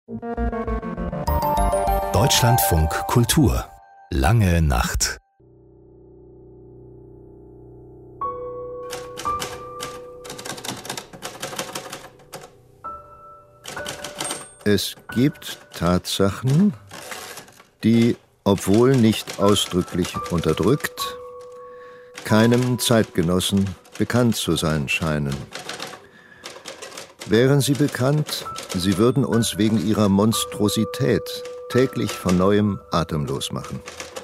Deutschlandfunk Kultur. Lange Nacht. Es gibt Tatsachen, die, obwohl nicht ausdrücklich unterdrückt, keinem Zeitgenossen bekannt zu sein scheinen. Wären sie bekannt, sie würden uns wegen ihrer Monstrosität täglich von Neuem atemlos machen.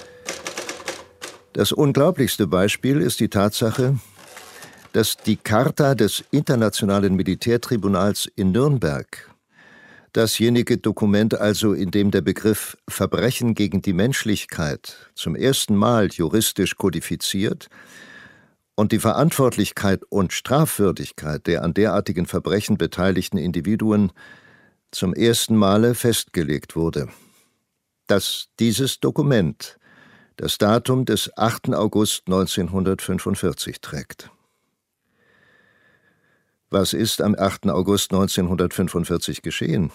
Das unglaublichste Beispiel ist die Tatsache, dass die Charta des Internationalen Militärtribunals in Nürnberg, dasjenige Dokument also, in dem der Begriff Verbrechen gegen die Menschlichkeit zum ersten Mal juristisch kodifiziert und die Verantwortlichkeit und Strafwürdigkeit der an derartigen Verbrechen beteiligten Individuen zum ersten Male festgelegt wurde. Dass dieses Dokument das Datum des 8. August 1945 trägt. Was ist am 8. August 1945 geschehen?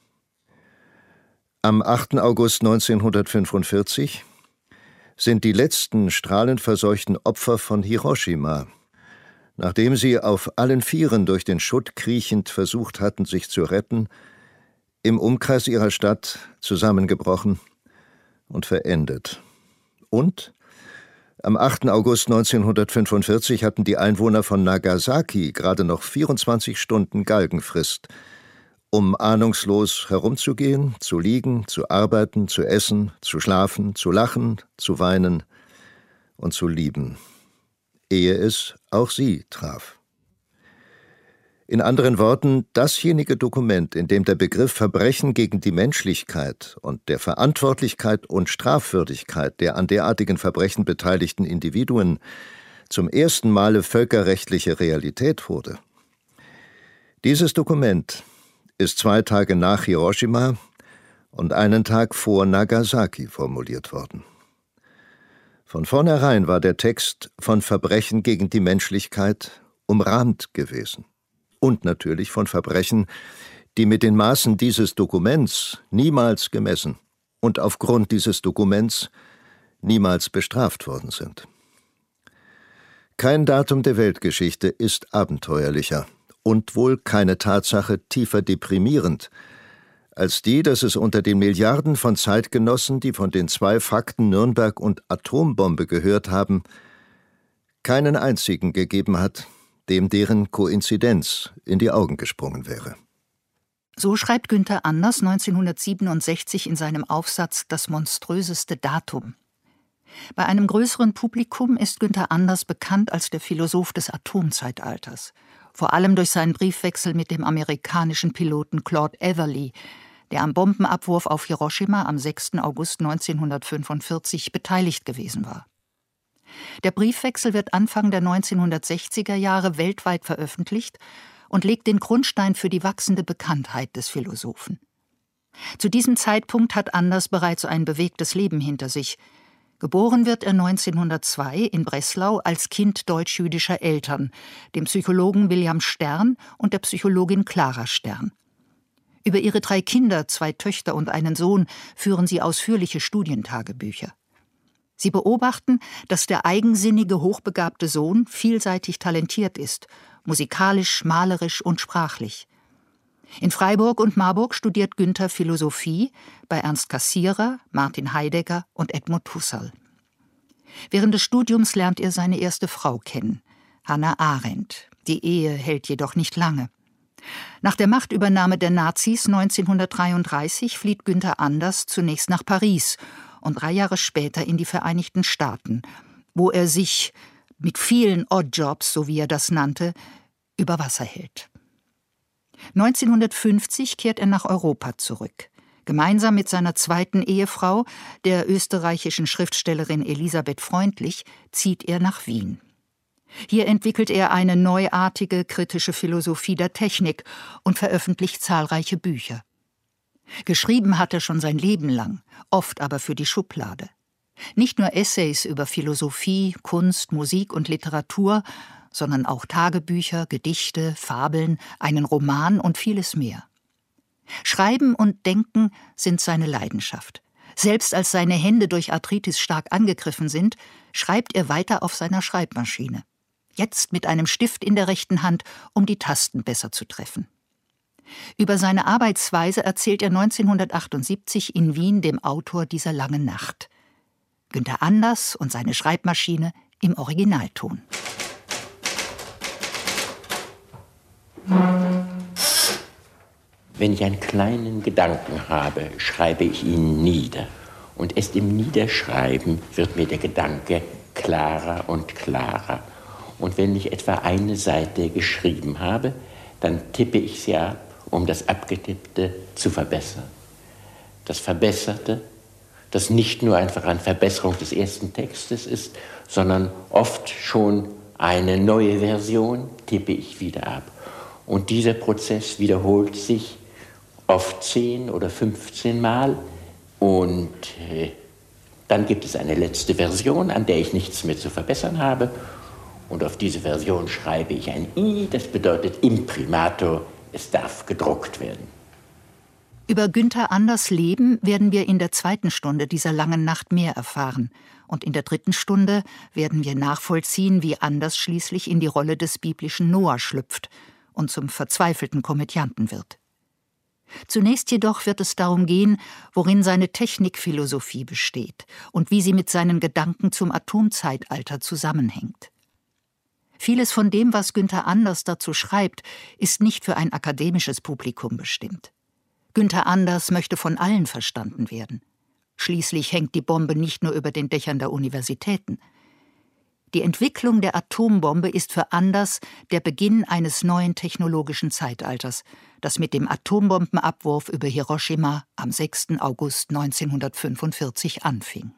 Am 8. August 1945 sind die letzten strahlenverseuchten Opfer von Hiroshima, nachdem sie auf allen Vieren durch den Schutt kriechend versucht hatten, sich zu retten, im Umkreis ihrer Stadt zusammengebrochen und verendet. Und am 8. August 1945 hatten die Einwohner von Nagasaki gerade noch 24 Stunden Galgenfrist, um ahnungslos herumzugehen, zu liegen, zu arbeiten, zu essen, zu schlafen, zu lachen, zu weinen und zu lieben, ehe es auch sie traf. In anderen Worten, dasjenige Dokument, in dem der Begriff Verbrechen gegen die Menschlichkeit und der Verantwortlichkeit und Strafwürdigkeit der an derartigen Verbrechen beteiligten Individuen zum ersten Male völkerrechtliche Realität wurde. Dieses Dokument ist 2 Tage nach Hiroshima und einen Tag vor Nagasaki formuliert worden. Von vornherein war der Text von Verbrechen gegen die Menschlichkeit umrahmt gewesen. Und natürlich von Verbrechen, die mit den Maßen dieses Dokuments niemals gemessen und aufgrund dieses Dokuments niemals bestraft worden sind. Kein Datum der Weltgeschichte ist abenteuerlicher und wohl keine Tatsache tiefer deprimierend, als die, dass es unter den Milliarden von Zeitgenossen, die von den 2 Fakten Nürnberg und Atombombe gehört haben, keinen einzigen gegeben hat, dem deren Koinzidenz in die Augen gesprungen wäre. So schreibt Günther Anders 1967 in seinem Aufsatz »Das monströseste Datum«. Bei einem größeren Publikum ist Günther Anders bekannt als der Philosoph des Atomzeitalters, vor allem durch seinen Briefwechsel mit dem amerikanischen Piloten Claude Everly, der am Bombenabwurf auf Hiroshima am 6. August 1945 beteiligt gewesen war. Der Briefwechsel wird Anfang der 1960er Jahre weltweit veröffentlicht und legt den Grundstein für die wachsende Bekanntheit des Philosophen. Zu diesem Zeitpunkt hat Anders bereits ein bewegtes Leben hinter sich. Geboren wird er 1902 in Breslau als Kind deutsch-jüdischer Eltern, dem Psychologen William Stern und der Psychologin Clara Stern. Über ihre 3 Kinder, 2 Töchter und einen Sohn, führen sie ausführliche Studientagebücher. Sie beobachten, dass der eigensinnige, hochbegabte Sohn vielseitig talentiert ist, musikalisch, malerisch und sprachlich. In Freiburg und Marburg studiert Günther Philosophie bei Ernst Cassirer, Martin Heidegger und Edmund Husserl. Während des Studiums lernt er seine erste Frau kennen, Hannah Arendt. Die Ehe hält jedoch nicht lange. Nach der Machtübernahme der Nazis 1933 flieht Günther Anders zunächst nach Paris und 3 Jahre später in die Vereinigten Staaten, wo er sich mit vielen Oddjobs, so wie er das nannte, über Wasser hält. 1950 kehrt er nach Europa zurück. Gemeinsam mit seiner 2. Ehefrau, der österreichischen Schriftstellerin Elisabeth Freundlich, zieht er nach Wien. Hier entwickelt er eine neuartige kritische Philosophie der Technik und veröffentlicht zahlreiche Bücher. Geschrieben hat er schon sein Leben lang, oft aber für die Schublade. Nicht nur Essays über Philosophie, Kunst, Musik und Literatur, sondern auch Tagebücher, Gedichte, Fabeln, einen Roman und vieles mehr. Schreiben und Denken sind seine Leidenschaft. Selbst als seine Hände durch Arthritis stark angegriffen sind, schreibt er weiter auf seiner Schreibmaschine. Jetzt mit einem Stift in der rechten Hand, um die Tasten besser zu treffen. Über seine Arbeitsweise erzählt er 1978 in Wien dem Autor dieser langen Nacht. Günther Anders und seine Schreibmaschine im Originalton. Wenn ich einen kleinen Gedanken habe, schreibe ich ihn nieder. Und erst im Niederschreiben wird mir der Gedanke klarer und klarer. Und wenn ich etwa eine Seite geschrieben habe, dann tippe ich sie ab, um das Abgetippte zu verbessern. Das Verbesserte, das nicht nur einfach eine Verbesserung des ersten Textes ist, sondern oft schon eine neue Version, tippe ich wieder ab. Und dieser Prozess wiederholt sich oft 10 oder 15 Mal. Und dann gibt es eine letzte Version, an der ich nichts mehr zu verbessern habe. Und auf diese Version schreibe ich ein I, das bedeutet Imprimatur, es darf gedruckt werden. Über Günther Anders Leben werden wir in der 2. Stunde dieser langen Nacht mehr erfahren. Und in der 3. Stunde werden wir nachvollziehen, wie Anders schließlich in die Rolle des biblischen Noah schlüpft und zum verzweifelten Komödianten wird. Zunächst jedoch wird es darum gehen, worin seine Technikphilosophie besteht und wie sie mit seinen Gedanken zum Atomzeitalter zusammenhängt. Vieles von dem, was Günther Anders dazu schreibt, ist nicht für ein akademisches Publikum bestimmt. Günther Anders möchte von allen verstanden werden. Schließlich hängt die Bombe nicht nur über den Dächern der Universitäten. Die Entwicklung der Atombombe ist für Anders der Beginn eines neuen technologischen Zeitalters, das mit dem Atombombenabwurf über Hiroshima am 6. August 1945 anfing.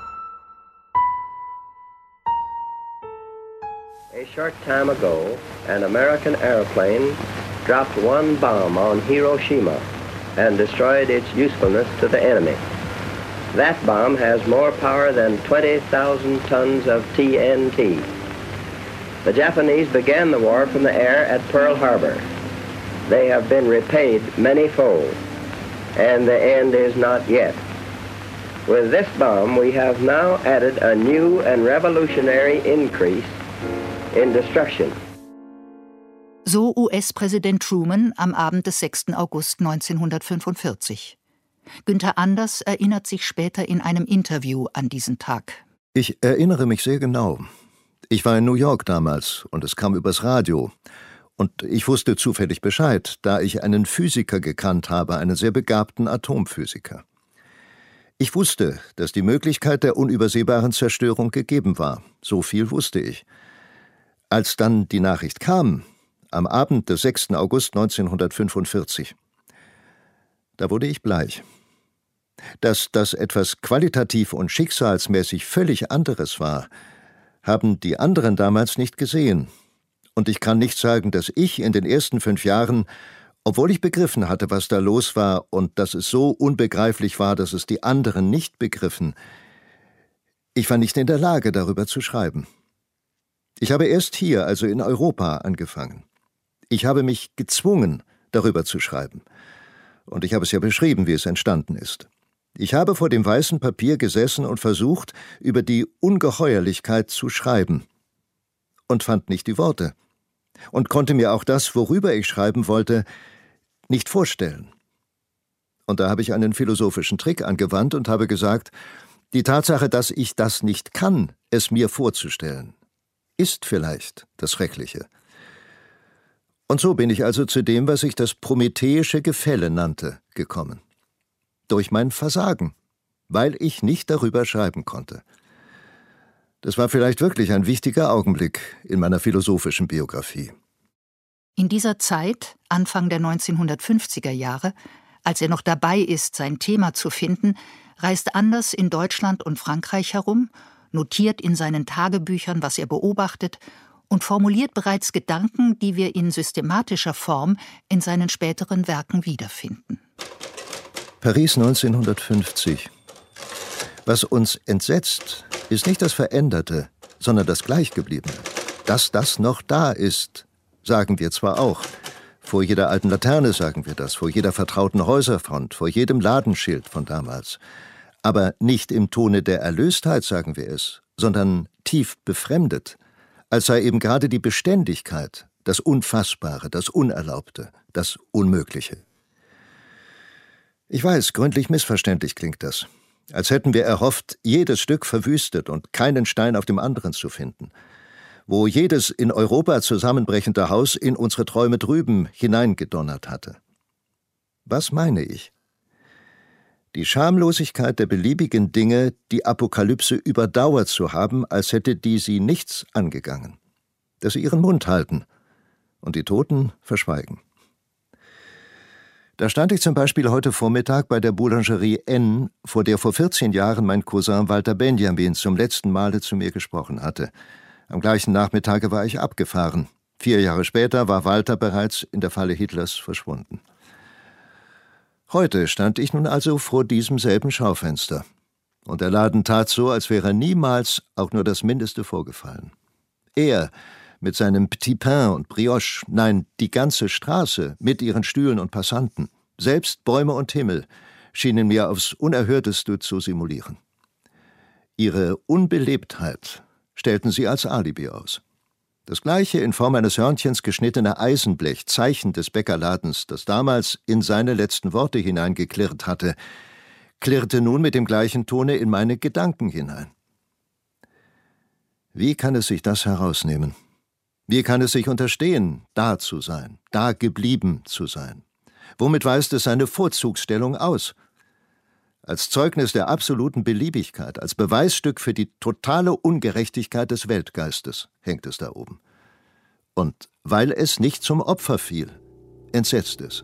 A short time ago, an American airplane dropped one bomb on Hiroshima and destroyed its usefulness to the enemy. That bomb has more power than 20,000 tons of TNT. The Japanese began the war from the air at Pearl Harbor. They have been repaid many-fold, and the end is not yet. With this bomb, we have now added a new and revolutionary increase in destruction. So US-Präsident Truman am Abend des 6. August 1945. Günther Anders erinnert sich später in einem Interview an diesen Tag. Ich erinnere mich sehr genau. Ich war in New York damals und es kam übers Radio. Und ich wusste zufällig Bescheid, da ich einen Physiker gekannt habe, einen sehr begabten Atomphysiker. Ich wusste, dass die Möglichkeit der unübersehbaren Zerstörung gegeben war. So viel wusste ich. Als dann die Nachricht kam, am Abend des 6. August 1945, da wurde ich bleich. Dass das etwas qualitativ und schicksalsmäßig völlig anderes war, haben die anderen damals nicht gesehen. Und ich kann nicht sagen, dass ich in den ersten 5 Jahren, obwohl ich begriffen hatte, was da los war und dass es so unbegreiflich war, dass es die anderen nicht begriffen, ich war nicht in der Lage, darüber zu schreiben. Ich habe erst hier, also in Europa, angefangen. Ich habe mich gezwungen, darüber zu schreiben. Und ich habe es ja beschrieben, wie es entstanden ist. Ich habe vor dem weißen Papier gesessen und versucht, über die Ungeheuerlichkeit zu schreiben. Und fand nicht die Worte. Und konnte mir auch das, worüber ich schreiben wollte, nicht vorstellen. Und da habe ich einen philosophischen Trick angewandt und habe gesagt, die Tatsache, dass ich das nicht kann, es mir vorzustellen, ist vielleicht das Schreckliche. Und so bin ich also zu dem, was ich das prometheische Gefälle nannte, gekommen. Durch mein Versagen, weil ich nicht darüber schreiben konnte. Das war vielleicht wirklich ein wichtiger Augenblick in meiner philosophischen Biografie. In dieser Zeit, Anfang der 1950er Jahre, als er noch dabei ist, sein Thema zu finden, reist Anders in Deutschland und Frankreich herum, notiert in seinen Tagebüchern, was er beobachtet, und formuliert bereits Gedanken, die wir in systematischer Form in seinen späteren Werken wiederfinden. Paris 1950. Was uns entsetzt, ist nicht das Veränderte, sondern das Gleichgebliebene. Dass das noch da ist, sagen wir zwar auch, Vor jeder alten Laterne sagen wir das, vor jeder vertrauten Häuserfront, vor jedem Ladenschild von damals. Aber nicht im Tone der Erlöstheit sagen wir es, sondern tief befremdet, als sei eben gerade die Beständigkeit, das Unfassbare, das Unerlaubte, das Unmögliche. Ich weiß, gründlich missverständlich klingt das, als hätten wir erhofft, jedes Stück verwüstet und keinen Stein auf dem anderen zu finden, wo jedes in Europa zusammenbrechende Haus in unsere Träume drüben hineingedonnert hatte. Was meine ich? Die Schamlosigkeit der beliebigen Dinge, die Apokalypse überdauert zu haben, als hätte die sie nichts angegangen. Dass sie ihren Mund halten und die Toten verschweigen. Da stand ich zum Beispiel heute Vormittag bei der Boulangerie N, vor der vor 14 Jahren mein Cousin Walter Benjamin zum letzten Male zu mir gesprochen hatte. Am gleichen Nachmittage war ich abgefahren. 4 Jahre später war Walter bereits in der Falle Hitlers verschwunden. Heute stand ich nun also vor diesem selben Schaufenster. Und der Laden tat so, als wäre niemals auch nur das Mindeste vorgefallen. Er mit seinem Petit Pain und Brioche, nein, die ganze Straße mit ihren Stühlen und Passanten, selbst Bäume und Himmel, schienen mir aufs Unerhörteste zu simulieren. Ihre Unbelebtheit stellten sie als Alibi aus. Das gleiche in Form eines Hörnchens geschnittene Eisenblech, Zeichen des Bäckerladens, das damals in seine letzten Worte hineingeklirrt hatte, klirrte nun mit dem gleichen Tone in meine Gedanken hinein. Wie kann es sich das herausnehmen? Wie kann es sich unterstehen, da zu sein, da geblieben zu sein? Womit weist es seine Vorzugsstellung aus? Als Zeugnis der absoluten Beliebigkeit, als Beweisstück für die totale Ungerechtigkeit des Weltgeistes hängt es da oben. Und weil es nicht zum Opfer fiel, entsetzt es.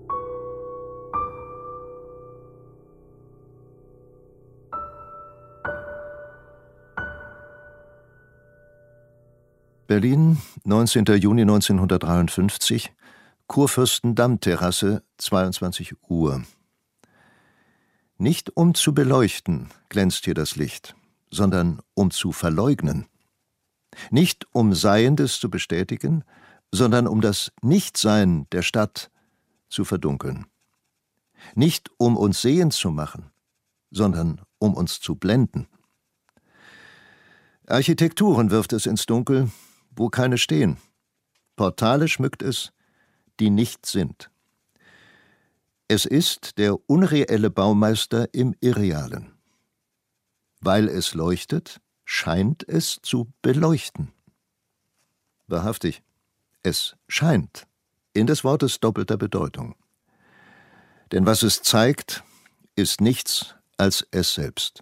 Berlin, 19. Juni 1953, Kurfürstendamm-Terrasse, 22 Uhr. Nicht um zu beleuchten glänzt hier das Licht, sondern um zu verleugnen. Nicht um Seiendes zu bestätigen, sondern um das Nichtsein der Stadt zu verdunkeln. Nicht um uns sehend zu machen, sondern um uns zu blenden. Architekturen wirft es ins Dunkel, wo keine stehen. Portale schmückt es, die nicht sind. Es ist der unreelle Baumeister im Irrealen. Weil es leuchtet, scheint es zu beleuchten. Wahrhaftig, es scheint, in des Wortes doppelter Bedeutung. Denn was es zeigt, ist nichts als es selbst.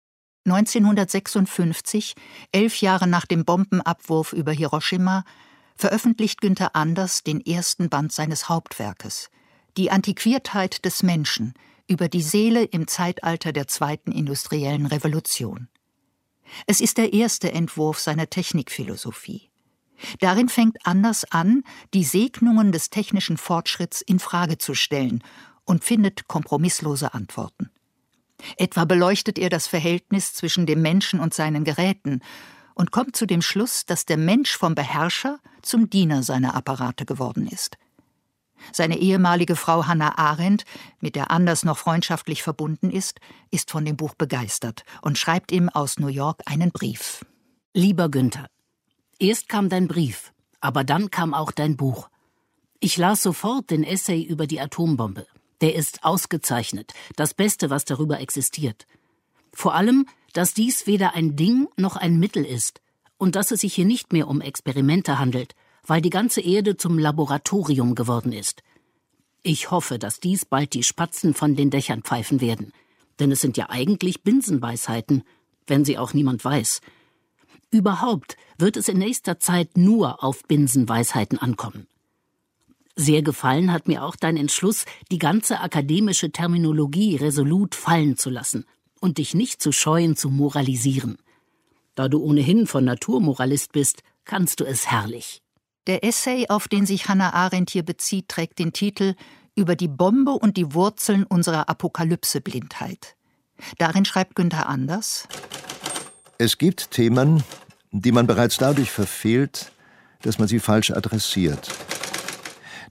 1956, 11 Jahre nach dem Bombenabwurf über Hiroshima, veröffentlicht Günther Anders den ersten Band seines Hauptwerkes, Die Antiquiertheit des Menschen, über die Seele im Zeitalter der zweiten industriellen Revolution. Es ist der erste Entwurf seiner Technikphilosophie. Darin fängt Anders an, die Segnungen des technischen Fortschritts in Frage zu stellen und findet kompromisslose Antworten. Etwa beleuchtet er das Verhältnis zwischen dem Menschen und seinen Geräten und kommt zu dem Schluss, dass der Mensch vom Beherrscher zum Diener seiner Apparate geworden ist. Seine ehemalige Frau Hannah Arendt, mit der Anders noch freundschaftlich verbunden ist von dem Buch begeistert und schreibt ihm aus New York einen Brief. Lieber Günther, erst kam dein Brief, aber dann kam auch dein Buch. Ich las sofort den Essay über die Atombombe. Der ist ausgezeichnet, das Beste, was darüber existiert. Vor allem, dass dies weder ein Ding noch ein Mittel ist und dass es sich hier nicht mehr um Experimente handelt, weil die ganze Erde zum Laboratorium geworden ist. Ich hoffe, dass dies bald die Spatzen von den Dächern pfeifen werden, denn es sind ja eigentlich Binsenweisheiten, wenn sie auch niemand weiß. Überhaupt wird es in nächster Zeit nur auf Binsenweisheiten ankommen. Sehr gefallen hat mir auch dein Entschluss, die ganze akademische Terminologie resolut fallen zu lassen und dich nicht zu scheuen zu moralisieren. Da du ohnehin von Natur Moralist bist, kannst du es herrlich. Der Essay, auf den sich Hannah Arendt hier bezieht, trägt den Titel »Über die Bombe und die Wurzeln unserer Apokalypse-Blindheit«. Darin schreibt Günther Anders: Es gibt Themen, die man bereits dadurch verfehlt, dass man sie falsch adressiert.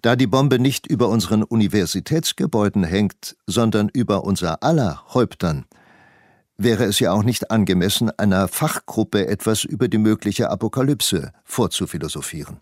Da die Bombe nicht über unseren Universitätsgebäuden hängt, sondern über unser aller Häuptern, wäre es ja auch nicht angemessen, einer Fachgruppe etwas über die mögliche Apokalypse vorzuphilosophieren.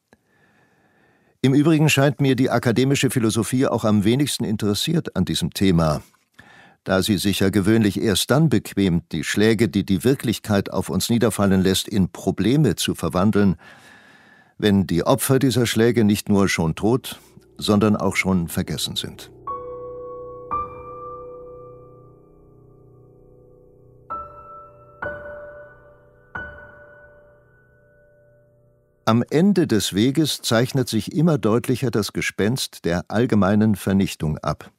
Im Übrigen scheint mir die akademische Philosophie auch am wenigsten interessiert an diesem Thema, da sie sich ja gewöhnlich erst dann bequemt, die Schläge, die die Wirklichkeit auf uns niederfallen lässt, in Probleme zu verwandeln, wenn die Opfer dieser Schläge nicht nur schon tot, sondern auch schon vergessen sind. Am Ende des Weges zeichnet sich immer deutlicher das Gespenst der allgemeinen Vernichtung ab.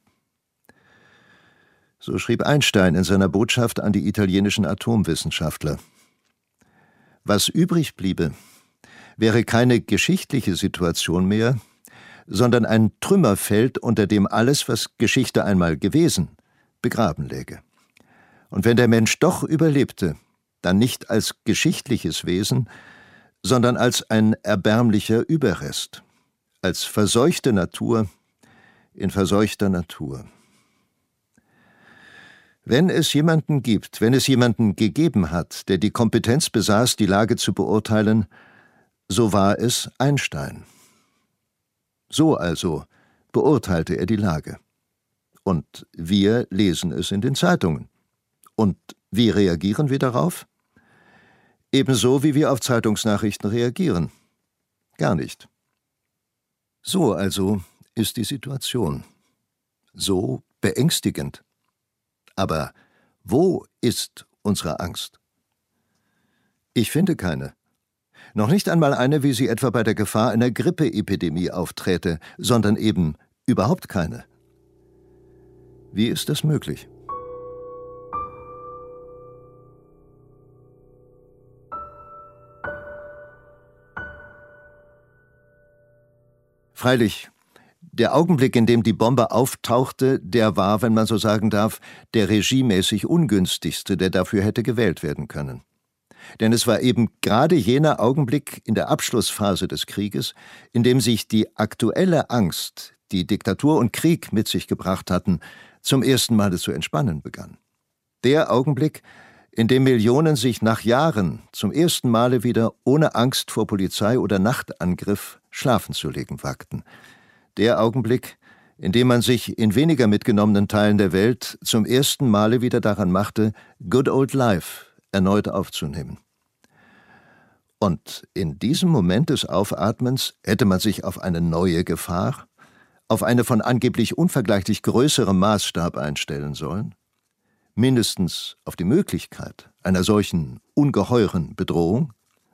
So schrieb Einstein in seiner Botschaft an die italienischen Atomwissenschaftler. Was übrig bliebe, wäre keine geschichtliche Situation mehr, sondern ein Trümmerfeld, unter dem alles, was Geschichte einmal gewesen, begraben läge. Und wenn der Mensch doch überlebte, dann nicht als geschichtliches Wesen, sondern als ein erbärmlicher Überrest, als verseuchte Natur in verseuchter Natur. Wenn es jemanden gibt, wenn es jemanden gegeben hat, der die Kompetenz besaß, die Lage zu beurteilen, so war es Einstein. So also beurteilte er die Lage. Und wir lesen es in den Zeitungen. Und wie reagieren wir darauf? Ebenso wie wir auf Zeitungsnachrichten reagieren. Gar nicht. So also ist die Situation. So beängstigend. Aber wo ist unsere Angst? Ich finde keine. Noch nicht einmal eine, wie sie etwa bei der Gefahr einer Grippeepidemie aufträte, sondern eben überhaupt keine. Wie ist das möglich? Freilich, der Augenblick, in dem die Bombe auftauchte, der war, wenn man so sagen darf, der regiemäßig ungünstigste, der dafür hätte gewählt werden können. Denn es war eben gerade jener Augenblick in der Abschlussphase des Krieges, in dem sich die aktuelle Angst, die Diktatur und Krieg mit sich gebracht hatten, zum ersten Male zu entspannen begann. Der Augenblick, in dem Millionen sich nach Jahren zum ersten Male wieder ohne Angst vor Polizei oder Nachtangriff schlafen zu legen wagten. Der Augenblick, in dem man sich in weniger mitgenommenen Teilen der Welt zum ersten Male wieder daran machte, Good Old Life erneut aufzunehmen. Und in diesem Moment des Aufatmens hätte man sich auf eine neue Gefahr, auf eine von angeblich unvergleichlich größerem Maßstab einstellen sollen? Mindestens auf die Möglichkeit einer solchen ungeheuren Bedrohung?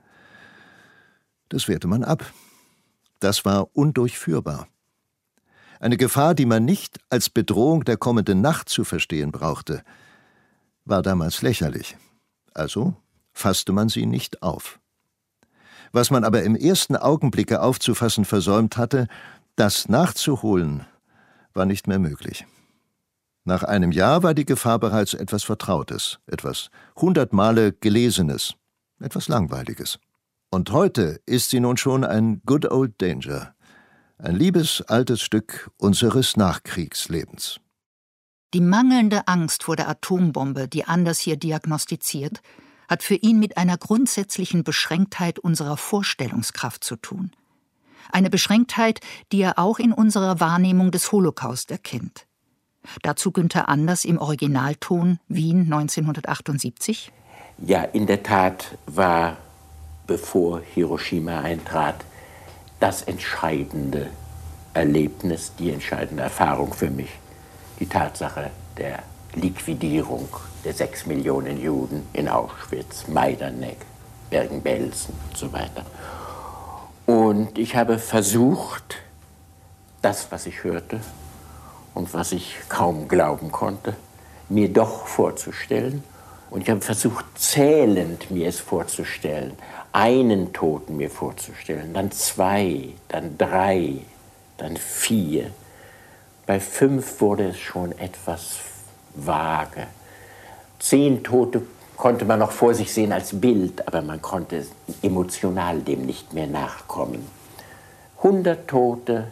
Das wehrte man ab. Das war undurchführbar. Eine Gefahr, die man nicht als Bedrohung der kommenden Nacht zu verstehen brauchte, war damals lächerlich. Also fasste man sie nicht auf. Was man aber im ersten Augenblicke aufzufassen versäumt hatte, das nachzuholen, war nicht mehr möglich. Nach einem Jahr war die Gefahr bereits etwas Vertrautes, etwas 100 Male Gelesenes, etwas Langweiliges. Und heute ist sie nun schon ein Good Old Danger, ein liebes altes Stück unseres Nachkriegslebens. Die mangelnde Angst vor der Atombombe, die Anders hier diagnostiziert, hat für ihn mit einer grundsätzlichen Beschränktheit unserer Vorstellungskraft zu tun. Eine Beschränktheit, die er auch in unserer Wahrnehmung des Holocaust erkennt. Dazu Günther Anders im Originalton Wien 1978. Ja, in der Tat war, bevor Hiroshima eintrat, das entscheidende Erlebnis, die entscheidende Erfahrung für mich, die Tatsache der Liquidierung der 6 Millionen Juden in Auschwitz, Majdanek, Bergen-Belsen und so weiter. Und ich habe versucht, das, was ich hörte und was ich kaum glauben konnte, mir doch vorzustellen. Und ich habe versucht, zählend mir es vorzustellen, einen Toten mir vorzustellen, dann 2, dann 3, dann 4. Bei 5 wurde es schon etwas vage. 10 Tote konnte man noch vor sich sehen als Bild, aber man konnte emotional dem nicht mehr nachkommen. 100 Tote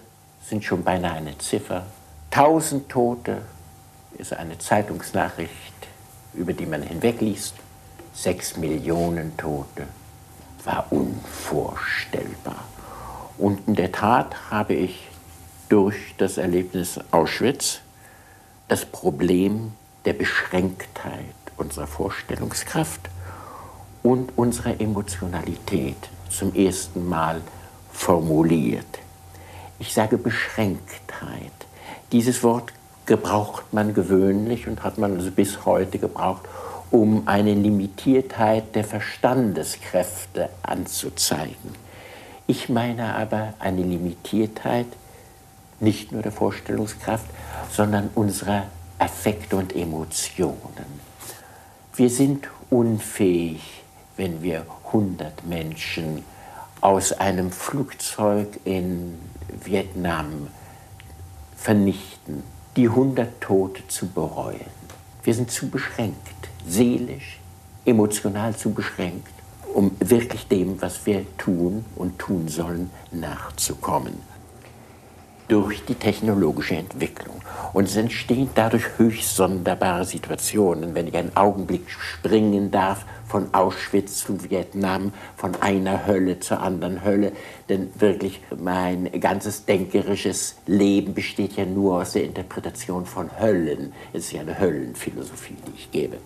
sind schon beinahe eine Ziffer. 1000 Tote ist eine Zeitungsnachricht, über die man hinwegliest. 6 Millionen Tote war unvorstellbar. Und in der Tat habe ich durch das Erlebnis Auschwitz das Problem der Beschränktheit unserer Vorstellungskraft und unserer Emotionalität zum ersten Mal formuliert. Ich sage Beschränktheit. Dieses Wort gebraucht man gewöhnlich und hat man also bis heute gebraucht, um eine Limitiertheit der Verstandeskräfte anzuzeigen. Ich meine aber eine Limitiertheit nicht nur der Vorstellungskraft, sondern unserer Affekte und Emotionen. Wir sind unfähig, wenn wir 100 Menschen aus einem Flugzeug in Vietnam vernichten, die 100 Tote zu bereuen. Wir sind zu beschränkt, seelisch, emotional zu beschränkt, um wirklich dem, was wir tun und tun sollen, nachzukommen. Durch die technologische Entwicklung. Und es entstehen dadurch höchst sonderbare Situationen, wenn ich einen Augenblick springen darf von Auschwitz zu Vietnam, von einer Hölle zur anderen Hölle. Denn wirklich mein ganzes denkerisches Leben besteht ja nur aus der Interpretation von Höllen. Es ist ja eine Höllenphilosophie, die ich gebe.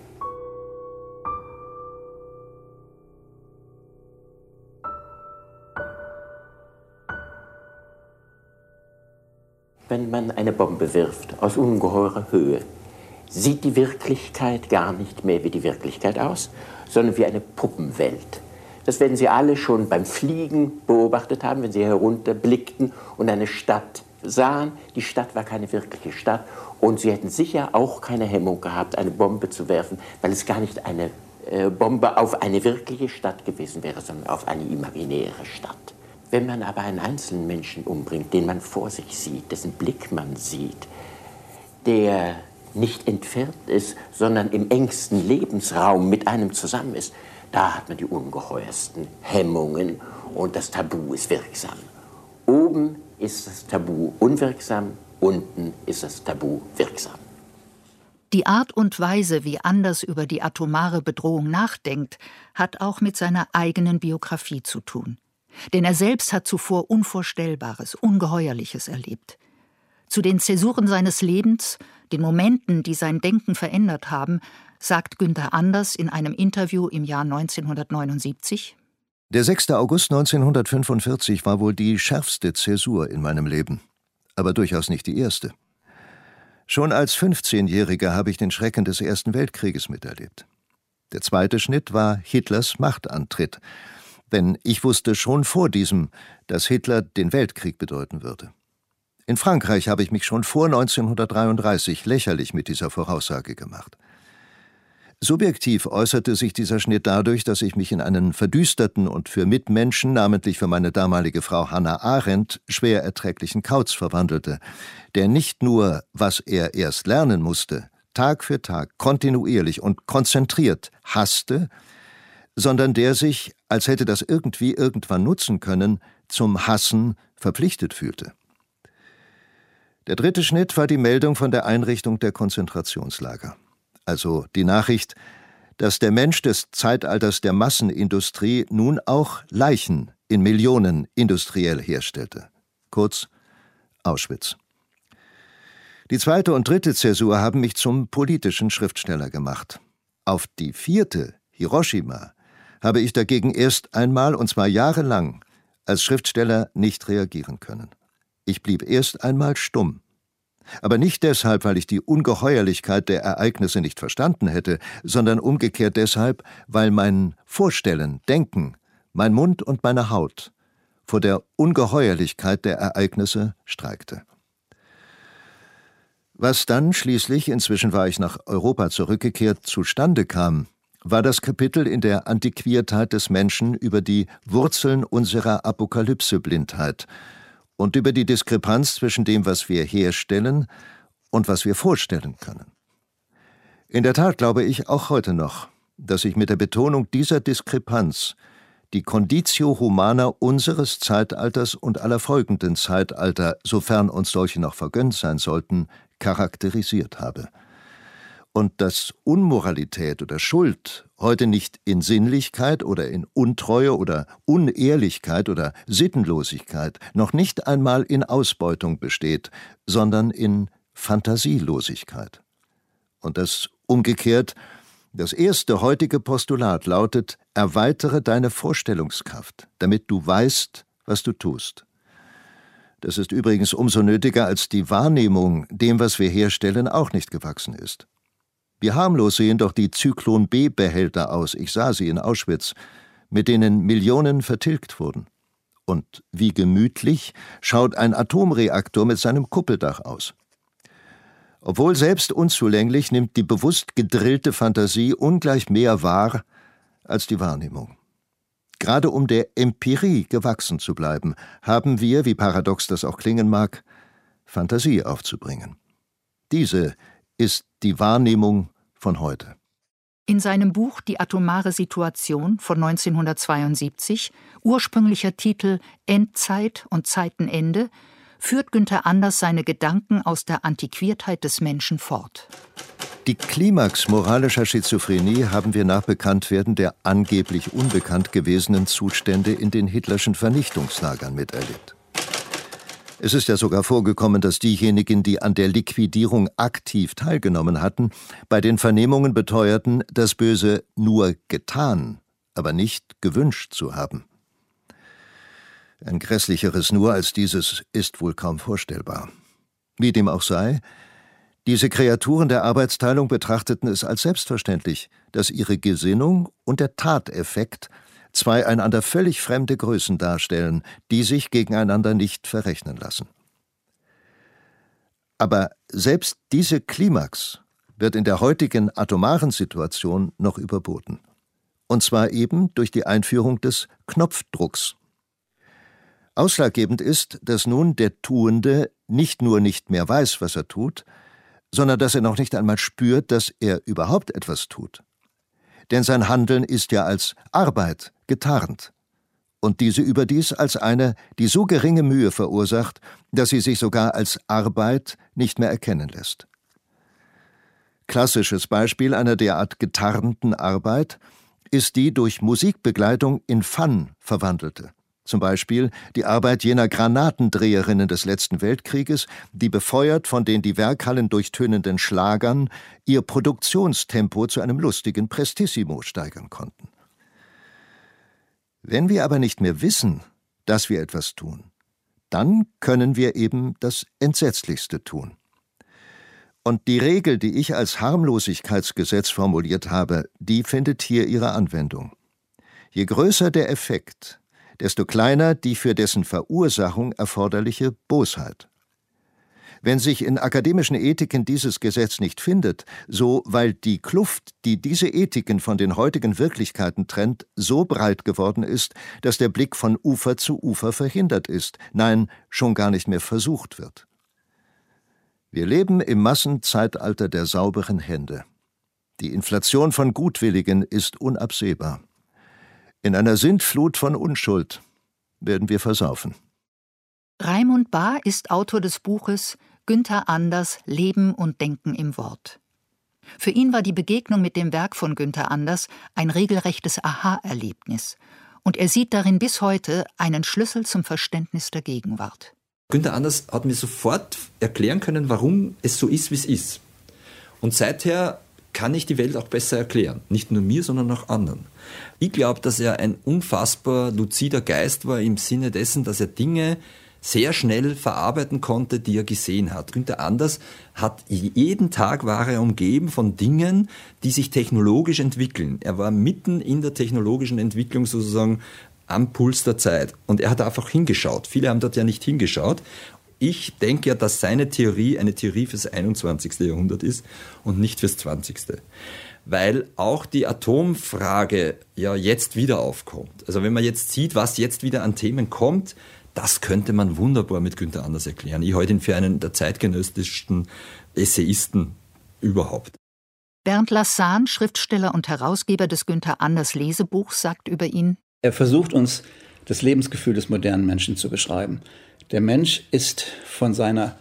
Wenn man eine Bombe wirft aus ungeheurer Höhe, sieht die Wirklichkeit gar nicht mehr wie die Wirklichkeit aus, sondern wie eine Puppenwelt. Das werden Sie alle schon beim Fliegen beobachtet haben, wenn Sie herunterblickten und eine Stadt sahen. Die Stadt war keine wirkliche Stadt und Sie hätten sicher auch keine Hemmung gehabt, eine Bombe zu werfen, weil es gar nicht eine Bombe auf eine wirkliche Stadt gewesen wäre, sondern auf eine imaginäre Stadt. Wenn man aber einen einzelnen Menschen umbringt, den man vor sich sieht, dessen Blick man sieht, der nicht entfernt ist, sondern im engsten Lebensraum mit einem zusammen ist, da hat man die ungeheuersten Hemmungen und das Tabu ist wirksam. Oben ist das Tabu unwirksam, unten ist das Tabu wirksam. Die Art und Weise, wie Anders über die atomare Bedrohung nachdenkt, hat auch mit seiner eigenen Biografie zu tun. Denn er selbst hat zuvor Unvorstellbares, Ungeheuerliches erlebt. Zu den Zäsuren seines Lebens, den Momenten, die sein Denken verändert haben, sagt Günther Anders in einem Interview im Jahr 1979: Der 6. August 1945 war wohl die schärfste Zäsur in meinem Leben, aber durchaus nicht die erste. Schon als 15-Jähriger habe ich den Schrecken des Ersten Weltkrieges miterlebt. Der zweite Schnitt war Hitlers Machtantritt, denn ich wusste schon vor diesem, dass Hitler den Weltkrieg bedeuten würde. In Frankreich habe ich mich schon vor 1933 lächerlich mit dieser Voraussage gemacht. Subjektiv äußerte sich dieser Schnitt dadurch, dass ich mich in einen verdüsterten und für Mitmenschen, namentlich für meine damalige Frau Hannah Arendt, schwer erträglichen Kauz verwandelte, der nicht nur, was er erst lernen musste, Tag für Tag kontinuierlich und konzentriert hasste, sondern der sich, als hätte das irgendwie irgendwann nutzen können, zum Hassen verpflichtet fühlte. Der dritte Schnitt war die Meldung von der Einrichtung der Konzentrationslager. Also die Nachricht, dass der Mensch des Zeitalters der Massenindustrie nun auch Leichen in Millionen industriell herstellte. Kurz Auschwitz. Die zweite und dritte Zäsur haben mich zum politischen Schriftsteller gemacht. Auf die vierte, Hiroshima, habe ich dagegen erst einmal, und zwar jahrelang, als Schriftsteller nicht reagieren können. Ich blieb erst einmal stumm. Aber nicht deshalb, weil ich die Ungeheuerlichkeit der Ereignisse nicht verstanden hätte, sondern umgekehrt deshalb, weil mein Vorstellen, Denken, mein Mund und meine Haut vor der Ungeheuerlichkeit der Ereignisse streikte. Was dann schließlich, inzwischen war ich nach Europa zurückgekehrt, zustande kam, war das Kapitel in der Antiquiertheit des Menschen über die Wurzeln unserer Apokalypseblindheit und über die Diskrepanz zwischen dem, was wir herstellen und was wir vorstellen können. In der Tat glaube ich auch heute noch, dass ich mit der Betonung dieser Diskrepanz die Conditio Humana unseres Zeitalters und aller folgenden Zeitalter, sofern uns solche noch vergönnt sein sollten, charakterisiert habe. Und dass Unmoralität oder Schuld heute nicht in Sinnlichkeit oder in Untreue oder Unehrlichkeit oder Sittenlosigkeit, noch nicht einmal in Ausbeutung besteht, sondern in Fantasielosigkeit. Und dass umgekehrt das erste heutige Postulat lautet: Erweitere deine Vorstellungskraft, damit du weißt, was du tust. Das ist übrigens umso nötiger, als die Wahrnehmung dem, was wir herstellen, auch nicht gewachsen ist. Wie harmlos sehen doch die Zyklon-B-Behälter aus, ich sah sie in Auschwitz, mit denen Millionen vertilgt wurden. Und wie gemütlich schaut ein Atomreaktor mit seinem Kuppeldach aus. Obwohl selbst unzulänglich, nimmt die bewusst gedrillte Fantasie ungleich mehr wahr als die Wahrnehmung. Gerade um der Empirie gewachsen zu bleiben, haben wir, wie paradox das auch klingen mag, Fantasie aufzubringen. Diese ist die Wahrnehmung von heute. In seinem Buch »Die atomare Situation« von 1972, ursprünglicher Titel »Endzeit und Zeitenende«, führt Günther Anders seine Gedanken aus der Antiquiertheit des Menschen fort. Die Klimax moralischer Schizophrenie haben wir nach Bekanntwerden der angeblich unbekannt gewesenen Zustände in den hitlerschen Vernichtungslagern miterlebt. Es ist ja sogar vorgekommen, dass diejenigen, die an der Liquidierung aktiv teilgenommen hatten, bei den Vernehmungen beteuerten, das Böse nur getan, aber nicht gewünscht zu haben. Ein grässlicheres Nur als dieses ist wohl kaum vorstellbar. Wie dem auch sei, diese Kreaturen der Arbeitsteilung betrachteten es als selbstverständlich, dass ihre Gesinnung und der Tateffekt zwei einander völlig fremde Größen darstellen, die sich gegeneinander nicht verrechnen lassen. Aber selbst diese Klimax wird in der heutigen atomaren Situation noch überboten. Und zwar eben durch die Einführung des Knopfdrucks. Ausschlaggebend ist, dass nun der Tuende nicht nur nicht mehr weiß, was er tut, sondern dass er noch nicht einmal spürt, dass er überhaupt etwas tut. Denn sein Handeln ist ja als Arbeit getarnt. Und diese überdies als eine, die so geringe Mühe verursacht, dass sie sich sogar als Arbeit nicht mehr erkennen lässt. Klassisches Beispiel einer derart getarnten Arbeit ist die durch Musikbegleitung in Fun verwandelte. Zum Beispiel die Arbeit jener Granatendreherinnen des letzten Weltkrieges, die befeuert von den die Werkhallen durchtönenden Schlagern ihr Produktionstempo zu einem lustigen Prestissimo steigern konnten. Wenn wir aber nicht mehr wissen, dass wir etwas tun, dann können wir eben das Entsetzlichste tun. Und die Regel, die ich als Harmlosigkeitsgesetz formuliert habe, die findet hier ihre Anwendung. Je größer der Effekt, desto kleiner die für dessen Verursachung erforderliche Bosheit. Wenn sich in akademischen Ethiken dieses Gesetz nicht findet, so weil die Kluft, die diese Ethiken von den heutigen Wirklichkeiten trennt, so breit geworden ist, dass der Blick von Ufer zu Ufer verhindert ist, nein, schon gar nicht mehr versucht wird. Wir leben im Massenzeitalter der sauberen Hände. Die Inflation von Gutwilligen ist unabsehbar. In einer Sintflut von Unschuld werden wir versaufen. Raimund Bahr ist Autor des Buches Günther Anders – Leben und Denken im Wort. Für ihn war die Begegnung mit dem Werk von Günther Anders ein regelrechtes Aha-Erlebnis. Und er sieht darin bis heute einen Schlüssel zum Verständnis der Gegenwart. Günther Anders hat mir sofort erklären können, warum es so ist, wie es ist. Und seither kann ich die Welt auch besser erklären. Nicht nur mir, sondern auch anderen. Ich glaube, dass er ein unfassbar luzider Geist war im Sinne dessen, dass er Dinge sehr schnell verarbeiten konnte, die er gesehen hat. Günther Anders jeden Tag war er umgeben von Dingen, die sich technologisch entwickeln. Er war mitten in der technologischen Entwicklung sozusagen am Puls der Zeit. Und er hat einfach hingeschaut. Viele haben dort ja nicht hingeschaut. Ich denke ja, dass seine Theorie eine Theorie fürs 21. Jahrhundert ist und nicht fürs 20. Weil auch die Atomfrage ja jetzt wieder aufkommt. Also wenn man jetzt sieht, was jetzt wieder an Themen kommt, das könnte man wunderbar mit Günther Anders erklären. Ich halte ihn für einen der zeitgenössischsten Essayisten überhaupt. Bernd Lassan, Schriftsteller und Herausgeber des Günther Anders Lesebuchs, sagt über ihn: Er versucht uns das Lebensgefühl des modernen Menschen zu beschreiben. Der Mensch ist von seiner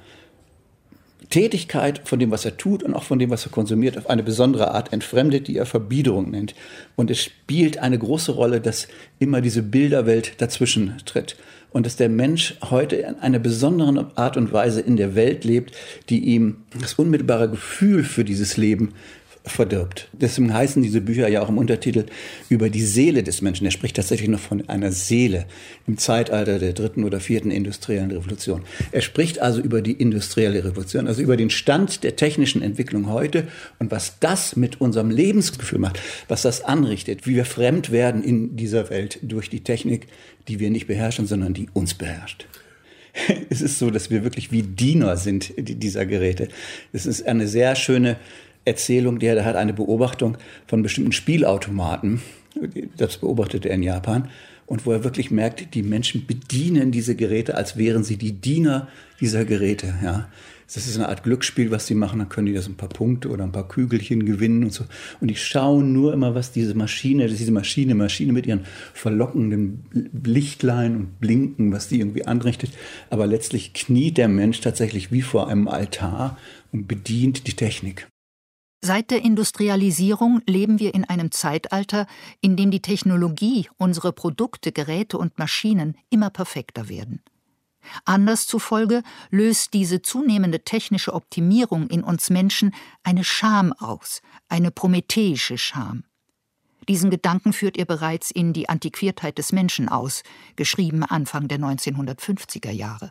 Tätigkeit, von dem, was er tut und auch von dem, was er konsumiert, auf eine besondere Art entfremdet, die er Verbiederung nennt. Und es spielt eine große Rolle, dass immer diese Bilderwelt dazwischen tritt. Und dass der Mensch heute in einer besonderen Art und Weise in der Welt lebt, die ihm das unmittelbare Gefühl für dieses Leben verdirbt. Deswegen heißen diese Bücher ja auch im Untertitel über die Seele des Menschen. Er spricht tatsächlich noch von einer Seele im Zeitalter der 3. oder 4. industriellen Revolution. Er spricht also über die industrielle Revolution, also über den Stand der technischen Entwicklung heute und was das mit unserem Lebensgefühl macht, was das anrichtet, wie wir fremd werden in dieser Welt durch die Technik, die wir nicht beherrschen, sondern die uns beherrscht. Es ist so, dass wir wirklich wie Diener sind dieser Geräte. Es ist eine sehr schöne Erzählung, der hat eine Beobachtung von bestimmten Spielautomaten, das beobachtet er in Japan, und wo er wirklich merkt, die Menschen bedienen diese Geräte, als wären sie die Diener dieser Geräte. Ja. Das ist eine Art Glücksspiel, was sie machen, dann können die das ein paar Punkte oder ein paar Kügelchen gewinnen und so. Und die schauen nur immer, was diese Maschine mit ihren verlockenden Lichtlein und Blinken, was die irgendwie anrichtet. Aber letztlich kniet der Mensch tatsächlich wie vor einem Altar und bedient die Technik. Seit der Industrialisierung leben wir in einem Zeitalter, in dem die Technologie, unsere Produkte, Geräte und Maschinen immer perfekter werden. Anders zufolge löst diese zunehmende technische Optimierung in uns Menschen eine Scham aus, eine prometheische Scham. Diesen Gedanken führt er bereits in Die Antiquiertheit des Menschen aus, geschrieben Anfang der 1950er Jahre.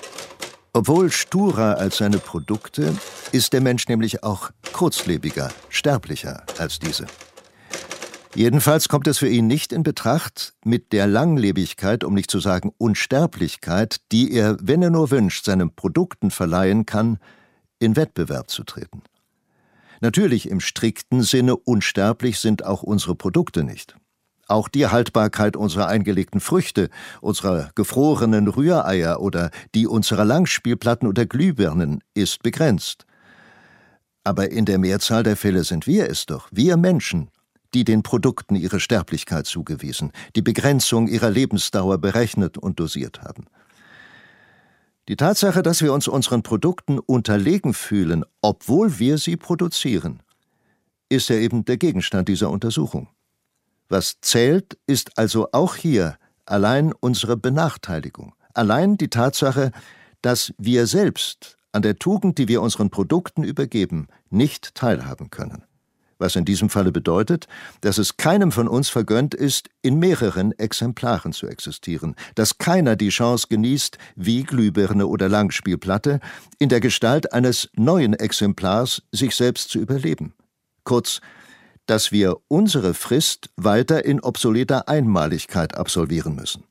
Obwohl sturer als seine Produkte, ist der Mensch nämlich auch kurzlebiger, sterblicher als diese. Jedenfalls kommt es für ihn nicht in Betracht, mit der Langlebigkeit, um nicht zu sagen Unsterblichkeit, die er, wenn er nur wünscht, seinen Produkten verleihen kann, in Wettbewerb zu treten. Natürlich im strikten Sinne unsterblich sind auch unsere Produkte nicht. Auch die Haltbarkeit unserer eingelegten Früchte, unserer gefrorenen Rühreier oder die unserer Langspielplatten oder Glühbirnen ist begrenzt. Aber in der Mehrzahl der Fälle sind wir es doch, wir Menschen, die den Produkten ihre Sterblichkeit zugewiesen, die Begrenzung ihrer Lebensdauer berechnet und dosiert haben. Die Tatsache, dass wir uns unseren Produkten unterlegen fühlen, obwohl wir sie produzieren, ist ja eben der Gegenstand dieser Untersuchung. Was zählt, ist also auch hier allein unsere Benachteiligung, allein die Tatsache, dass wir selbst an der Tugend, die wir unseren Produkten übergeben, nicht teilhaben können. Was in diesem Falle bedeutet, dass es keinem von uns vergönnt ist, in mehreren Exemplaren zu existieren, dass keiner die Chance genießt, wie Glühbirne oder Langspielplatte, in der Gestalt eines neuen Exemplars sich selbst zu überleben. Kurz, dass wir unsere Frist weiter in obsoleter Einmaligkeit absolvieren müssen.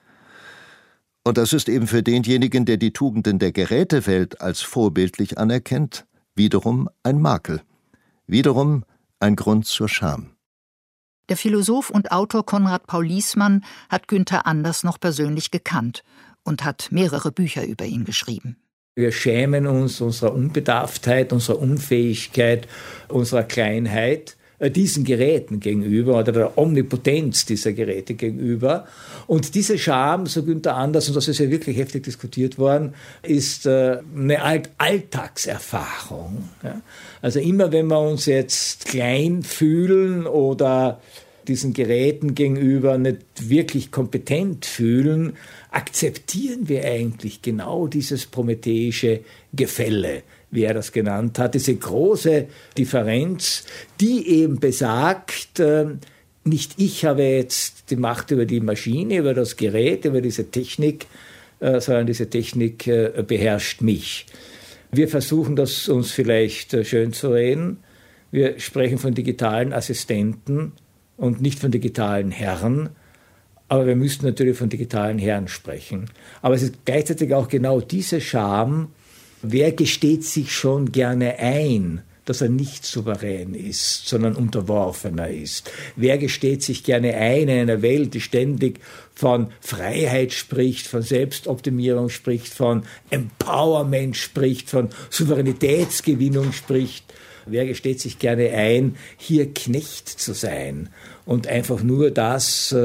Und das ist eben für denjenigen, der die Tugenden der Gerätewelt als vorbildlich anerkennt, wiederum ein Makel, wiederum ein Grund zur Scham. Der Philosoph und Autor Konrad Paul Liessmann hat Günther Anders noch persönlich gekannt und hat mehrere Bücher über ihn geschrieben. Wir schämen uns unserer Unbedarftheit, unserer Unfähigkeit, unserer Kleinheit diesen Geräten gegenüber oder der Omnipotenz dieser Geräte gegenüber. Und diese Scham, so Günther Anders, und das ist ja wirklich heftig diskutiert worden, ist eine Alltagserfahrung. Ja? Also immer wenn wir uns jetzt klein fühlen oder diesen Geräten gegenüber nicht wirklich kompetent fühlen, akzeptieren wir eigentlich genau dieses prometheische Gefälle, wie er das genannt hat, diese große Differenz, die eben besagt, nicht ich habe jetzt die Macht über die Maschine, über das Gerät, über diese Technik, sondern diese Technik beherrscht mich. Wir versuchen das uns vielleicht schön zu reden. Wir sprechen von digitalen Assistenten und nicht von digitalen Herren, aber wir müssten natürlich von digitalen Herren sprechen. Aber es ist gleichzeitig auch genau diese Scham. Wer gesteht sich schon gerne ein, dass er nicht souverän ist, sondern unterworfener ist? Wer gesteht sich gerne ein in einer Welt, die ständig von Freiheit spricht, von Selbstoptimierung spricht, von Empowerment spricht, von Souveränitätsgewinnung spricht? Wer gesteht sich gerne ein, hier Knecht zu sein und einfach nur das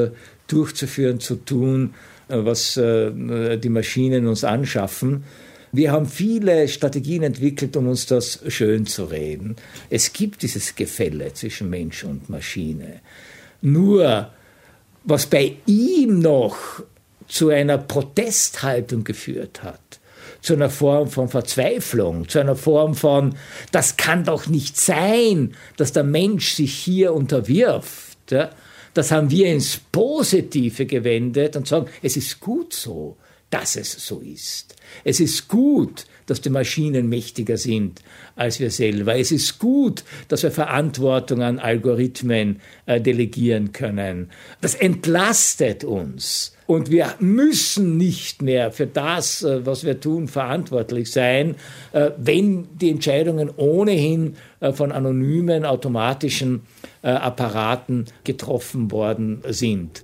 durchzuführen, zu tun, was die Maschinen uns anschaffen. Wir haben viele Strategien entwickelt, um uns das schön zu reden. Es gibt dieses Gefälle zwischen Mensch und Maschine. Nur, was bei ihm noch zu einer Protesthaltung geführt hat, zu einer Form von Verzweiflung, zu einer Form von, das kann doch nicht sein, dass der Mensch sich hier unterwirft. Ja? Das haben wir ins Positive gewendet und sagen, es ist gut so, dass es so ist. Es ist gut, dass die Maschinen mächtiger sind als wir selber. Es ist gut, dass wir Verantwortung an Algorithmen delegieren können. Das entlastet uns. Und wir müssen nicht mehr für das, was wir tun, verantwortlich sein, wenn die Entscheidungen ohnehin von anonymen, automatischen Apparaten getroffen worden sind.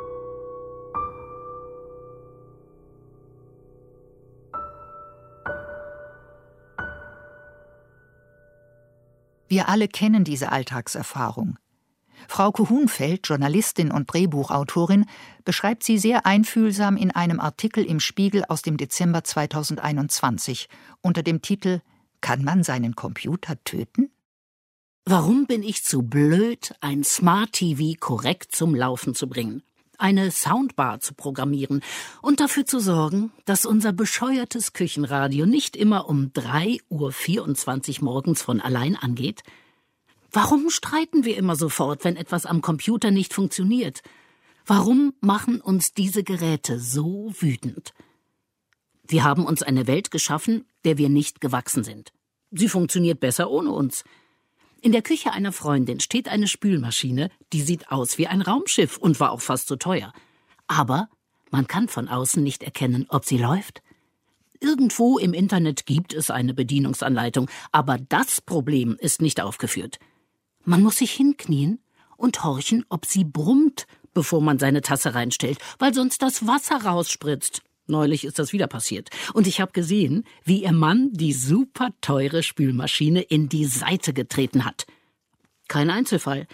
Wir alle kennen diese Alltagserfahrung. Frauke Hunfeld, Journalistin und Drehbuchautorin, beschreibt sie sehr einfühlsam in einem Artikel im Spiegel aus dem Dezember 2021 unter dem Titel »Kann man seinen Computer töten?« Warum bin ich zu blöd, ein Smart TV korrekt zum Laufen zu bringen, eine Soundbar zu programmieren und dafür zu sorgen, dass unser bescheuertes Küchenradio nicht immer um 3:24 Uhr morgens von allein angeht? Warum streiten wir immer sofort, wenn etwas am Computer nicht funktioniert? Warum machen uns diese Geräte so wütend? Wir haben uns eine Welt geschaffen, der wir nicht gewachsen sind. Sie funktioniert besser ohne uns. In der Küche einer Freundin steht eine Spülmaschine, die sieht aus wie ein Raumschiff und war auch fast so teuer. Aber man kann von außen nicht erkennen, ob sie läuft. Irgendwo im Internet gibt es eine Bedienungsanleitung, aber das Problem ist nicht aufgeführt. Man muss sich hinknien und horchen, ob sie brummt, bevor man seine Tasse reinstellt, weil sonst das Wasser rausspritzt. Neulich ist das wieder passiert. Und ich habe gesehen, wie ihr Mann die super teure Spülmaschine in die Seite getreten hat. Kein Einzelfall.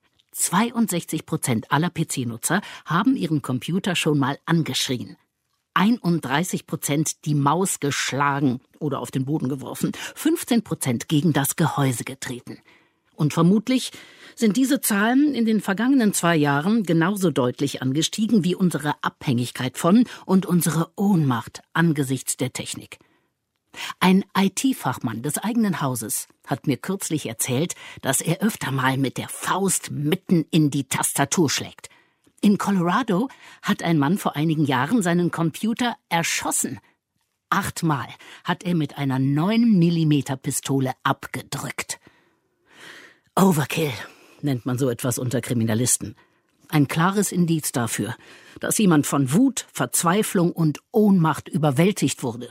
62% aller PC-Nutzer haben ihren Computer schon mal angeschrien. 31% die Maus geschlagen oder auf den Boden geworfen. 15% gegen das Gehäuse getreten. Und vermutlich sind diese Zahlen in den vergangenen 2 Jahren genauso deutlich angestiegen wie unsere Abhängigkeit von und unsere Ohnmacht angesichts der Technik. Ein IT-Fachmann des eigenen Hauses hat mir kürzlich erzählt, dass er öfter mal mit der Faust mitten in die Tastatur schlägt. In Colorado hat ein Mann vor einigen Jahren seinen Computer erschossen. 8 Mal hat er mit einer 9mm-Pistole abgedrückt. Overkill nennt man so etwas unter Kriminalisten. Ein klares Indiz dafür, dass jemand von Wut, Verzweiflung und Ohnmacht überwältigt wurde.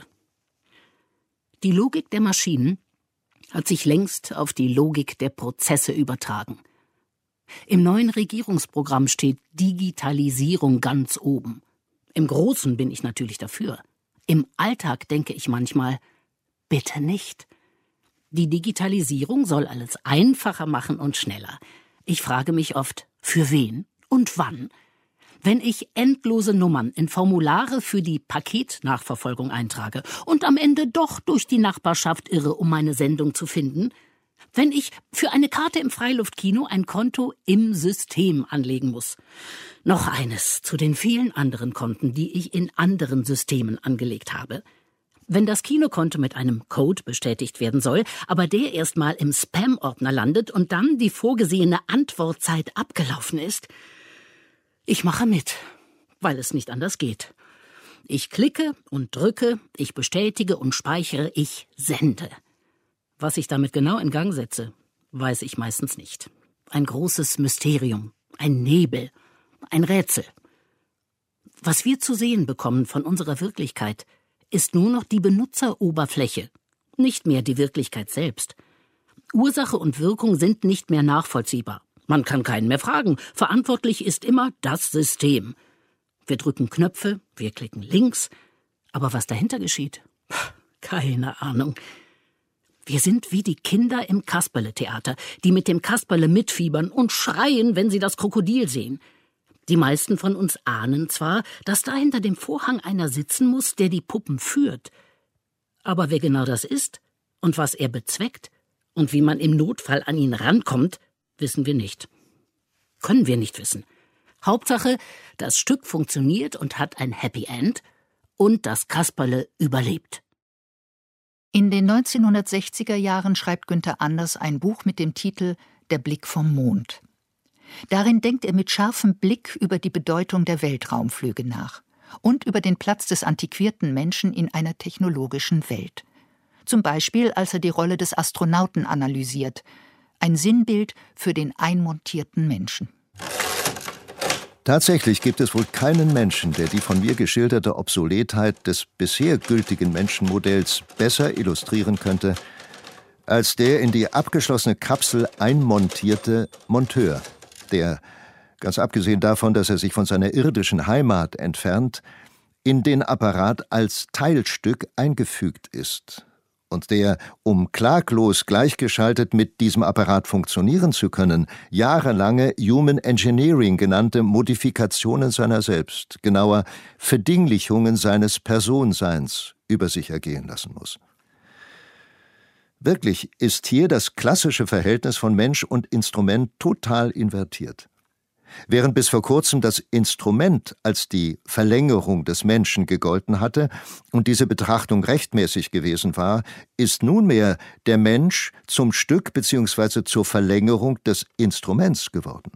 Die Logik der Maschinen hat sich längst auf die Logik der Prozesse übertragen. Im neuen Regierungsprogramm steht Digitalisierung ganz oben. Im Großen bin ich natürlich dafür. Im Alltag denke ich manchmal, bitte nicht. Die Digitalisierung soll alles einfacher machen und schneller. Ich frage mich oft, für wen und wann? Wenn ich endlose Nummern in Formulare für die Paketnachverfolgung eintrage und am Ende doch durch die Nachbarschaft irre, um meine Sendung zu finden, wenn ich für eine Karte im Freiluftkino ein Konto im System anlegen muss. Noch eines zu den vielen anderen Konten, die ich in anderen Systemen angelegt habe. Wenn das Kinokonto mit einem Code bestätigt werden soll, aber der erstmal im Spam-Ordner landet und dann die vorgesehene Antwortzeit abgelaufen ist. Ich mache mit, weil es nicht anders geht. Ich klicke und drücke, ich bestätige und speichere, ich sende. Was ich damit genau in Gang setze, weiß ich meistens nicht. Ein großes Mysterium, ein Nebel, ein Rätsel. Was wir zu sehen bekommen von unserer Wirklichkeit, ist nur noch die Benutzeroberfläche, nicht mehr die Wirklichkeit selbst. Ursache und Wirkung sind nicht mehr nachvollziehbar. Man kann keinen mehr fragen. Verantwortlich ist immer das System. Wir drücken Knöpfe, wir klicken links. Aber was dahinter geschieht? Keine Ahnung. Wir sind wie die Kinder im Kasperle-Theater, die mit dem Kasperle mitfiebern und schreien, wenn sie das Krokodil sehen. Die meisten von uns ahnen zwar, dass da hinter dem Vorhang einer sitzen muss, der die Puppen führt. Aber wer genau das ist und was er bezweckt und wie man im Notfall an ihn rankommt, wissen wir nicht. Können wir nicht wissen. Hauptsache, das Stück funktioniert und hat ein Happy End und das Kasperle überlebt. In den 1960er Jahren schreibt Günther Anders ein Buch mit dem Titel »Der Blick vom Mond«. Darin denkt er mit scharfem Blick über die Bedeutung der Weltraumflüge nach und über den Platz des antiquierten Menschen in einer technologischen Welt. Zum Beispiel, als er die Rolle des Astronauten analysiert, ein Sinnbild für den einmontierten Menschen. Tatsächlich gibt es wohl keinen Menschen, der die von mir geschilderte Obsoletheit des bisher gültigen Menschenmodells besser illustrieren könnte, als der in die abgeschlossene Kapsel einmontierte Monteur, der, ganz abgesehen davon, dass er sich von seiner irdischen Heimat entfernt, in den Apparat als Teilstück eingefügt ist und der, um klaglos gleichgeschaltet mit diesem Apparat funktionieren zu können, jahrelange Human Engineering genannte Modifikationen seiner selbst, genauer Verdinglichungen seines Personseins über sich ergehen lassen muss. Wirklich ist hier das klassische Verhältnis von Mensch und Instrument total invertiert. Während bis vor kurzem das Instrument als die Verlängerung des Menschen gegolten hatte und diese Betrachtung rechtmäßig gewesen war, ist nunmehr der Mensch zum Stück bzw. zur Verlängerung des Instruments geworden.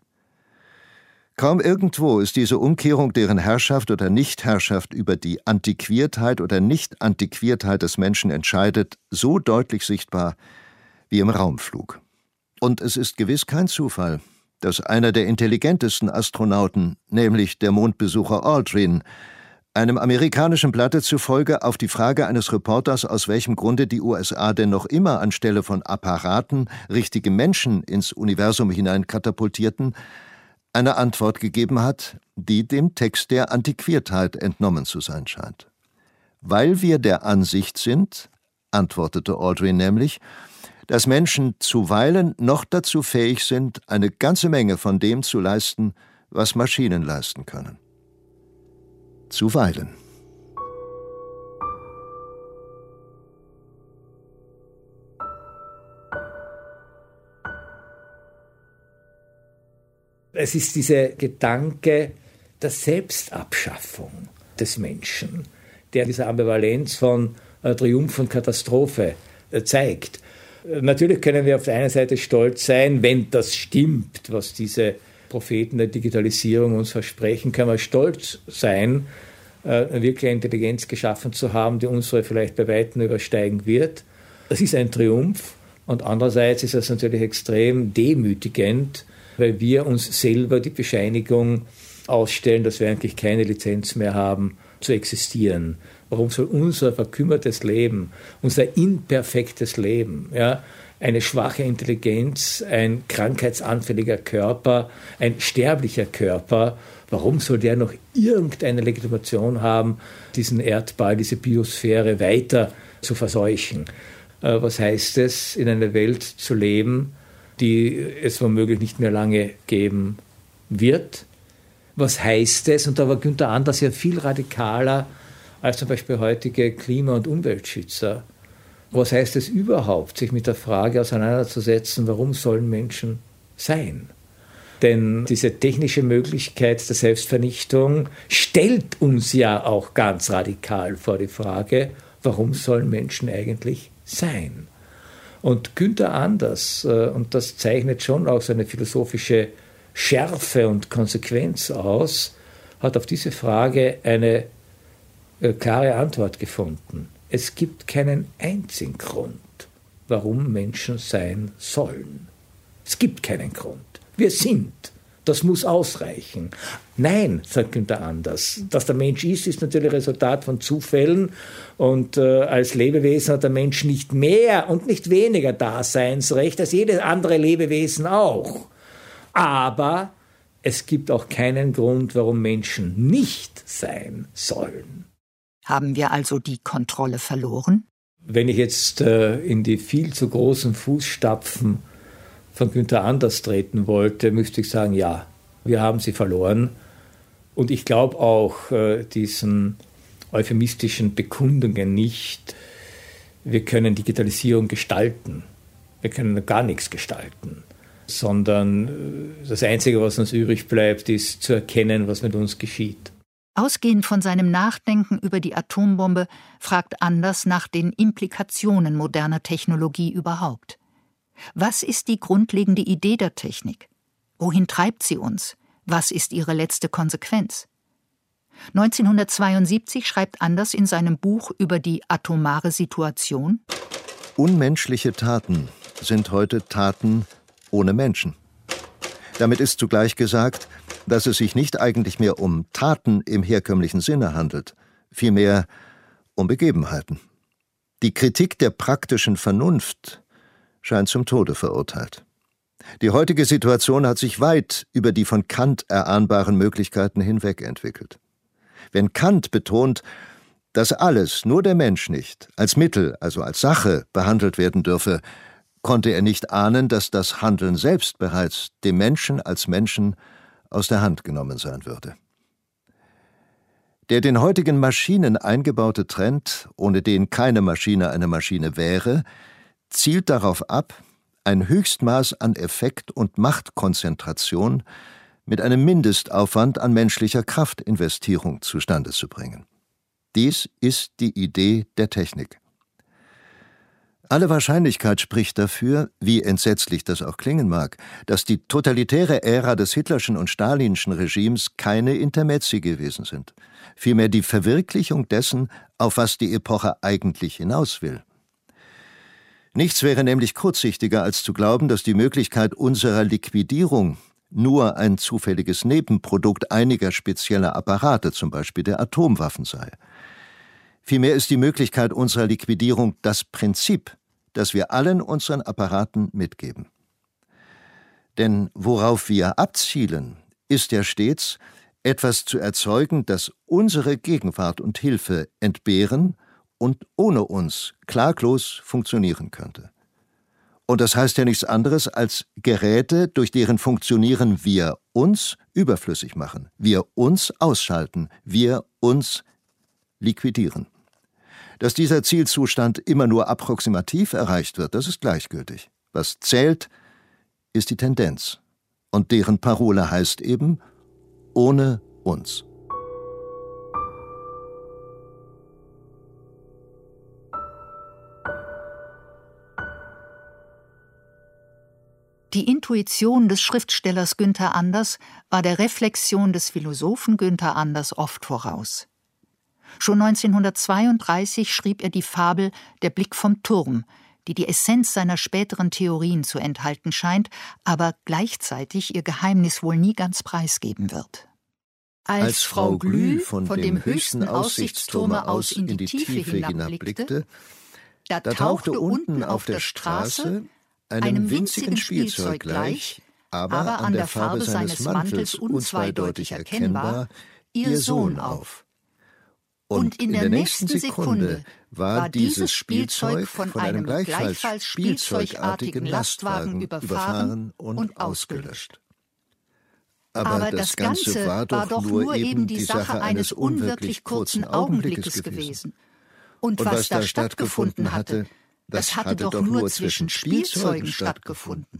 Kaum irgendwo ist diese Umkehrung deren Herrschaft oder Nichtherrschaft über die Antiquiertheit oder Nicht-Antiquiertheit des Menschen entscheidet, so deutlich sichtbar wie im Raumflug. Und es ist gewiss kein Zufall, dass einer der intelligentesten Astronauten, nämlich der Mondbesucher Aldrin, einem amerikanischen Blatte zufolge auf die Frage eines Reporters, aus welchem Grunde die USA denn noch immer anstelle von Apparaten richtige Menschen ins Universum hinein katapultierten, eine Antwort gegeben hat, die dem Text der Antiquiertheit entnommen zu sein scheint. Weil wir der Ansicht sind, antwortete Aldrin nämlich, dass Menschen zuweilen noch dazu fähig sind, eine ganze Menge von dem zu leisten, was Maschinen leisten können. Zuweilen. Es ist dieser Gedanke der Selbstabschaffung des Menschen, der diese Ambivalenz von Triumph und Katastrophe zeigt. Natürlich können wir auf der einen Seite stolz sein, wenn das stimmt, was diese Propheten der Digitalisierung uns versprechen, können wir stolz sein, wirklich eine Intelligenz geschaffen zu haben, die unsere vielleicht bei Weitem übersteigen wird. Das ist ein Triumph und andererseits ist das natürlich extrem demütigend, weil wir uns selber die Bescheinigung ausstellen, dass wir eigentlich keine Lizenz mehr haben, zu existieren. Warum soll unser verkümmertes Leben, unser imperfektes Leben, ja, eine schwache Intelligenz, ein krankheitsanfälliger Körper, ein sterblicher Körper, warum soll der noch irgendeine Legitimation haben, diesen Erdball, diese Biosphäre weiter zu verseuchen? Was heißt es, in einer Welt zu leben, die es womöglich nicht mehr lange geben wird? Was heißt es? Und da war Günther Anders ja viel radikaler als zum Beispiel heutige Klima- und Umweltschützer. Was heißt es überhaupt, sich mit der Frage auseinanderzusetzen, warum sollen Menschen sein? Denn diese technische Möglichkeit der Selbstvernichtung stellt uns ja auch ganz radikal vor die Frage, warum sollen Menschen eigentlich sein? Und Günther Anders, und das zeichnet schon auch seine philosophische Schärfe und Konsequenz aus, hat auf diese Frage eine klare Antwort gefunden. Es gibt keinen einzigen Grund, warum Menschen sein sollen. Es gibt keinen Grund. Wir sind. Das muss ausreichen. Nein, sagt Günther Anders. Dass der Mensch ist natürlich Resultat von Zufällen und als Lebewesen hat der Mensch nicht mehr und nicht weniger Daseinsrecht als jedes andere Lebewesen auch. Aber es gibt auch keinen Grund, warum Menschen nicht sein sollen. Haben wir also die Kontrolle verloren? Wenn ich jetzt in die viel zu großen Fußstapfen von Günther Anders treten wollte, müsste ich sagen, ja, Wir haben sie verloren. Und ich glaube auch diesen euphemistischen Bekundungen nicht, wir können Digitalisierung gestalten. Wir können gar nichts gestalten. Sondern das Einzige, was uns übrig bleibt, ist zu erkennen, was mit uns geschieht. Ausgehend von seinem Nachdenken über die Atombombe fragt Anders nach den Implikationen moderner Technologie überhaupt. Was ist die grundlegende Idee der Technik? Wohin treibt sie uns? Was ist ihre letzte Konsequenz? 1972 schreibt Anders in seinem Buch über die atomare Situation: Unmenschliche Taten sind heute Taten ohne Menschen. Damit ist zugleich gesagt, dass es sich nicht eigentlich mehr um Taten im herkömmlichen Sinne handelt, vielmehr um Begebenheiten. Die Kritik der praktischen Vernunft scheint zum Tode verurteilt. Die heutige Situation hat sich weit über die von Kant erahnbaren Möglichkeiten hinweg entwickelt. Wenn Kant betont, dass alles, nur der Mensch nicht, als Mittel, also als Sache, behandelt werden dürfe, konnte er nicht ahnen, dass das Handeln selbst bereits dem Menschen als Menschen aus der Hand genommen sein würde. Der den heutigen Maschinen eingebaute Trend, ohne den keine Maschine eine Maschine wäre, zielt darauf ab, ein Höchstmaß an Effekt- und Machtkonzentration mit einem Mindestaufwand an menschlicher Kraftinvestierung zustande zu bringen. Dies ist die Idee der Technik. Alle Wahrscheinlichkeit spricht dafür, wie entsetzlich das auch klingen mag, dass die totalitäre Ära des Hitlerschen und Stalinschen Regimes keine Intermezzi gewesen sind, vielmehr die Verwirklichung dessen, auf was die Epoche eigentlich hinaus will. Nichts wäre nämlich kurzsichtiger, als zu glauben, dass die Möglichkeit unserer Liquidierung nur ein zufälliges Nebenprodukt einiger spezieller Apparate, zum Beispiel der Atomwaffen, sei. Vielmehr ist die Möglichkeit unserer Liquidierung das Prinzip, das wir allen unseren Apparaten mitgeben. Denn worauf wir abzielen, ist ja stets, etwas zu erzeugen, das unsere Gegenwart und Hilfe entbehren und ohne uns klaglos funktionieren könnte. Und das heißt ja nichts anderes als Geräte, durch deren Funktionieren wir uns überflüssig machen, wir uns ausschalten, wir uns liquidieren. Dass dieser Zielzustand immer nur approximativ erreicht wird, das ist gleichgültig. Was zählt, ist die Tendenz. Und deren Parole heißt eben: ohne uns. Die Intuition des Schriftstellers Günther Anders war der Reflexion des Philosophen Günther Anders oft voraus. Schon 1932 schrieb er die Fabel »Der Blick vom Turm«, die die Essenz seiner späteren Theorien zu enthalten scheint, aber gleichzeitig ihr Geheimnis wohl nie ganz preisgeben wird. Als Frau Glüh von dem höchsten Aussichtsturme aus in die Tiefe hinabblickte, da tauchte unten auf der Straße einem winzigen Spielzeug gleich, aber an der Farbe seines Mantels unzweideutig erkennbar, ihr Sohn auf. Und in der nächsten Sekunde war dieses Spielzeug von einem gleichfalls spielzeugartigen Lastwagen überfahren und ausgelöscht. Aber das Ganze war doch nur eben die Sache eines unwirklich kurzen Augenblickes gewesen. Und was da stattgefunden hatte, das hatte doch nur zwischen Spielzeugen stattgefunden.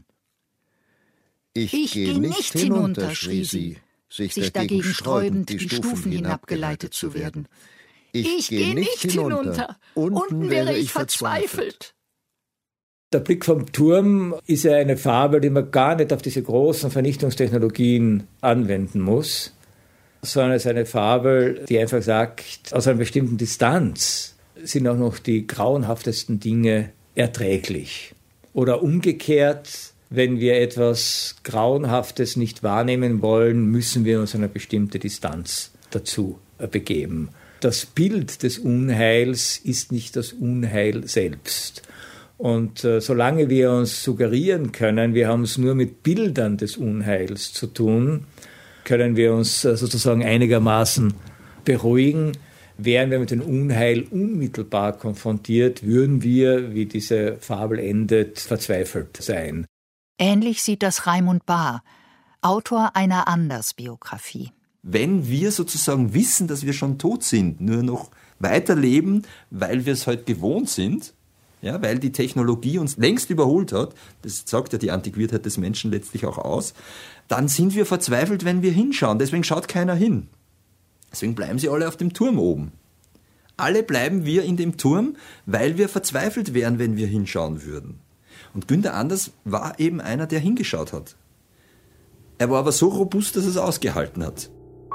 Ich gehe nicht hinunter, schrie sie, sich dagegen sträubend, die Stufen hinabgeleitet zu werden. Ich gehe nicht hinunter, unten wäre ich verzweifelt. Der Blick vom Turm ist ja eine Fabel, die man gar nicht auf diese großen Vernichtungstechnologien anwenden muss, sondern es ist eine Fabel, die einfach sagt, aus einer bestimmten Distanz sind auch noch die grauenhaftesten Dinge erträglich. Oder umgekehrt, wenn wir etwas Grauenhaftes nicht wahrnehmen wollen, müssen wir uns eine bestimmte Distanz dazu begeben. Das Bild des Unheils ist nicht das Unheil selbst. Und solange wir uns suggerieren können, wir haben es nur mit Bildern des Unheils zu tun, können wir uns sozusagen einigermaßen beruhigen. Wären wir mit dem Unheil unmittelbar konfrontiert, würden wir, wie diese Fabel endet, verzweifelt sein. Ähnlich sieht das Raimund Barr. Autor einer Anders-Biografie. Wenn wir sozusagen wissen, dass wir schon tot sind, nur noch weiterleben, weil wir es halt gewohnt sind, ja, weil die Technologie uns längst überholt hat, das sagt ja die Antiquiertheit des Menschen letztlich auch aus, dann sind wir verzweifelt, wenn wir hinschauen. Deswegen schaut keiner hin. Deswegen bleiben sie alle auf dem Turm oben. Alle bleiben wir in dem Turm, weil wir verzweifelt wären, wenn wir hinschauen würden. Und Günther Anders war eben einer, der hingeschaut hat. Er war aber so robust, dass er es ausgehalten hat.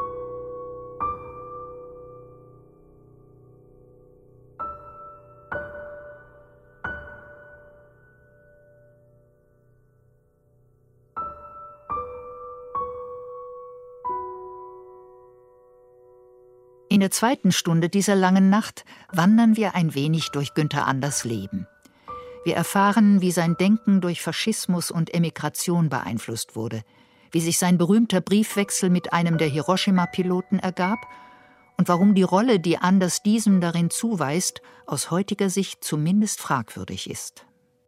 In der zweiten Stunde dieser langen Nacht wandern wir ein wenig durch Günther Anders Leben. Wir erfahren, wie sein Denken durch Faschismus und Emigration beeinflusst wurde, wie sich sein berühmter Briefwechsel mit einem der Hiroshima-Piloten ergab und warum die Rolle, die Anders diesem darin zuweist, aus heutiger Sicht zumindest fragwürdig ist.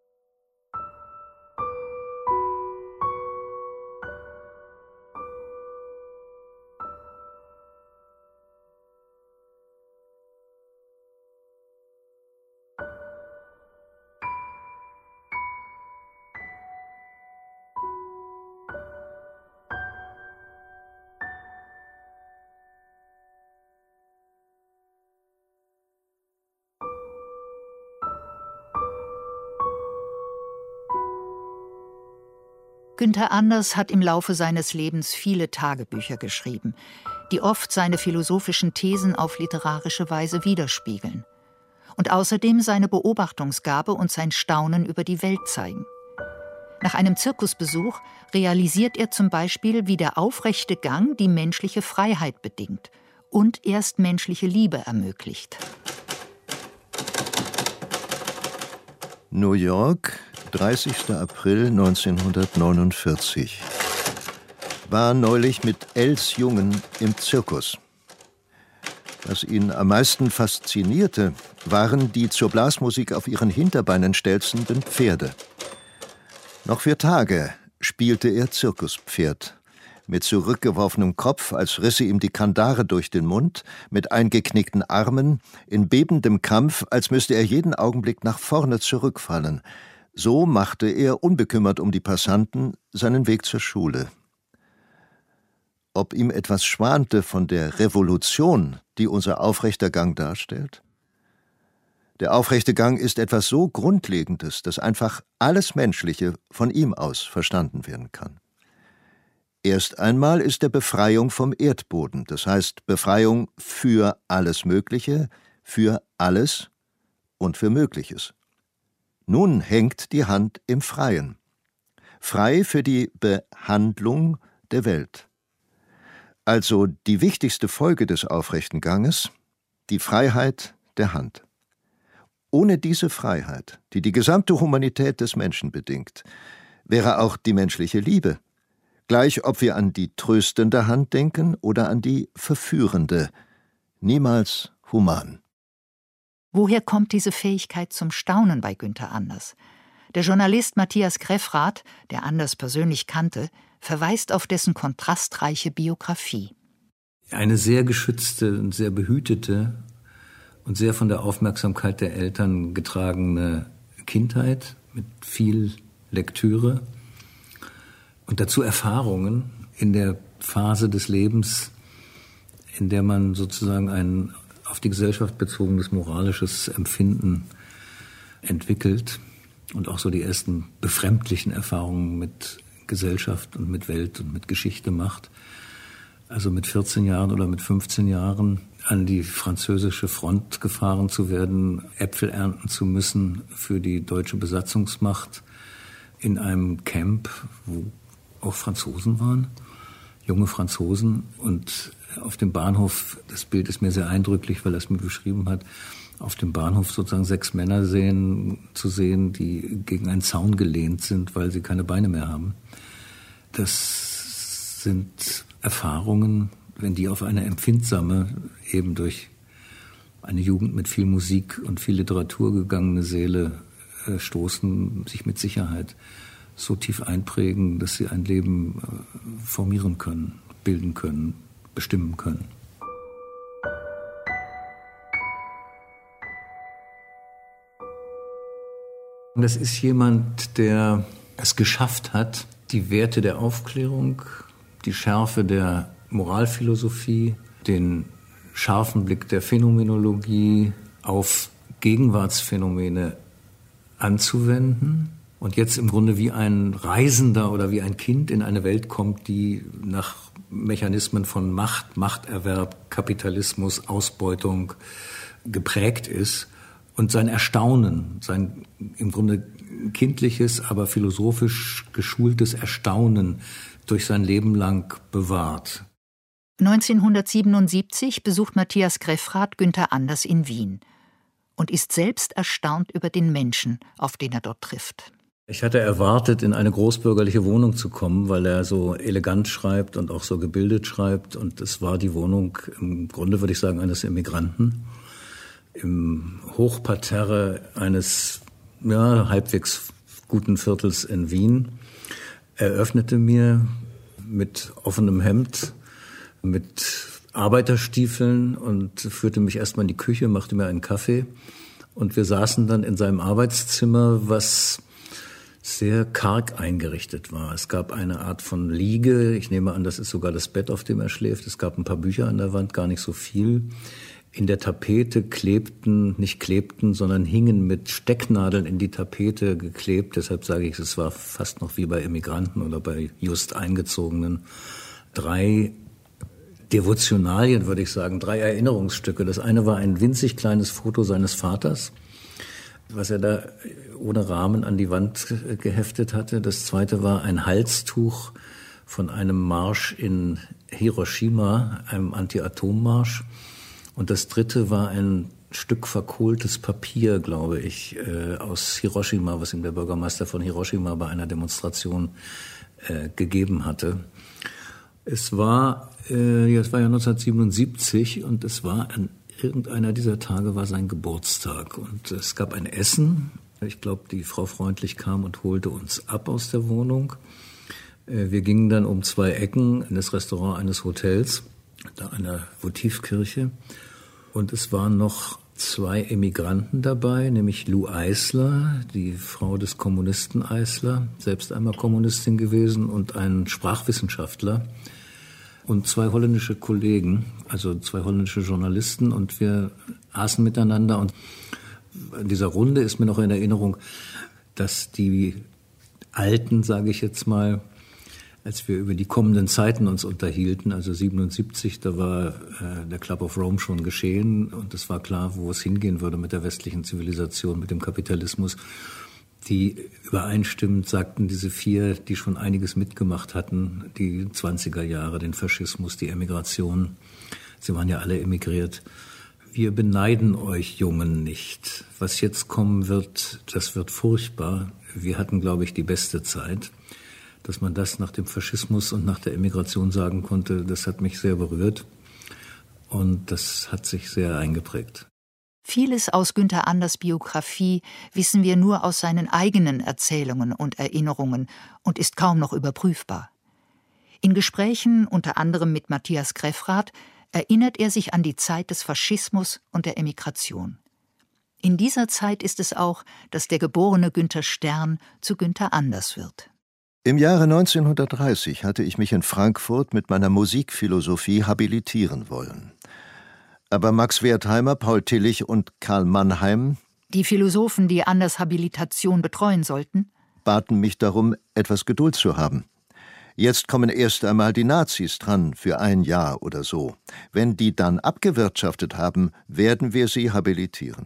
Günther Anders hat im Laufe seines Lebens viele Tagebücher geschrieben, die oft seine philosophischen Thesen auf literarische Weise widerspiegeln und außerdem seine Beobachtungsgabe und sein Staunen über die Welt zeigen. Nach einem Zirkusbesuch realisiert er zum Beispiel, wie der aufrechte Gang die menschliche Freiheit bedingt und erst menschliche Liebe ermöglicht. New York, 30. April 1949. War neulich mit Els Jungen im Zirkus. Was ihn am meisten faszinierte, waren die zur Blasmusik auf ihren Hinterbeinen stelzenden Pferde. Noch für Tage spielte er Zirkuspferd. Mit zurückgeworfenem Kopf, als risse ihm die Kandare durch den Mund, mit eingeknickten Armen, in bebendem Kampf, als müsste er jeden Augenblick nach vorne zurückfallen. So machte er, unbekümmert um die Passanten, seinen Weg zur Schule. Ob ihm etwas schwante von der Revolution, die unser aufrechter Gang darstellt? Der aufrechte Gang ist etwas so Grundlegendes, dass einfach alles Menschliche von ihm aus verstanden werden kann. Erst einmal ist er Befreiung vom Erdboden, das heißt Befreiung für alles Mögliche, für alles und für Mögliches. Nun hängt die Hand im Freien. Frei für die Behandlung der Welt. Also die wichtigste Folge des aufrechten Ganges, die Freiheit der Hand. Ohne diese Freiheit, die die gesamte Humanität des Menschen bedingt, wäre auch die menschliche Liebe, gleich ob wir an die tröstende Hand denken oder an die verführende, niemals human. Woher kommt diese Fähigkeit zum Staunen bei Günther Anders? Der Journalist Matthias Greffrath, der Anders persönlich kannte, verweist auf dessen kontrastreiche Biografie. Eine sehr geschützte und sehr behütete und sehr von der Aufmerksamkeit der Eltern getragene Kindheit mit viel Lektüre und dazu Erfahrungen in der Phase des Lebens, in der man sozusagen ein auf die Gesellschaft bezogenes moralisches Empfinden entwickelt und auch so die ersten befremdlichen Erfahrungen mit Gesellschaft und mit Welt und mit Geschichte macht. Also mit 14 Jahren oder mit 15 Jahren an die französische Front gefahren zu werden, Äpfel ernten zu müssen für die deutsche Besatzungsmacht in einem Camp, wo auch Franzosen waren, junge Franzosen, und auf dem Bahnhof, das Bild ist mir sehr eindrücklich, weil er es mir beschrieben hat, auf dem Bahnhof sozusagen 6 Männer zu sehen, die gegen einen Zaun gelehnt sind, weil sie keine Beine mehr haben. Das sind Erfahrungen, wenn die auf eine empfindsame, eben durch eine Jugend mit viel Musik und viel Literatur gegangene Seele stoßen, sich mit Sicherheit so tief einprägen, dass sie ein Leben formieren können, bilden können, bestimmen können. Das ist jemand, der es geschafft hat, die Werte der Aufklärung, die Schärfe der Moralphilosophie, den scharfen Blick der Phänomenologie auf Gegenwartsphänomene anzuwenden und jetzt im Grunde wie ein Reisender oder wie ein Kind in eine Welt kommt, die nach Mechanismen von Macht, Machterwerb, Kapitalismus, Ausbeutung geprägt ist und sein Erstaunen, sein im Grunde kindliches, aber philosophisch geschultes Erstaunen durch sein Leben lang bewahrt. 1977 besucht Matthias Greffrath Günther Anders in Wien und ist selbst erstaunt über den Menschen, auf den er dort trifft. Ich hatte erwartet, in eine großbürgerliche Wohnung zu kommen, weil er so elegant schreibt und auch so gebildet schreibt. Und es war die Wohnung, im Grunde würde ich sagen, eines Immigranten, im Hochparterre eines halbwegs guten Viertels in Wien. Er öffnete mir mit offenem Hemd, mit Arbeiterstiefeln und führte mich erstmal in die Küche, machte mir einen Kaffee. Und wir saßen dann in seinem Arbeitszimmer, was sehr karg eingerichtet war. Es gab eine Art von Liege. Ich nehme an, das ist sogar das Bett, auf dem er schläft. Es gab ein paar Bücher an der Wand, gar nicht so viel. In der Tapete sondern hingen mit Stecknadeln in die Tapete geklebt. Deshalb sage ich, es war fast noch wie bei Immigranten oder bei just Eingezogenen. 3 Devotionalien, würde ich sagen, 3 Erinnerungsstücke. Das eine war ein winzig kleines Foto seines Vaters, was er da ohne Rahmen an die Wand geheftet hatte. Das zweite war ein Halstuch von einem Marsch in Hiroshima, einem Anti-Atom-Marsch. Und das dritte war ein Stück verkohltes Papier, glaube ich, aus Hiroshima, was ihm der Bürgermeister von Hiroshima bei einer Demonstration gegeben hatte. Es war ja 1977 und es war an irgendeiner dieser Tage war sein Geburtstag. Und es gab ein Essen. Ich glaube, die Frau freundlich kam und holte uns ab aus der Wohnung. Wir gingen dann um 2 Ecken in das Restaurant eines Hotels, da einer Votivkirche. Und es waren noch 2 Emigranten dabei, nämlich Lou Eisler, die Frau des Kommunisten Eisler, selbst einmal Kommunistin gewesen, und ein Sprachwissenschaftler und 2 holländische Kollegen, also 2 holländische Journalisten, und wir aßen miteinander. Und in dieser Runde ist mir noch in Erinnerung, dass die Alten, sage ich jetzt mal, als wir über die kommenden Zeiten uns unterhielten, also 77, da war der Club of Rome schon geschehen und es war klar, wo es hingehen würde mit der westlichen Zivilisation, mit dem Kapitalismus. Die übereinstimmend sagten, diese 4, die schon einiges mitgemacht hatten, die 20er Jahre, den Faschismus, die Emigration, sie waren ja alle emigriert. Wir beneiden euch Jungen nicht. Was jetzt kommen wird, das wird furchtbar. Wir hatten, glaube ich, die beste Zeit. Dass man das nach dem Faschismus und nach der Emigration sagen konnte, das hat mich sehr berührt und das hat sich sehr eingeprägt. Vieles aus Günther Anders Biografie wissen wir nur aus seinen eigenen Erzählungen und Erinnerungen und ist kaum noch überprüfbar. In Gesprächen, unter anderem mit Matthias Greffrath, erinnert er sich an die Zeit des Faschismus und der Emigration. In dieser Zeit ist es auch, dass der geborene Günther Stern zu Günther Anders wird. Im Jahre 1930 hatte ich mich in Frankfurt mit meiner Musikphilosophie habilitieren wollen. Aber Max Wertheimer, Paul Tillich und Karl Mannheim, die Philosophen, die Anders' Habilitation betreuen sollten, baten mich darum, etwas Geduld zu haben. Jetzt kommen erst einmal die Nazis dran für 1 Jahr oder so. Wenn die dann abgewirtschaftet haben, werden wir sie habilitieren.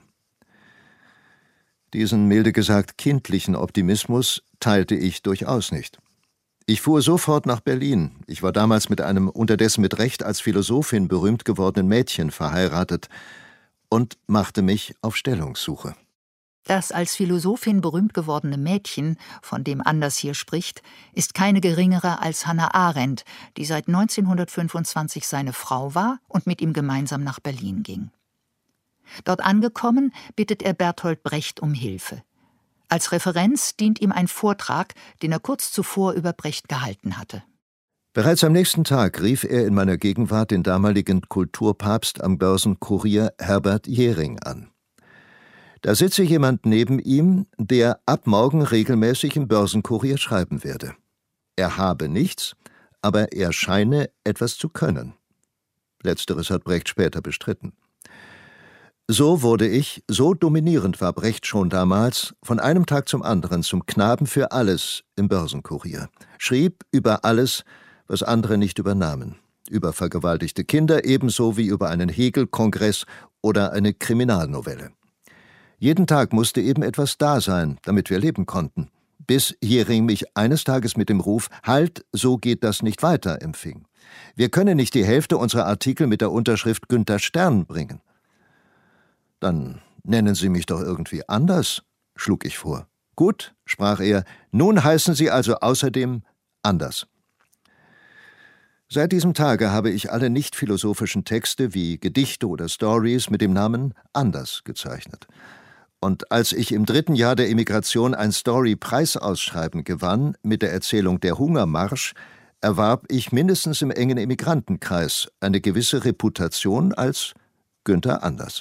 Diesen milde gesagt kindlichen Optimismus teilte ich durchaus nicht. Ich fuhr sofort nach Berlin. Ich war damals mit einem unterdessen mit Recht als Philosophin berühmt gewordenen Mädchen verheiratet und machte mich auf Stellungssuche. Das als Philosophin berühmt gewordene Mädchen, von dem Anders hier spricht, ist keine geringere als Hannah Arendt, die seit 1925 seine Frau war und mit ihm gemeinsam nach Berlin ging. Dort angekommen, bittet er Bertolt Brecht um Hilfe. Als Referenz dient ihm ein Vortrag, den er kurz zuvor über Brecht gehalten hatte. Bereits am nächsten Tag rief er in meiner Gegenwart den damaligen Kulturpapst am Börsenkurier Herbert Jähring an. Da sitze jemand neben ihm, der ab morgen regelmäßig im Börsenkurier schreiben werde. Er habe nichts, aber er scheine etwas zu können. Letzteres hat Brecht später bestritten. So wurde ich, so dominierend war Brecht schon damals, von einem Tag zum anderen zum Knaben für alles im Börsenkurier, schrieb über alles, was andere nicht übernahmen, über vergewaltigte Kinder ebenso wie über einen Hegel-Kongress oder eine Kriminalnovelle. Jeden Tag musste eben etwas da sein, damit wir leben konnten, bis Jähring mich eines Tages mit dem Ruf »Halt, so geht das nicht weiter« empfing. Wir können nicht die Hälfte unserer Artikel mit der Unterschrift Günther Stern bringen. »Dann nennen Sie mich doch irgendwie anders«, schlug ich vor. »Gut«, sprach er, »nun heißen Sie also außerdem anders.« Seit diesem Tage habe ich alle nicht-philosophischen Texte wie Gedichte oder Stories mit dem Namen Anders gezeichnet. Und als ich im 3. Jahr der Emigration ein Story-Preisausschreiben gewann mit der Erzählung Der Hungermarsch, erwarb ich mindestens im engen Emigrantenkreis eine gewisse Reputation als Günther Anders.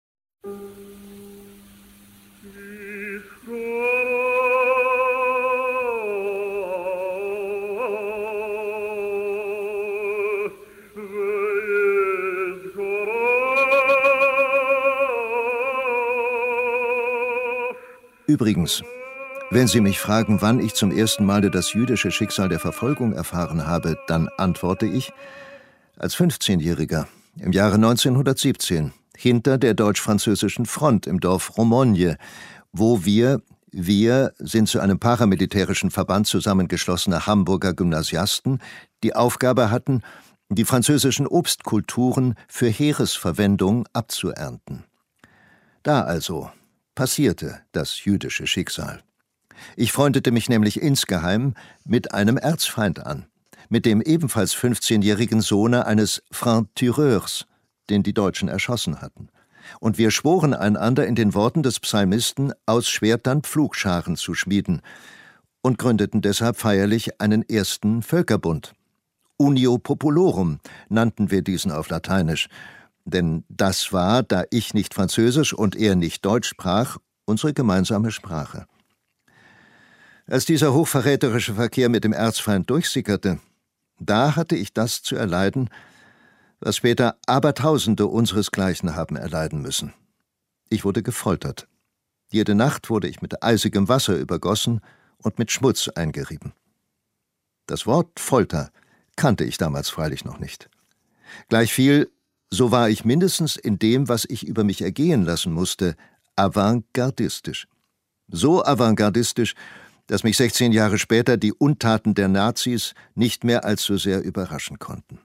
Übrigens, wenn Sie mich fragen, wann ich zum ersten Male das jüdische Schicksal der Verfolgung erfahren habe, dann antworte ich, als 15-Jähriger, im Jahre 1917, hinter der deutsch-französischen Front im Dorf Romogne, wo wir sind zu einem paramilitärischen Verband zusammengeschlossene Hamburger Gymnasiasten, die Aufgabe hatten, die französischen Obstkulturen für Heeresverwendung abzuernten. Da also passierte das jüdische Schicksal. Ich freundete mich nämlich insgeheim mit einem Erzfeind an, mit dem ebenfalls 15-jährigen Sohne eines Franc-Tireurs, den die Deutschen erschossen hatten. Und wir schworen einander in den Worten des Psalmisten, aus Schwertern Pflugscharen zu schmieden und gründeten deshalb feierlich einen ersten Völkerbund. Unio Populorum nannten wir diesen auf Lateinisch, denn das war, da ich nicht Französisch und er nicht Deutsch sprach, unsere gemeinsame Sprache. Als dieser hochverräterische Verkehr mit dem Erzfeind durchsickerte, da hatte ich das zu erleiden, was später Abertausende unseresgleichen haben erleiden müssen. Ich wurde gefoltert. Jede Nacht wurde ich mit eisigem Wasser übergossen und mit Schmutz eingerieben. Das Wort Folter kannte ich damals freilich noch nicht. Gleichviel, so war ich mindestens in dem, was ich über mich ergehen lassen musste, avantgardistisch. So avantgardistisch, dass mich 16 Jahre später die Untaten der Nazis nicht mehr allzu sehr überraschen konnten.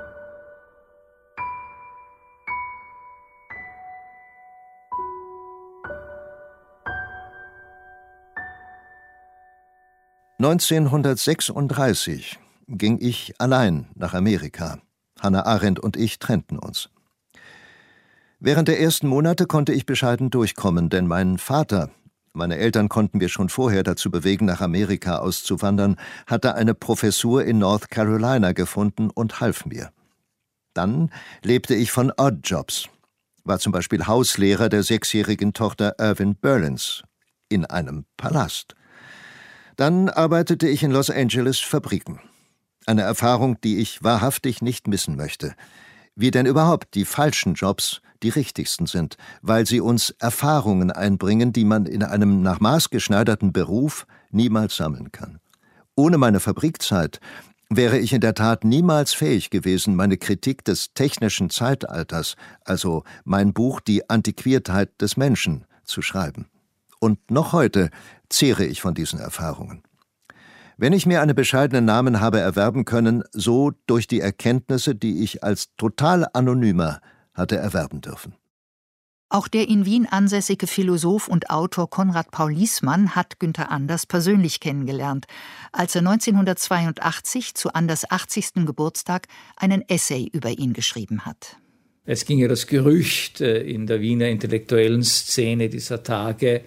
(1936) ging ich allein nach Amerika. Hannah Arendt und ich trennten uns. Während der ersten Monate konnte ich bescheiden durchkommen, denn mein Vater, meine Eltern konnten wir schon vorher dazu bewegen, nach Amerika auszuwandern, hatte eine Professur in North Carolina gefunden und half mir. Dann lebte ich von Oddjobs, war zum Beispiel Hauslehrer der 6-jährigen Tochter Irving Berlins in einem Palast. Dann arbeitete ich in Los Angeles Fabriken. Eine Erfahrung, die ich wahrhaftig nicht missen möchte. Wie denn überhaupt die falschen Jobs die richtigsten sind, weil sie uns Erfahrungen einbringen, die man in einem nach Maß geschneiderten Beruf niemals sammeln kann. Ohne meine Fabrikzeit wäre ich in der Tat niemals fähig gewesen, meine Kritik des technischen Zeitalters, also mein Buch Die Antiquiertheit des Menschen, zu schreiben. Und noch heute zehre ich von diesen Erfahrungen. Wenn ich mir einen bescheidenen Namen habe erwerben können, so durch die Erkenntnisse, die ich als total Anonymer hatte erwerben dürfen. Auch der in Wien ansässige Philosoph und Autor Konrad Paul Liessmann hat Günther Anders persönlich kennengelernt, als er 1982 zu Anders' 80. Geburtstag einen Essay über ihn geschrieben hat. Es ging ja das Gerücht in der Wiener intellektuellen Szene dieser Tage,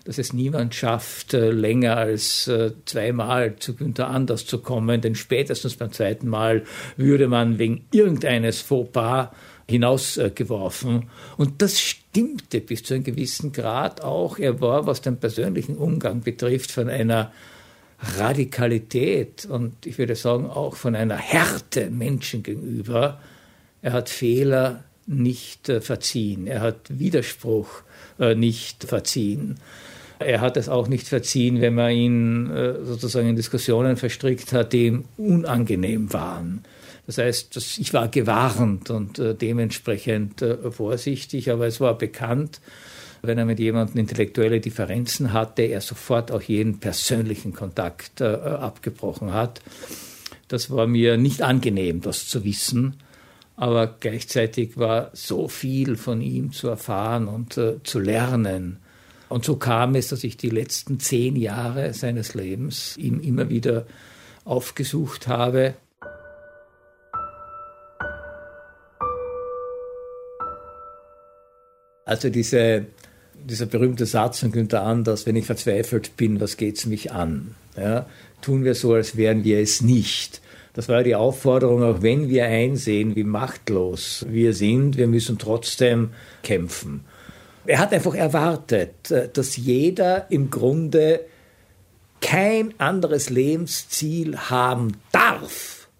dass es niemand schafft, länger als 2 Mal zu Günther Anders zu kommen, denn spätestens beim 2. Mal würde man wegen irgendeines Fauxpas hinausgeworfen. Und das stimmte bis zu einem gewissen Grad auch. Er war, was den persönlichen Umgang betrifft, von einer Radikalität und ich würde sagen auch von einer Härte Menschen gegenüber. Er hat Fehler nicht verziehen. Er hat Widerspruch nicht verziehen. Er hat es auch nicht verziehen, wenn man ihn sozusagen in Diskussionen verstrickt hat, die ihm unangenehm waren. Das heißt, ich war gewarnt und dementsprechend vorsichtig, aber es war bekannt, wenn er mit jemandem intellektuelle Differenzen hatte, er sofort auch jeden persönlichen Kontakt abgebrochen hat. Das war mir nicht angenehm, das zu wissen, aber gleichzeitig war so viel von ihm zu erfahren und zu lernen. Und so kam es, dass ich die letzten 10 Jahre seines Lebens ihm immer wieder aufgesucht habe. Also dieser berühmte Satz von Günther Anders, wenn ich verzweifelt bin, was geht's mich an? Ja, tun wir so, als wären wir es nicht. Das war die Aufforderung, auch wenn wir einsehen, wie machtlos wir sind, wir müssen trotzdem kämpfen. Er hat einfach erwartet, dass jeder im Grunde kein anderes Lebensziel haben darf,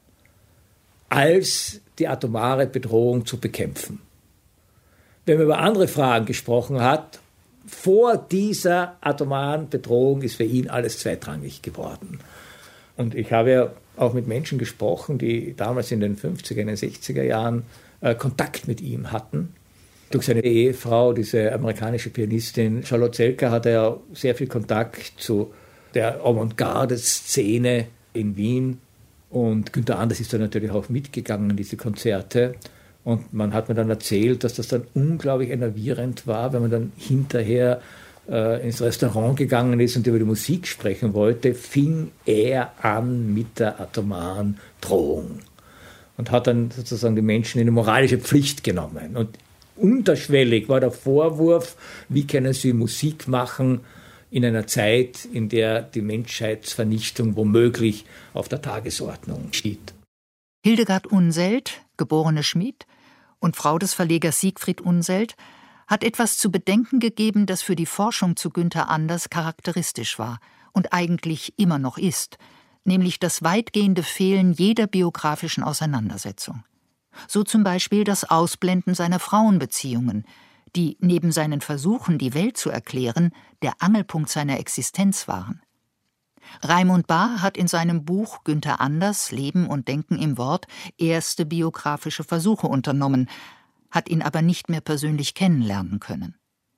als die atomare Bedrohung zu bekämpfen. Wenn man über andere Fragen gesprochen hat, vor dieser atomaren Bedrohung ist für ihn alles zweitrangig geworden. Und ich habe ja auch mit Menschen gesprochen, die damals in den 50er, in den 60er Jahren Kontakt mit ihm hatten. Durch seine Ehefrau, diese amerikanische Pianistin Charlotte Zelka, hatte er sehr viel Kontakt zu der Avantgarde-Szene in Wien. Und Günther Anders ist da natürlich auch mitgegangen in diese Konzerte. Und man hat mir dann erzählt, dass das dann unglaublich enervierend war, wenn man dann hinterher ins Restaurant gegangen ist und über die Musik sprechen wollte, fing er an mit der atomaren Drohung und hat dann sozusagen die Menschen in eine moralische Pflicht genommen. Und unterschwellig war der Vorwurf, wie können sie Musik machen in einer Zeit, in der die Menschheitsvernichtung womöglich auf der Tagesordnung steht. Hildegard Unseld, geborene Schmid und Frau des Verlegers Siegfried Unseld, hat etwas zu bedenken gegeben, das für die Forschung zu Günther Anders charakteristisch war und eigentlich immer noch ist, nämlich das weitgehende Fehlen jeder biografischen Auseinandersetzung. So zum Beispiel das Ausblenden seiner Frauenbeziehungen, die neben seinen Versuchen, die Welt zu erklären, der Angelpunkt seiner Existenz waren. Raimund Barr hat in seinem Buch Günther Anders, Leben und Denken im Wort erste biografische Versuche unternommen, hat ihn aber nicht mehr persönlich kennenlernen können.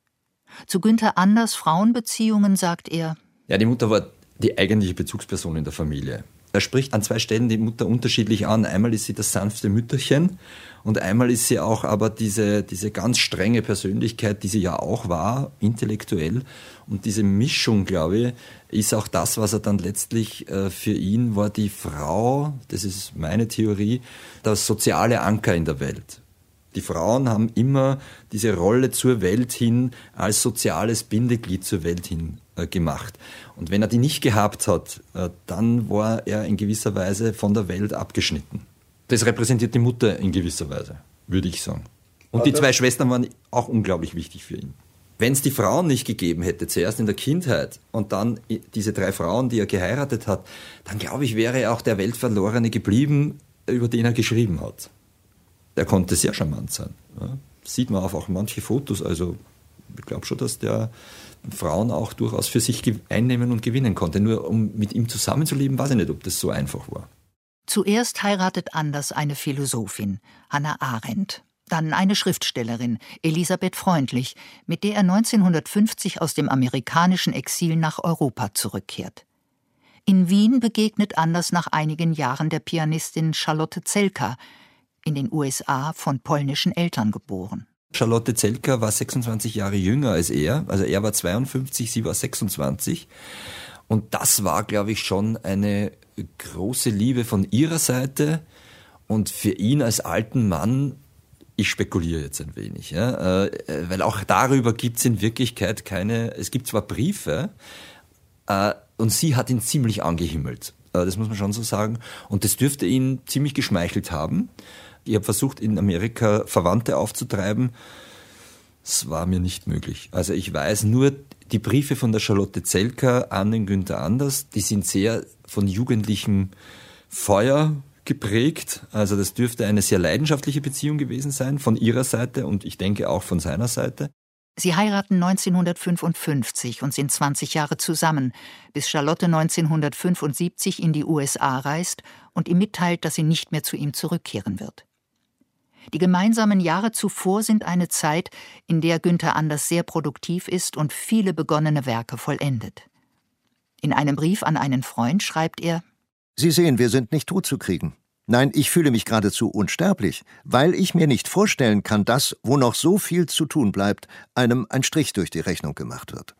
Zu Günther Anders Frauenbeziehungen sagt er: Ja, die Mutter war die eigentliche Bezugsperson in der Familie. Er spricht an 2 Stellen die Mutter unterschiedlich an. Einmal ist sie das sanfte Mütterchen und einmal ist sie auch aber diese ganz strenge Persönlichkeit, die sie ja auch war, intellektuell. Und diese Mischung, glaube ich, ist auch das, was er dann letztlich für ihn war, die Frau, das ist meine Theorie, das soziale Anker in der Welt. Die Frauen haben immer diese Rolle zur Welt hin als soziales Bindeglied zur Welt hin gemacht. Und wenn er die nicht gehabt hat, dann war er in gewisser Weise von der Welt abgeschnitten. Das repräsentiert die Mutter in gewisser Weise, würde ich sagen. Und die 2 Schwestern waren auch unglaublich wichtig für ihn. Wenn es die Frauen nicht gegeben hätte, zuerst in der Kindheit und dann diese 3 Frauen, die er geheiratet hat, dann glaube ich, wäre er auch der Weltverlorene geblieben, über den er geschrieben hat. Der konnte sehr charmant sein. Ja. Sieht man auch manche Fotos. Also ich glaube schon, dass der Frauen auch durchaus für sich einnehmen und gewinnen konnte. Nur um mit ihm zusammenzuleben, weiß ich nicht, ob das so einfach war. Zuerst heiratet Anders eine Philosophin, Hannah Arendt, dann eine Schriftstellerin, Elisabeth Freundlich, mit der er 1950 aus dem amerikanischen Exil nach Europa zurückkehrt. In Wien begegnet Anders nach einigen Jahren der Pianistin Charlotte Zelka, in den USA von polnischen Eltern geboren. Charlotte Zelka war 26 Jahre jünger als er, also er war 52, sie war 26. Und das war, glaube ich, schon eine große Liebe von ihrer Seite. Und für ihn als alten Mann Ich spekuliere jetzt ein wenig, ja, weil auch darüber gibt es in Wirklichkeit keine, es gibt zwar Briefe, und sie hat ihn ziemlich angehimmelt, das muss man schon so sagen, und das dürfte ihn ziemlich geschmeichelt haben. Ich habe versucht, in Amerika Verwandte aufzutreiben, es war mir nicht möglich. Also ich weiß nur, die Briefe von der Charlotte Zelker an den Günther Anders, die sind sehr von jugendlichem Feuer geprägt. Also das dürfte eine sehr leidenschaftliche Beziehung gewesen sein, von ihrer Seite und ich denke auch von seiner Seite. Sie heiraten 1955 und sind 20 Jahre zusammen, bis Charlotte 1975 in die USA reist und ihm mitteilt, dass sie nicht mehr zu ihm zurückkehren wird. Die gemeinsamen Jahre zuvor sind eine Zeit, in der Günther Anders sehr produktiv ist und viele begonnene Werke vollendet. In einem Brief an einen Freund schreibt er: Sie sehen, wir sind nicht totzukriegen. Nein, ich fühle mich geradezu unsterblich, weil ich mir nicht vorstellen kann, dass, wo noch so viel zu tun bleibt, einem ein Strich durch die Rechnung gemacht wird.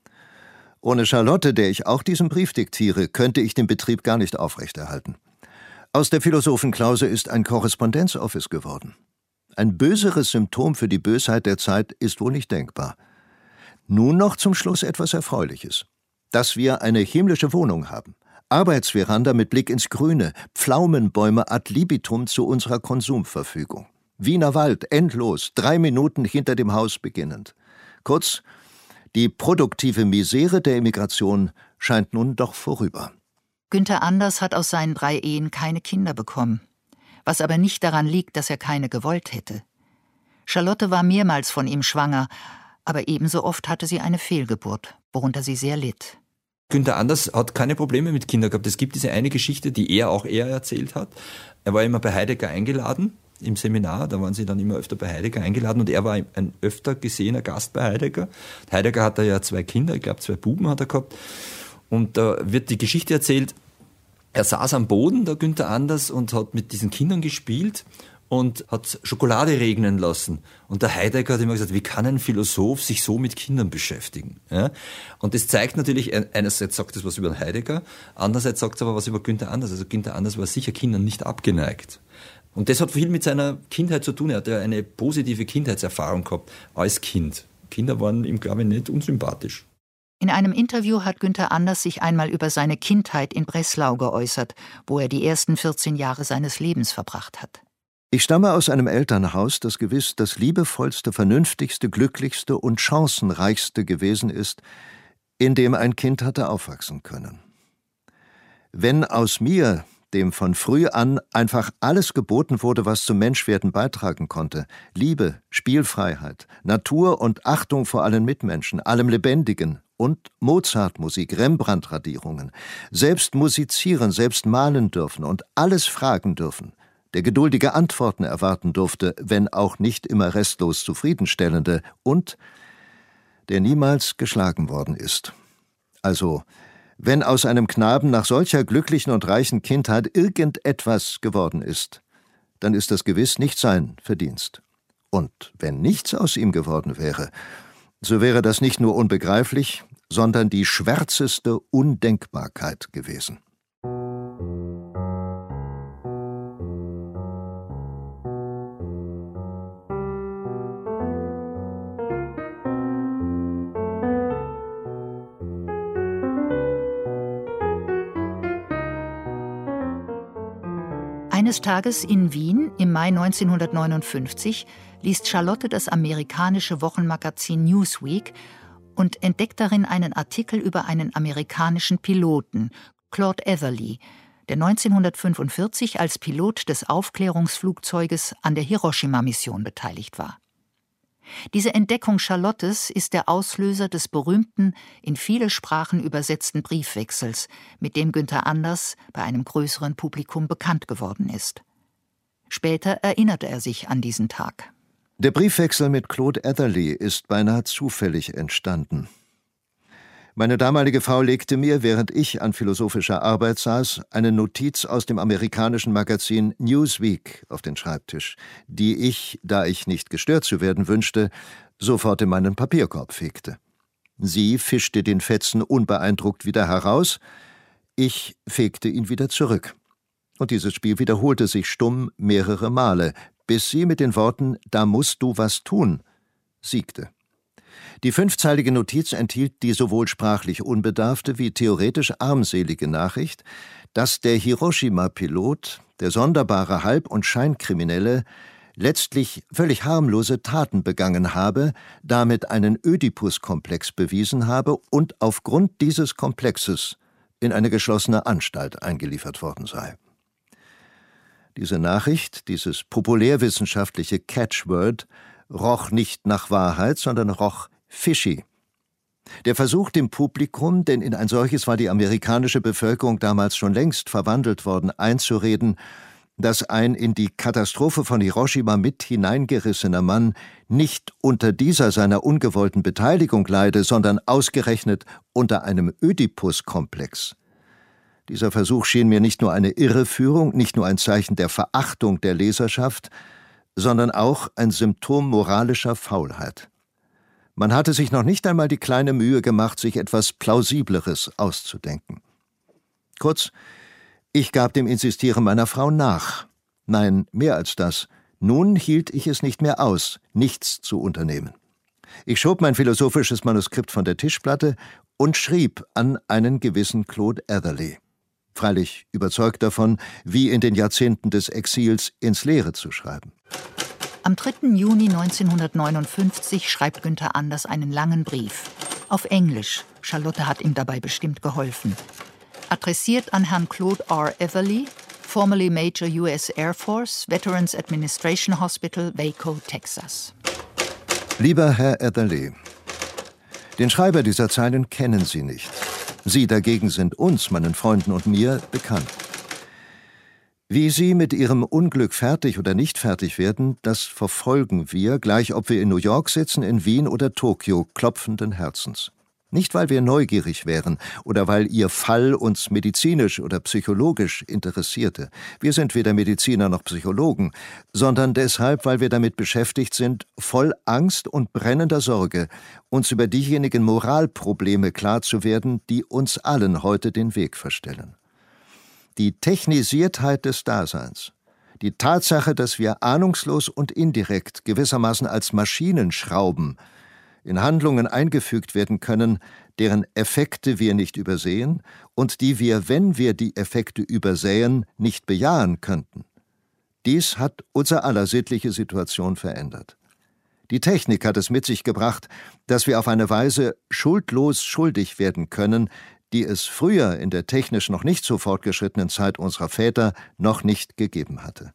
Ohne Charlotte, der ich auch diesen Brief diktiere, könnte ich den Betrieb gar nicht aufrechterhalten. Aus der Philosophenklause ist ein Korrespondenzoffice geworden. Ein böseres Symptom für die Bösheit der Zeit ist wohl nicht denkbar. Nun noch zum Schluss etwas Erfreuliches. Dass wir eine himmlische Wohnung haben. Arbeitsveranda mit Blick ins Grüne, Pflaumenbäume ad libitum zu unserer Konsumverfügung. Wiener Wald, endlos, 3 Minuten hinter dem Haus beginnend. Kurz, die produktive Misere der Emigration scheint nun doch vorüber. Günther Anders hat aus seinen 3 Ehen keine Kinder bekommen. Was aber nicht daran liegt, dass er keine gewollt hätte. Charlotte war mehrmals von ihm schwanger, aber ebenso oft hatte sie eine Fehlgeburt, worunter sie sehr litt. Günther Anders hat keine Probleme mit Kindern gehabt. Es gibt diese eine Geschichte, die er erzählt hat. Er war immer bei Heidegger eingeladen im Seminar, da waren sie dann immer öfter bei Heidegger eingeladen und er war ein öfter gesehener Gast bei Heidegger. Heidegger hatte ja 2 Kinder, ich glaube 2 Buben hat er gehabt. Und da wird die Geschichte erzählt, er saß am Boden, der Günther Anders, und hat mit diesen Kindern gespielt und hat Schokolade regnen lassen. Und der Heidegger hat immer gesagt, wie kann ein Philosoph sich so mit Kindern beschäftigen? Ja? Und das zeigt natürlich, einerseits sagt es was über den Heidegger, andererseits sagt es aber was über Günther Anders. Also Günther Anders war sicher Kindern nicht abgeneigt. Und das hat viel mit seiner Kindheit zu tun. Er hat ja eine positive Kindheitserfahrung gehabt als Kind. Kinder waren ihm, glaube ich, nicht unsympathisch. In einem Interview hat Günther Anders sich einmal über seine Kindheit in Breslau geäußert, wo er die ersten 14 Jahre seines Lebens verbracht hat. Ich stamme aus einem Elternhaus, das gewiss das liebevollste, vernünftigste, glücklichste und chancenreichste gewesen ist, in dem ein Kind hatte aufwachsen können. Wenn aus mir, dem von früh an einfach alles geboten wurde, was zum Menschwerden beitragen konnte, Liebe, Spielfreiheit, Natur und Achtung vor allen Mitmenschen, allem Lebendigen und Mozartmusik, Rembrandt-Radierungen, selbst musizieren, selbst malen dürfen und alles fragen dürfen, der geduldige Antworten erwarten durfte, wenn auch nicht immer restlos zufriedenstellende, und der niemals geschlagen worden ist. Also, wenn aus einem Knaben nach solcher glücklichen und reichen Kindheit irgendetwas geworden ist, dann ist das gewiss nicht sein Verdienst. Und wenn nichts aus ihm geworden wäre, so wäre das nicht nur unbegreiflich, sondern die schwärzeste Undenkbarkeit gewesen. Eines Tages in Wien im Mai 1959 liest Charlotte das amerikanische Wochenmagazin Newsweek und entdeckt darin einen Artikel über einen amerikanischen Piloten, Claude Atherley, der 1945 als Pilot des Aufklärungsflugzeuges an der Hiroshima-Mission beteiligt war. Diese Entdeckung Charlottes ist der Auslöser des berühmten, in viele Sprachen übersetzten Briefwechsels, mit dem Günther Anders bei einem größeren Publikum bekannt geworden ist. Später erinnerte er sich an diesen Tag. Der Briefwechsel mit Claude Atherley ist beinahe zufällig entstanden. Meine damalige Frau legte mir, während ich an philosophischer Arbeit saß, eine Notiz aus dem amerikanischen Magazin Newsweek auf den Schreibtisch, die ich, da ich nicht gestört zu werden wünschte, sofort in meinen Papierkorb fegte. Sie fischte den Fetzen unbeeindruckt wieder heraus, ich fegte ihn wieder zurück. Und dieses Spiel wiederholte sich stumm mehrere Male, bis sie mit den Worten »Da musst du was tun« siegte. Die 5-zeilige Notiz enthielt die sowohl sprachlich unbedarfte wie theoretisch armselige Nachricht, dass der Hiroshima-Pilot, der sonderbare Halb- und Scheinkriminelle, letztlich völlig harmlose Taten begangen habe, damit einen Ödipus-Komplex bewiesen habe und aufgrund dieses Komplexes in eine geschlossene Anstalt eingeliefert worden sei. Diese Nachricht, dieses populärwissenschaftliche Catchword, roch nicht nach Wahrheit, sondern roch fishy. Der Versuch, dem Publikum, denn in ein solches war die amerikanische Bevölkerung damals schon längst verwandelt worden, einzureden, dass ein in die Katastrophe von Hiroshima mit hineingerissener Mann nicht unter dieser seiner ungewollten Beteiligung leide, sondern ausgerechnet unter einem Ödipus-Komplex. Dieser Versuch schien mir nicht nur eine Irreführung, nicht nur ein Zeichen der Verachtung der Leserschaft, sondern auch ein Symptom moralischer Faulheit. Man hatte sich noch nicht einmal die kleine Mühe gemacht, sich etwas Plausibleres auszudenken. Kurz, ich gab dem Insistieren meiner Frau nach. Nein, mehr als das. Nun hielt ich es nicht mehr aus, nichts zu unternehmen. Ich schob mein philosophisches Manuskript von der Tischplatte und schrieb an einen gewissen Claude Atherley. Freilich überzeugt davon, wie in den Jahrzehnten des Exils ins Leere zu schreiben. Am 3. Juni 1959 schreibt Günther Anders einen langen Brief. Auf Englisch. Charlotte hat ihm dabei bestimmt geholfen. Adressiert an Herrn Claude R. Atherley, formerly Major US Air Force, Veterans Administration Hospital, Waco, Texas. Lieber Herr Atherley, den Schreiber dieser Zeilen kennen Sie nicht. Sie dagegen sind uns, meinen Freunden und mir, bekannt. Wie Sie mit Ihrem Unglück fertig oder nicht fertig werden, das verfolgen wir, gleich ob wir in New York sitzen, in Wien oder Tokio, klopfenden Herzens. Nicht, weil wir neugierig wären oder weil Ihr Fall uns medizinisch oder psychologisch interessierte. Wir sind weder Mediziner noch Psychologen, sondern deshalb, weil wir damit beschäftigt sind, voll Angst und brennender Sorge, uns über diejenigen Moralprobleme klar zu werden, die uns allen heute den Weg verstellen. Die Technisiertheit des Daseins, die Tatsache, dass wir ahnungslos und indirekt gewissermaßen als Maschinen schrauben, in Handlungen eingefügt werden können, deren Effekte wir nicht übersehen und die wir, wenn wir die Effekte übersähen, nicht bejahen könnten. Dies hat unser aller sittliche Situation verändert. Die Technik hat es mit sich gebracht, dass wir auf eine Weise schuldlos schuldig werden können, die es früher in der technisch noch nicht so fortgeschrittenen Zeit unserer Väter noch nicht gegeben hatte.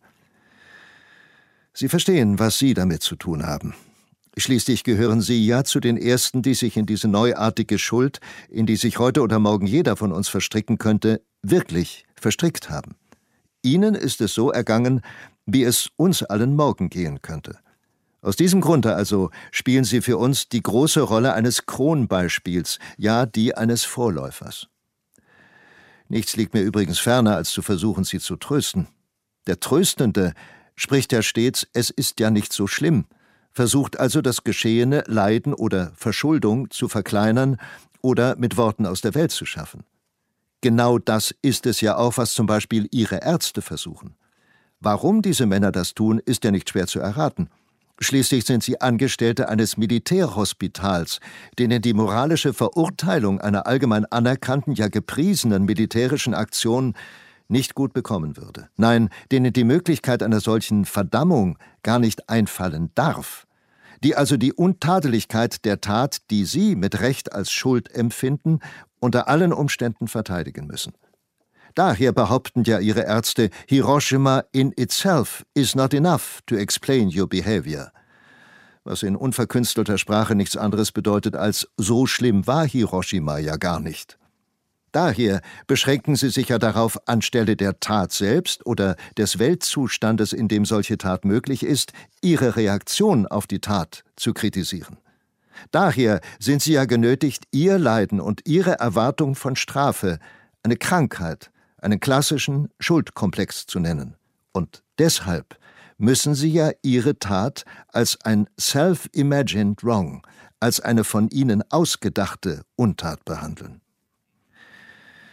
Sie verstehen, was Sie damit zu tun haben. Schließlich gehören Sie ja zu den Ersten, die sich in diese neuartige Schuld, in die sich heute oder morgen jeder von uns verstricken könnte, wirklich verstrickt haben. Ihnen ist es so ergangen, wie es uns allen morgen gehen könnte. Aus diesem Grunde also spielen Sie für uns die große Rolle eines Kronbeispiels, ja die eines Vorläufers. Nichts liegt mir übrigens ferner, als zu versuchen, Sie zu trösten. Der Tröstende spricht ja stets, es ist ja nicht so schlimm, versucht also das Geschehene, Leiden oder Verschuldung zu verkleinern oder mit Worten aus der Welt zu schaffen. Genau das ist es ja auch, was zum Beispiel Ihre Ärzte versuchen. Warum diese Männer das tun, ist ja nicht schwer zu erraten. Schließlich sind sie Angestellte eines Militärhospitals, denen die moralische Verurteilung einer allgemein anerkannten, ja gepriesenen militärischen Aktion nicht gut bekommen würde. Nein, denen die Möglichkeit einer solchen Verdammung gar nicht einfallen darf, die also die Untadeligkeit der Tat, die sie mit Recht als Schuld empfinden, unter allen Umständen verteidigen müssen. Daher behaupten ja ihre Ärzte, Hiroshima in itself is not enough to explain your behavior. Was in unverkünstelter Sprache nichts anderes bedeutet als, so schlimm war Hiroshima ja gar nicht. Daher beschränken sie sich ja darauf, anstelle der Tat selbst oder des Weltzustandes, in dem solche Tat möglich ist, ihre Reaktion auf die Tat zu kritisieren. Daher sind sie ja genötigt, ihr Leiden und ihre Erwartung von Strafe, eine Krankheit, einen klassischen Schuldkomplex zu nennen. Und deshalb müssen sie ja ihre Tat als ein self-imagined wrong, als eine von ihnen ausgedachte Untat behandeln.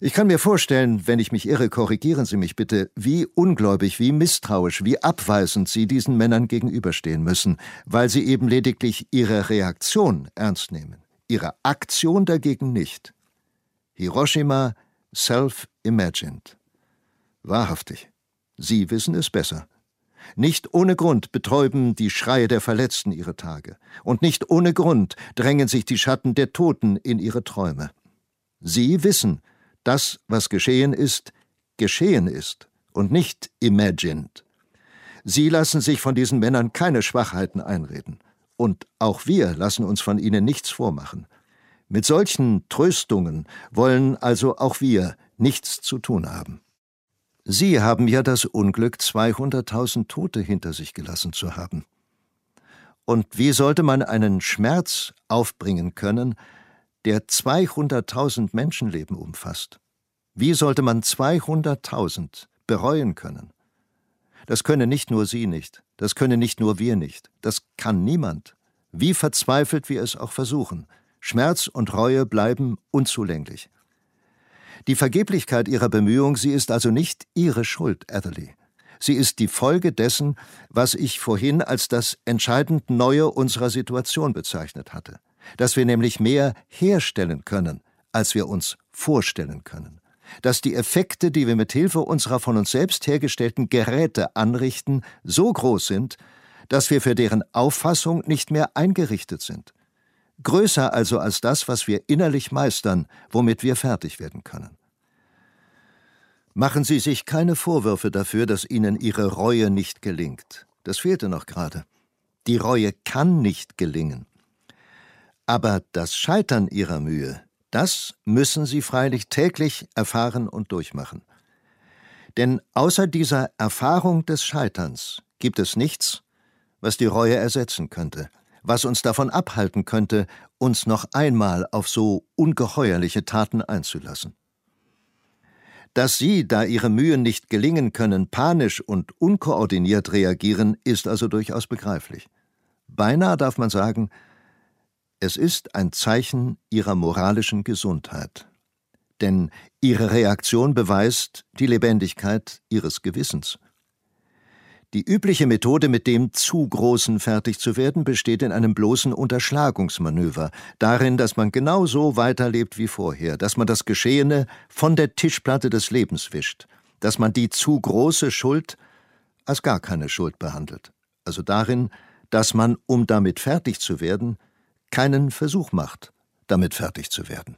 Ich kann mir vorstellen, wenn ich mich irre, korrigieren Sie mich bitte, wie ungläubig, wie misstrauisch, wie abweisend Sie diesen Männern gegenüberstehen müssen, weil Sie eben lediglich ihre Reaktion ernst nehmen, ihre Aktion dagegen nicht. Hiroshima self-imagined. Wahrhaftig, Sie wissen es besser. Nicht ohne Grund betäuben die Schreie der Verletzten ihre Tage, und nicht ohne Grund drängen sich die Schatten der Toten in ihre Träume. Sie wissen, das, was geschehen ist und nicht imagined. Sie lassen sich von diesen Männern keine Schwachheiten einreden. Und auch wir lassen uns von ihnen nichts vormachen. Mit solchen Tröstungen wollen also auch wir nichts zu tun haben. Sie haben ja das Unglück, 200.000 Tote hinter sich gelassen zu haben. Und wie sollte man einen Schmerz aufbringen können, der 200.000 Menschenleben umfasst? Wie sollte man 200.000 bereuen können? Das können nicht nur Sie nicht, das können nicht nur wir nicht, das kann niemand. Wie verzweifelt wir es auch versuchen, Schmerz und Reue bleiben unzulänglich. Die Vergeblichkeit Ihrer Bemühung, sie ist also nicht Ihre Schuld, Atherley. Sie ist die Folge dessen, was ich vorhin als das entscheidend Neue unserer Situation bezeichnet hatte. Dass wir nämlich mehr herstellen können, als wir uns vorstellen können. Dass die Effekte, die wir mit Hilfe unserer von uns selbst hergestellten Geräte anrichten, so groß sind, dass wir für deren Auffassung nicht mehr eingerichtet sind. Größer also als das, was wir innerlich meistern, womit wir fertig werden können. Machen Sie sich keine Vorwürfe dafür, dass Ihnen Ihre Reue nicht gelingt. Das fehlte noch gerade. Die Reue kann nicht gelingen. Aber das Scheitern Ihrer Mühe, das müssen Sie freilich täglich erfahren und durchmachen. Denn außer dieser Erfahrung des Scheiterns gibt es nichts, was die Reue ersetzen könnte, was uns davon abhalten könnte, uns noch einmal auf so ungeheuerliche Taten einzulassen. Dass Sie, da Ihre Mühen nicht gelingen können, panisch und unkoordiniert reagieren, ist also durchaus begreiflich. Beinahe darf man sagen, es ist ein Zeichen Ihrer moralischen Gesundheit. Denn Ihre Reaktion beweist die Lebendigkeit Ihres Gewissens. Die übliche Methode, mit dem zu Großen fertig zu werden, besteht in einem bloßen Unterschlagungsmanöver, darin, dass man genau so weiterlebt wie vorher, dass man das Geschehene von der Tischplatte des Lebens wischt, dass man die zu große Schuld als gar keine Schuld behandelt, also darin, dass man, um damit fertig zu werden, keinen Versuch macht, damit fertig zu werden.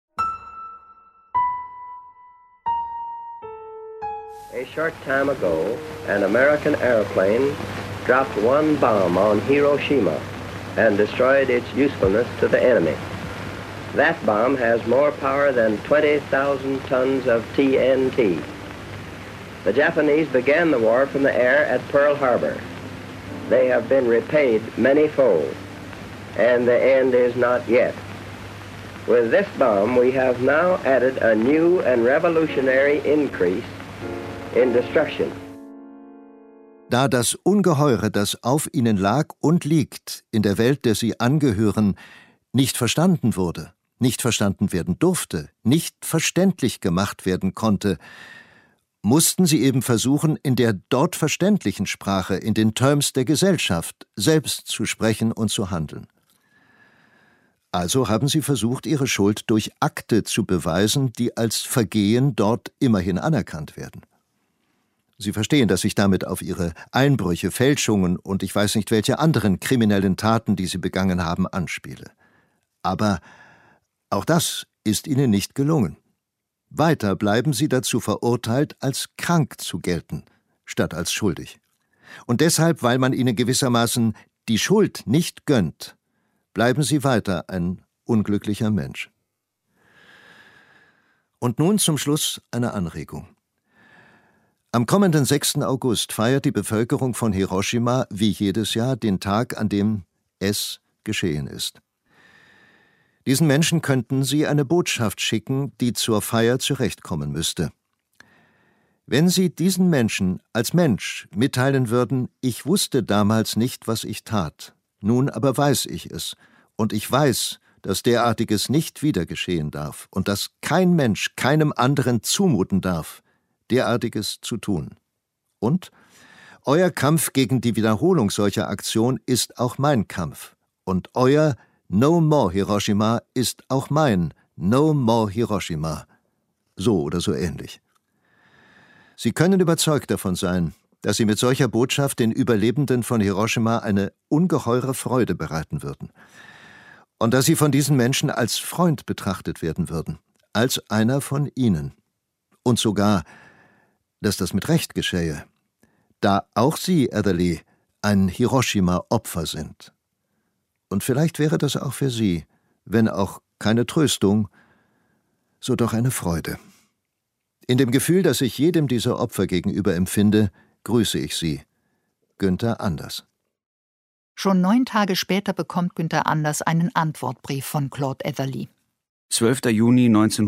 A short time ago, an American airplane dropped one bomb on Hiroshima and destroyed its usefulness to the enemy. That bomb has more power than 20,000 tons of TNT. The Japanese began the war from the air at Pearl Harbor. They have been repaid many-fold, and the end is not yet. With this bomb, we have now added a new and revolutionary increase in destruction. Da das Ungeheure, das auf ihnen lag und liegt, in der Welt, der sie angehören, nicht verstanden wurde, nicht verstanden werden durfte, nicht verständlich gemacht werden konnte, mussten sie eben versuchen, in der dort verständlichen Sprache, in den Terms der Gesellschaft, selbst zu sprechen und zu handeln. Also haben sie versucht, ihre Schuld durch Akte zu beweisen, die als Vergehen dort immerhin anerkannt werden. Sie verstehen, dass ich damit auf ihre Einbrüche, Fälschungen und ich weiß nicht welche anderen kriminellen Taten, die sie begangen haben, anspiele. Aber auch das ist ihnen nicht gelungen. Weiter bleiben sie dazu verurteilt, als krank zu gelten, statt als schuldig. Und deshalb, weil man ihnen gewissermaßen die Schuld nicht gönnt, bleiben sie weiter ein unglücklicher Mensch. Und nun zum Schluss eine Anregung. Am kommenden 6. August feiert die Bevölkerung von Hiroshima wie jedes Jahr den Tag, an dem es geschehen ist. Diesen Menschen könnten Sie eine Botschaft schicken, die zur Feier zurechtkommen müsste. Wenn Sie diesen Menschen als Mensch mitteilen würden, ich wusste damals nicht, was ich tat, nun aber weiß ich es, und ich weiß, dass derartiges nicht wieder geschehen darf und dass kein Mensch keinem anderen zumuten darf, derartiges zu tun. Und euer Kampf gegen die Wiederholung solcher Aktion ist auch mein Kampf. Und euer No More Hiroshima ist auch mein No More Hiroshima. So oder so ähnlich. Sie können überzeugt davon sein, dass Sie mit solcher Botschaft den Überlebenden von Hiroshima eine ungeheure Freude bereiten würden. Und dass Sie von diesen Menschen als Freund betrachtet werden würden, als einer von ihnen. Und sogar, dass das mit Recht geschähe, da auch Sie, Atherley, ein Hiroshima-Opfer sind. Und vielleicht wäre das auch für Sie, wenn auch keine Tröstung, so doch eine Freude. In dem Gefühl, das ich jedem dieser Opfer gegenüber empfinde, grüße ich Sie, Günther Anders. Schon 9 Tage später bekommt Günther Anders einen Antwortbrief von Claude Atherley. 12. Juni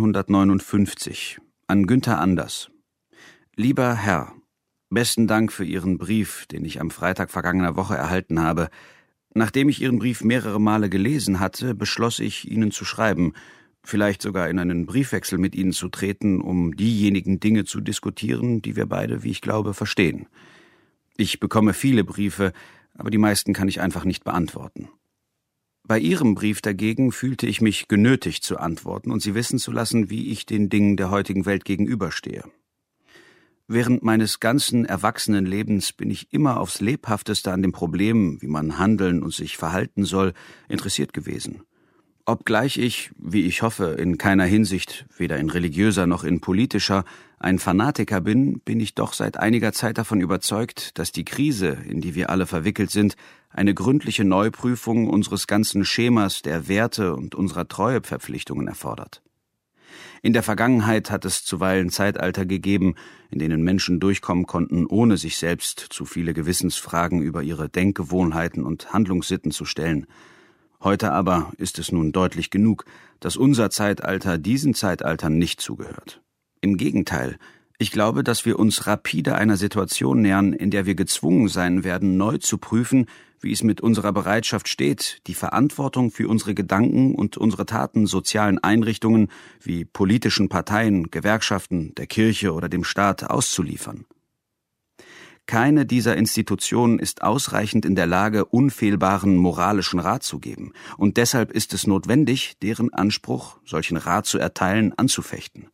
1959 an Günther Anders. Lieber Herr, besten Dank für Ihren Brief, den ich am Freitag vergangener Woche erhalten habe. Nachdem ich Ihren Brief mehrere Male gelesen hatte, beschloss ich, Ihnen zu schreiben, vielleicht sogar in einen Briefwechsel mit Ihnen zu treten, um diejenigen Dinge zu diskutieren, die wir beide, wie ich glaube, verstehen. Ich bekomme viele Briefe, aber die meisten kann ich einfach nicht beantworten. Bei Ihrem Brief dagegen fühlte ich mich genötigt zu antworten und Sie wissen zu lassen, wie ich den Dingen der heutigen Welt gegenüberstehe. Während meines ganzen Erwachsenenlebens bin ich immer aufs Lebhafteste an dem Problem, wie man handeln und sich verhalten soll, interessiert gewesen. Obgleich ich, wie ich hoffe, in keiner Hinsicht, weder in religiöser noch in politischer, ein Fanatiker bin, bin ich doch seit einiger Zeit davon überzeugt, dass die Krise, in die wir alle verwickelt sind, eine gründliche Neuprüfung unseres ganzen Schemas der Werte und unserer Treueverpflichtungen erfordert. In der Vergangenheit hat es zuweilen Zeitalter gegeben, in denen Menschen durchkommen konnten, ohne sich selbst zu viele Gewissensfragen über ihre Denkgewohnheiten und Handlungssitten zu stellen. Heute aber ist es nun deutlich genug, dass unser Zeitalter diesen Zeitaltern nicht zugehört. Im Gegenteil, ich glaube, dass wir uns rapide einer Situation nähern, in der wir gezwungen sein werden, neu zu prüfen, wie es mit unserer Bereitschaft steht, die Verantwortung für unsere Gedanken und unsere Taten sozialen Einrichtungen wie politischen Parteien, Gewerkschaften, der Kirche oder dem Staat auszuliefern. Keine dieser Institutionen ist ausreichend in der Lage, unfehlbaren moralischen Rat zu geben, und deshalb ist es notwendig, deren Anspruch, solchen Rat zu erteilen, anzufechten.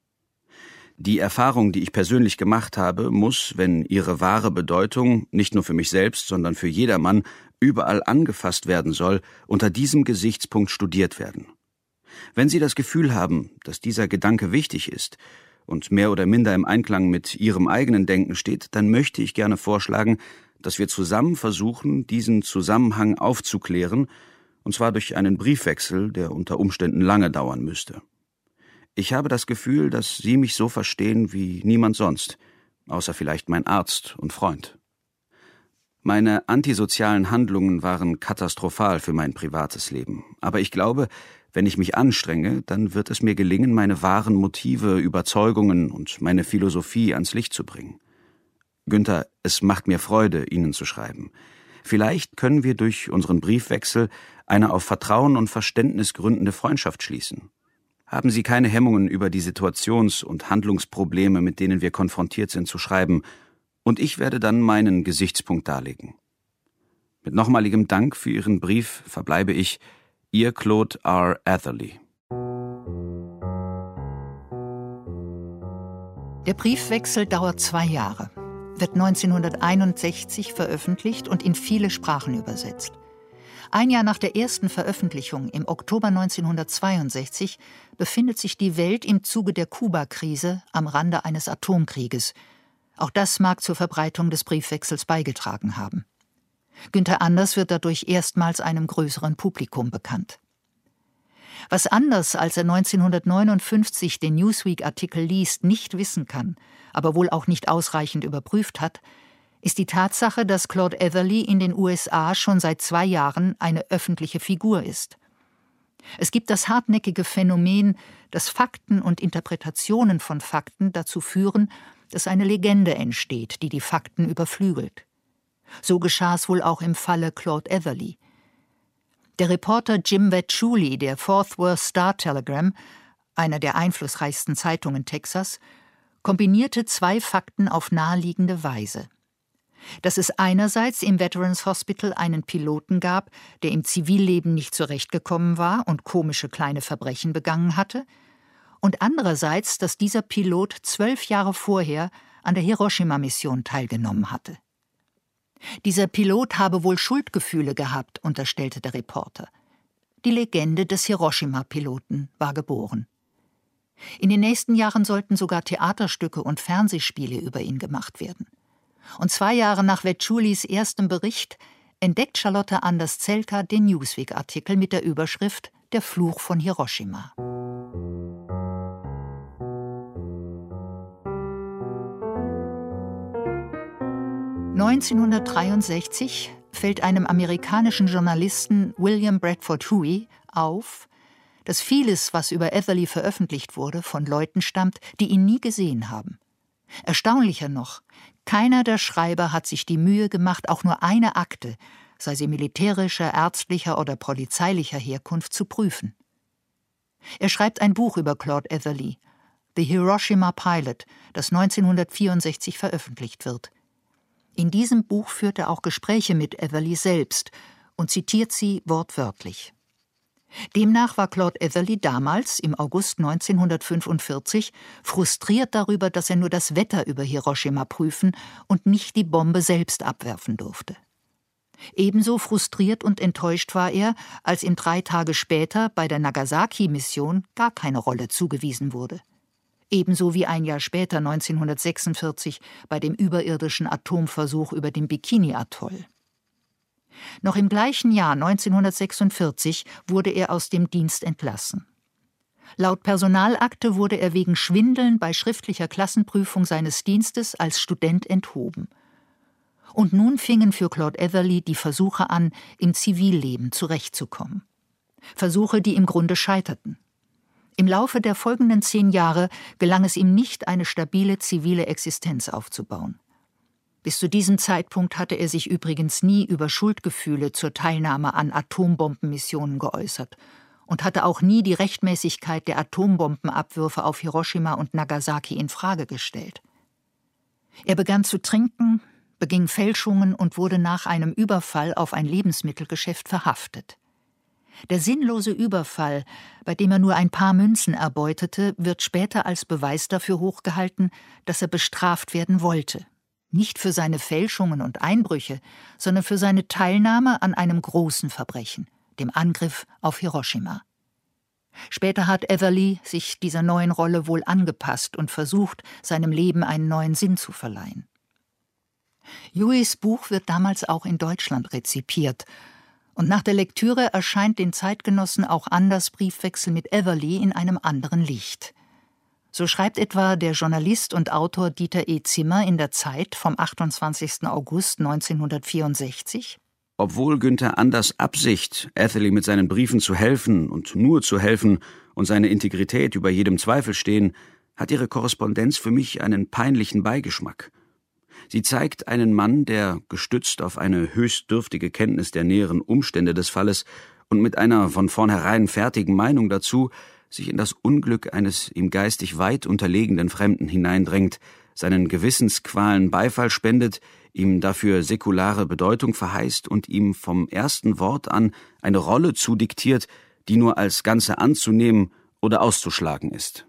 Die Erfahrung, die ich persönlich gemacht habe, muss, wenn ihre wahre Bedeutung, nicht nur für mich selbst, sondern für jedermann, überall angefasst werden soll, unter diesem Gesichtspunkt studiert werden. Wenn Sie das Gefühl haben, dass dieser Gedanke wichtig ist und mehr oder minder im Einklang mit Ihrem eigenen Denken steht, dann möchte ich gerne vorschlagen, dass wir zusammen versuchen, diesen Zusammenhang aufzuklären, und zwar durch einen Briefwechsel, der unter Umständen lange dauern müsste. Ich habe das Gefühl, dass Sie mich so verstehen wie niemand sonst, außer vielleicht mein Arzt und Freund. Meine antisozialen Handlungen waren katastrophal für mein privates Leben, aber ich glaube, wenn ich mich anstrenge, dann wird es mir gelingen, meine wahren Motive, Überzeugungen und meine Philosophie ans Licht zu bringen. Günther, es macht mir Freude, Ihnen zu schreiben. Vielleicht können wir durch unseren Briefwechsel eine auf Vertrauen und Verständnis gründende Freundschaft schließen. Haben Sie keine Hemmungen, über die Situations- und Handlungsprobleme, mit denen wir konfrontiert sind, zu schreiben, und ich werde dann meinen Gesichtspunkt darlegen. Mit nochmaligem Dank für Ihren Brief verbleibe ich, Ihr Claude R. Atherley. Der Briefwechsel dauert 2 Jahre, wird 1961 veröffentlicht und in viele Sprachen übersetzt. 1 Jahr nach der ersten Veröffentlichung, im Oktober 1962, befindet sich die Welt im Zuge der Kuba-Krise am Rande eines Atomkrieges. Auch das mag zur Verbreitung des Briefwechsels beigetragen haben. Günther Anders wird dadurch erstmals einem größeren Publikum bekannt. Was Anders, als er 1959 den Newsweek-Artikel liest, nicht wissen kann, aber wohl auch nicht ausreichend überprüft hat, ist die Tatsache, dass Claude Atherley in den USA schon seit 2 Jahren eine öffentliche Figur ist. Es gibt das hartnäckige Phänomen, dass Fakten und Interpretationen von Fakten dazu führen, dass eine Legende entsteht, die die Fakten überflügelt. So geschah es wohl auch im Falle Claude Atherley. Der Reporter Jim Vecchiuli der Fort Worth Star-Telegram, einer der einflussreichsten Zeitungen Texas, kombinierte zwei Fakten auf naheliegende Weise. Dass es einerseits im Veterans Hospital einen Piloten gab, der im Zivilleben nicht zurechtgekommen war und komische kleine Verbrechen begangen hatte, und andererseits, dass dieser Pilot 12 Jahre vorher an der Hiroshima-Mission teilgenommen hatte. Dieser Pilot habe wohl Schuldgefühle gehabt, unterstellte der Reporter. Die Legende des Hiroshima-Piloten war geboren. In den nächsten Jahren sollten sogar Theaterstücke und Fernsehspiele über ihn gemacht werden. Und 2 Jahre nach Vecchiulis erstem Bericht entdeckt Charlotte Anders-Zelka den Newsweek-Artikel mit der Überschrift »Der Fluch von Hiroshima«. (1963) fällt einem amerikanischen Journalisten William Bradford Huey auf, dass vieles, was über Atherley veröffentlicht wurde, von Leuten stammt, die ihn nie gesehen haben. Erstaunlicher noch, keiner der Schreiber hat sich die Mühe gemacht, auch nur eine Akte, sei sie militärischer, ärztlicher oder polizeilicher Herkunft, zu prüfen. Er schreibt ein Buch über Claude Atherley, The Hiroshima Pilot, das 1964 veröffentlicht wird. In diesem Buch führt er auch Gespräche mit Atherley selbst und zitiert sie wortwörtlich. Demnach war Claude Atherley damals, im August 1945, frustriert darüber, dass er nur das Wetter über Hiroshima prüfen und nicht die Bombe selbst abwerfen durfte. Ebenso frustriert und enttäuscht war er, als ihm 3 Tage später bei der Nagasaki-Mission gar keine Rolle zugewiesen wurde. Ebenso wie ein Jahr später, 1946, bei dem überirdischen Atomversuch über dem Bikini-Atoll. Noch im gleichen Jahr, 1946, wurde er aus dem Dienst entlassen. Laut Personalakte wurde er wegen Schwindeln bei schriftlicher Klassenprüfung seines Dienstes als Student enthoben. Und nun fingen für Claude Atherley die Versuche an, im Zivilleben zurechtzukommen. Versuche, die im Grunde scheiterten. Im Laufe der folgenden 10 Jahre gelang es ihm nicht, eine stabile zivile Existenz aufzubauen. Bis zu diesem Zeitpunkt hatte er sich übrigens nie über Schuldgefühle zur Teilnahme an Atombombenmissionen geäußert und hatte auch nie die Rechtmäßigkeit der Atombombenabwürfe auf Hiroshima und Nagasaki in Frage gestellt. Er begann zu trinken, beging Fälschungen und wurde nach einem Überfall auf ein Lebensmittelgeschäft verhaftet. Der sinnlose Überfall, bei dem er nur ein paar Münzen erbeutete, wird später als Beweis dafür hochgehalten, dass er bestraft werden wollte. Nicht für seine Fälschungen und Einbrüche, sondern für seine Teilnahme an einem großen Verbrechen, dem Angriff auf Hiroshima. Später hat Atherley sich dieser neuen Rolle wohl angepasst und versucht, seinem Leben einen neuen Sinn zu verleihen. Hueys Buch wird damals auch in Deutschland rezipiert. Und nach der Lektüre erscheint den Zeitgenossen auch Anders' Briefwechsel mit Atherley in einem anderen Licht. So schreibt etwa der Journalist und Autor Dieter E. Zimmer in der Zeit vom 28. August 1964: Obwohl Günther Anders' Absicht, Atherley mit seinen Briefen zu helfen und nur zu helfen und seine Integrität über jedem Zweifel stehen, hat ihre Korrespondenz für mich einen peinlichen Beigeschmack. Sie zeigt einen Mann, der, gestützt auf eine höchst dürftige Kenntnis der näheren Umstände des Falles und mit einer von vornherein fertigen Meinung dazu, sich in das Unglück eines ihm geistig weit unterlegenen Fremden hineindrängt, seinen Gewissensqualen Beifall spendet, ihm dafür säkulare Bedeutung verheißt und ihm vom ersten Wort an eine Rolle zudiktiert, die nur als Ganze anzunehmen oder auszuschlagen ist.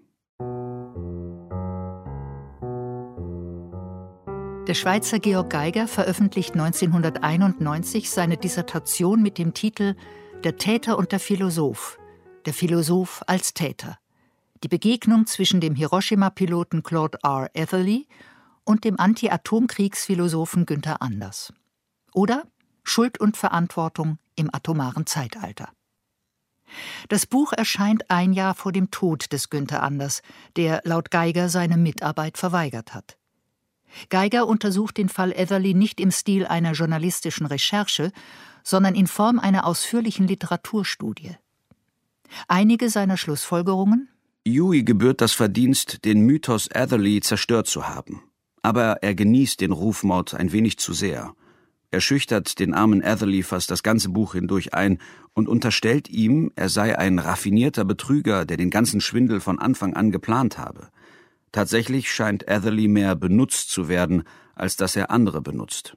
Der Schweizer Georg Geiger veröffentlicht 1991 seine Dissertation mit dem Titel »Der Täter und der Philosoph als Täter. Die Begegnung zwischen dem Hiroshima-Piloten Claude R. Atherley und dem Anti-Atomkriegsphilosophen Günther Anders. Oder Schuld und Verantwortung im atomaren Zeitalter. Das Buch erscheint ein Jahr vor dem Tod des Günther Anders, der laut Geiger seine Mitarbeit verweigert hat. Geiger untersucht den Fall Atherley nicht im Stil einer journalistischen Recherche, sondern in Form einer ausführlichen Literaturstudie. Einige seiner Schlussfolgerungen: Huey gebührt das Verdienst, den Mythos Atherley zerstört zu haben. Aber er genießt den Rufmord ein wenig zu sehr. Er schüchtert den armen Atherley fast das ganze Buch hindurch ein und unterstellt ihm, er sei ein raffinierter Betrüger, der den ganzen Schwindel von Anfang an geplant habe. Tatsächlich scheint Atherley mehr benutzt zu werden, als dass er andere benutzt.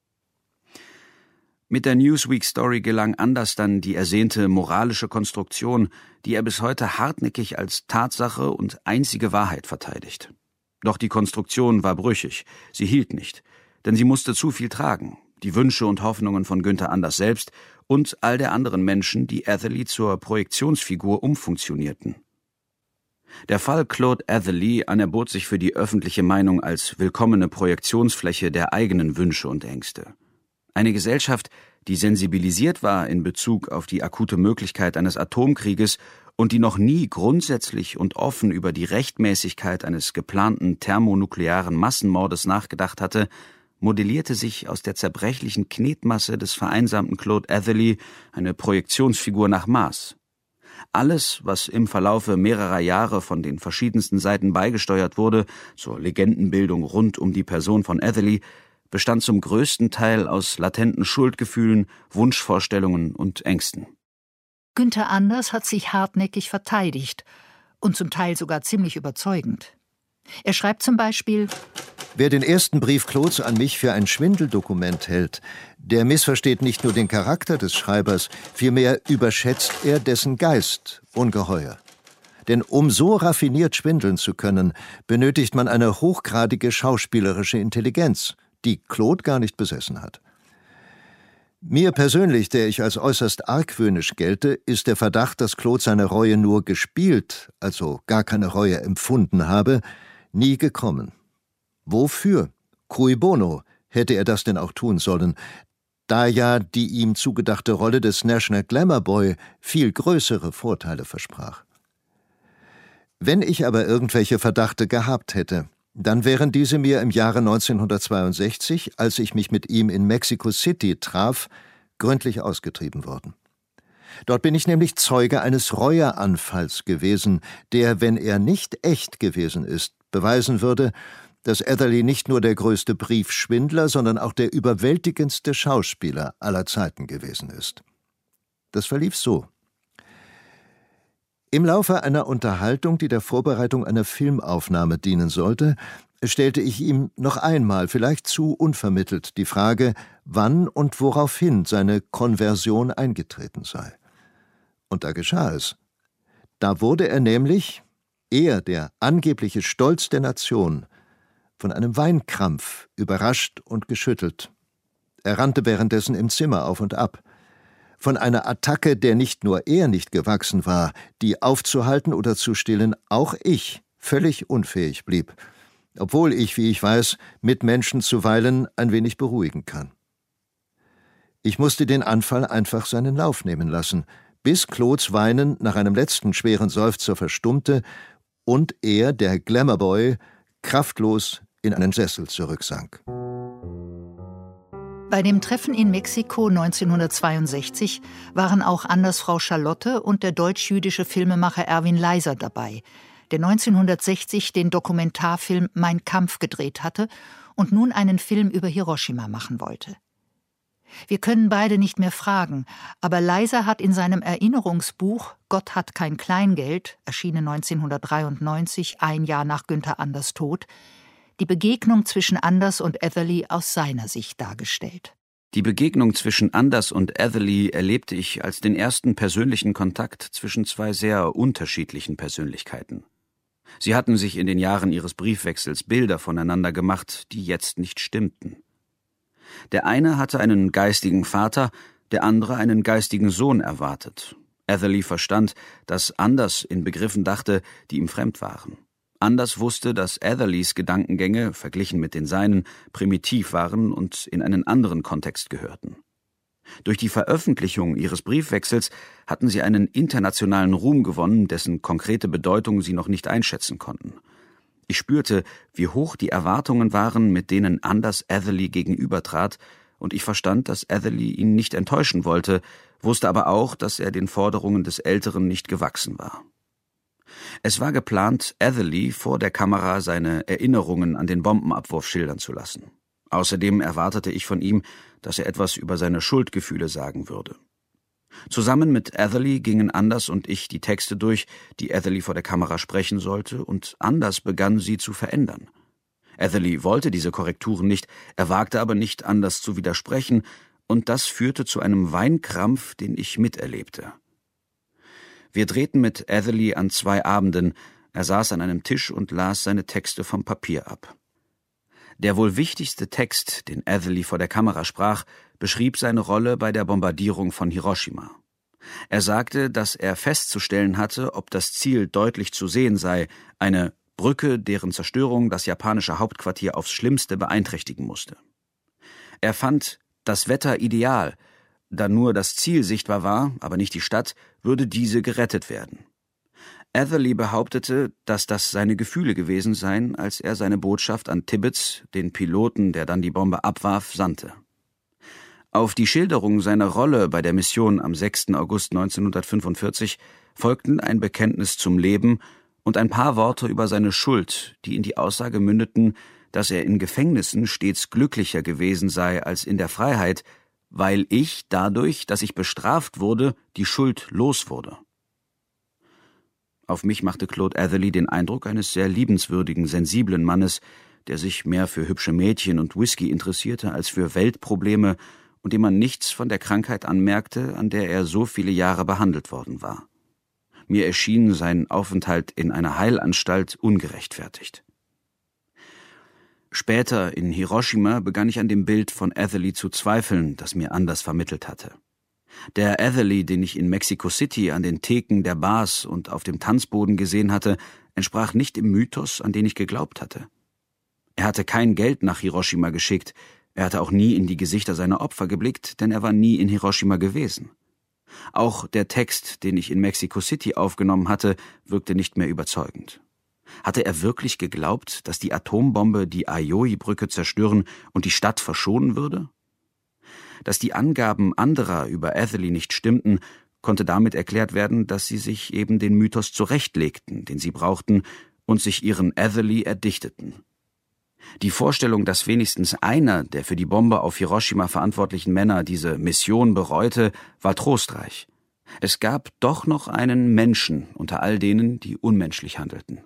Mit der Newsweek-Story gelang Anders dann die ersehnte moralische Konstruktion, die er bis heute hartnäckig als Tatsache und einzige Wahrheit verteidigt. Doch die Konstruktion war brüchig, sie hielt nicht, denn sie musste zu viel tragen, die Wünsche und Hoffnungen von Günther Anders selbst und all der anderen Menschen, die Atherley zur Projektionsfigur umfunktionierten. Der Fall Claude Atherley anerbot sich für die öffentliche Meinung als willkommene Projektionsfläche der eigenen Wünsche und Ängste. Eine Gesellschaft, die sensibilisiert war in Bezug auf die akute Möglichkeit eines Atomkrieges und die noch nie grundsätzlich und offen über die Rechtmäßigkeit eines geplanten thermonuklearen Massenmordes nachgedacht hatte, modellierte sich aus der zerbrechlichen Knetmasse des vereinsamten Claude Atherley eine Projektionsfigur nach Maß. Alles, was im Verlaufe mehrerer Jahre von den verschiedensten Seiten beigesteuert wurde, zur Legendenbildung rund um die Person von Atherley, bestand zum größten Teil aus latenten Schuldgefühlen, Wunschvorstellungen und Ängsten. Günther Anders hat sich hartnäckig verteidigt und zum Teil sogar ziemlich überzeugend. Er schreibt zum Beispiel: Wer den ersten Brief Claudes an mich für ein Schwindeldokument hält, der missversteht nicht nur den Charakter des Schreibers, vielmehr überschätzt er dessen Geist ungeheuer. Denn um so raffiniert schwindeln zu können, benötigt man eine hochgradige schauspielerische Intelligenz, die Claude gar nicht besessen hat. Mir persönlich, der ich als äußerst argwöhnisch gelte, ist der Verdacht, dass Claude seine Reue nur gespielt, also gar keine Reue empfunden habe, nie gekommen. Wofür? Cui bono hätte er das denn auch tun sollen, da ja die ihm zugedachte Rolle des National Glamour Boy viel größere Vorteile versprach. Wenn ich aber irgendwelche Verdachte gehabt hätte, dann wären diese mir im Jahre 1962, als ich mich mit ihm in Mexico City traf, gründlich ausgetrieben worden. Dort bin ich nämlich Zeuge eines Reueanfalls gewesen, der, wenn er nicht echt gewesen ist, beweisen würde, dass Atherley nicht nur der größte Briefschwindler, sondern auch der überwältigendste Schauspieler aller Zeiten gewesen ist. Das verlief so. Im Laufe einer Unterhaltung, die der Vorbereitung einer Filmaufnahme dienen sollte, stellte ich ihm noch einmal, vielleicht zu unvermittelt, die Frage, wann und woraufhin seine Konversion eingetreten sei. Und da geschah es. Da wurde er nämlich, er, der angebliche Stolz der Nation, von einem Weinkrampf überrascht und geschüttelt. Er rannte währenddessen im Zimmer auf und ab. Von einer Attacke, der nicht nur er nicht gewachsen war, die aufzuhalten oder zu stillen, auch ich völlig unfähig blieb, obwohl ich, wie ich weiß, Mitmenschen zuweilen ein wenig beruhigen kann. Ich musste den Anfall einfach seinen Lauf nehmen lassen, bis Claudes Weinen nach einem letzten schweren Seufzer verstummte und er, der Glamourboy, kraftlos in einen Sessel zurücksank. Bei dem Treffen in Mexiko 1962 waren auch Anders' Frau Charlotte und der deutsch-jüdische Filmemacher Erwin Leiser dabei, der 1960 den Dokumentarfilm Mein Kampf gedreht hatte und nun einen Film über Hiroshima machen wollte. Wir können beide nicht mehr fragen, aber Leiser hat in seinem Erinnerungsbuch Gott hat kein Kleingeld, erschienen 1993, ein Jahr nach Günther Anders' Tod, die Begegnung zwischen Anders und Atherley aus seiner Sicht dargestellt. Die Begegnung zwischen Anders und Atherley erlebte ich als den ersten persönlichen Kontakt zwischen zwei sehr unterschiedlichen Persönlichkeiten. Sie hatten sich in den Jahren ihres Briefwechsels Bilder voneinander gemacht, die jetzt nicht stimmten. Der eine hatte einen geistigen Vater, der andere einen geistigen Sohn erwartet. Atherley verstand, dass Anders in Begriffen dachte, die ihm fremd waren. Anders wusste, dass Atherleys Gedankengänge, verglichen mit den seinen, primitiv waren und in einen anderen Kontext gehörten. Durch die Veröffentlichung ihres Briefwechsels hatten sie einen internationalen Ruhm gewonnen, dessen konkrete Bedeutung sie noch nicht einschätzen konnten. Ich spürte, wie hoch die Erwartungen waren, mit denen Anders Atherley gegenübertrat, und ich verstand, dass Atherley ihn nicht enttäuschen wollte, wusste aber auch, dass er den Forderungen des Älteren nicht gewachsen war. Es war geplant, Atherley vor der Kamera seine Erinnerungen an den Bombenabwurf schildern zu lassen. Außerdem erwartete ich von ihm, dass er etwas über seine Schuldgefühle sagen würde. Zusammen mit Atherley gingen Anders und ich die Texte durch, die Atherley vor der Kamera sprechen sollte, und Anders begann, sie zu verändern. Atherley wollte diese Korrekturen nicht, er wagte aber nicht, Anders zu widersprechen, und das führte zu einem Weinkrampf, den ich miterlebte. Wir drehten mit Atherley an 2 Abenden, er saß an einem Tisch und las seine Texte vom Papier ab. Der wohl wichtigste Text, den Atherley vor der Kamera sprach, beschrieb seine Rolle bei der Bombardierung von Hiroshima. Er sagte, dass er festzustellen hatte, ob das Ziel deutlich zu sehen sei, eine Brücke, deren Zerstörung das japanische Hauptquartier aufs Schlimmste beeinträchtigen musste. Er fand das Wetter ideal, da nur das Ziel sichtbar war, aber nicht die Stadt, würde diese gerettet werden. Atherley behauptete, dass das seine Gefühle gewesen seien, als er seine Botschaft an Tibbets, den Piloten, der dann die Bombe abwarf, sandte. Auf die Schilderung seiner Rolle bei der Mission am 6. August 1945 folgten ein Bekenntnis zum Leben und ein paar Worte über seine Schuld, die in die Aussage mündeten, dass er in Gefängnissen stets glücklicher gewesen sei als in der Freiheit, weil ich dadurch, dass ich bestraft wurde, die Schuld los wurde. Auf mich machte Claude Atherley den Eindruck eines sehr liebenswürdigen, sensiblen Mannes, der sich mehr für hübsche Mädchen und Whisky interessierte als für Weltprobleme und dem man nichts von der Krankheit anmerkte, an der er so viele Jahre behandelt worden war. Mir erschien sein Aufenthalt in einer Heilanstalt ungerechtfertigt. Später in Hiroshima begann ich an dem Bild von Atherley zu zweifeln, das mir Anders vermittelt hatte. Der Atherley, den ich in Mexico City an den Theken der Bars und auf dem Tanzboden gesehen hatte, entsprach nicht dem Mythos, an den ich geglaubt hatte. Er hatte kein Geld nach Hiroshima geschickt, er hatte auch nie in die Gesichter seiner Opfer geblickt, denn er war nie in Hiroshima gewesen. Auch der Text, den ich in Mexico City aufgenommen hatte, wirkte nicht mehr überzeugend. Hatte er wirklich geglaubt, dass die Atombombe die Aioi-Brücke zerstören und die Stadt verschonen würde? Dass die Angaben anderer über Atherley nicht stimmten, konnte damit erklärt werden, dass sie sich eben den Mythos zurechtlegten, den sie brauchten, und sich ihren Atherley erdichteten. Die Vorstellung, dass wenigstens einer der für die Bombe auf Hiroshima verantwortlichen Männer diese Mission bereute, war trostreich. Es gab doch noch einen Menschen unter all denen, die unmenschlich handelten.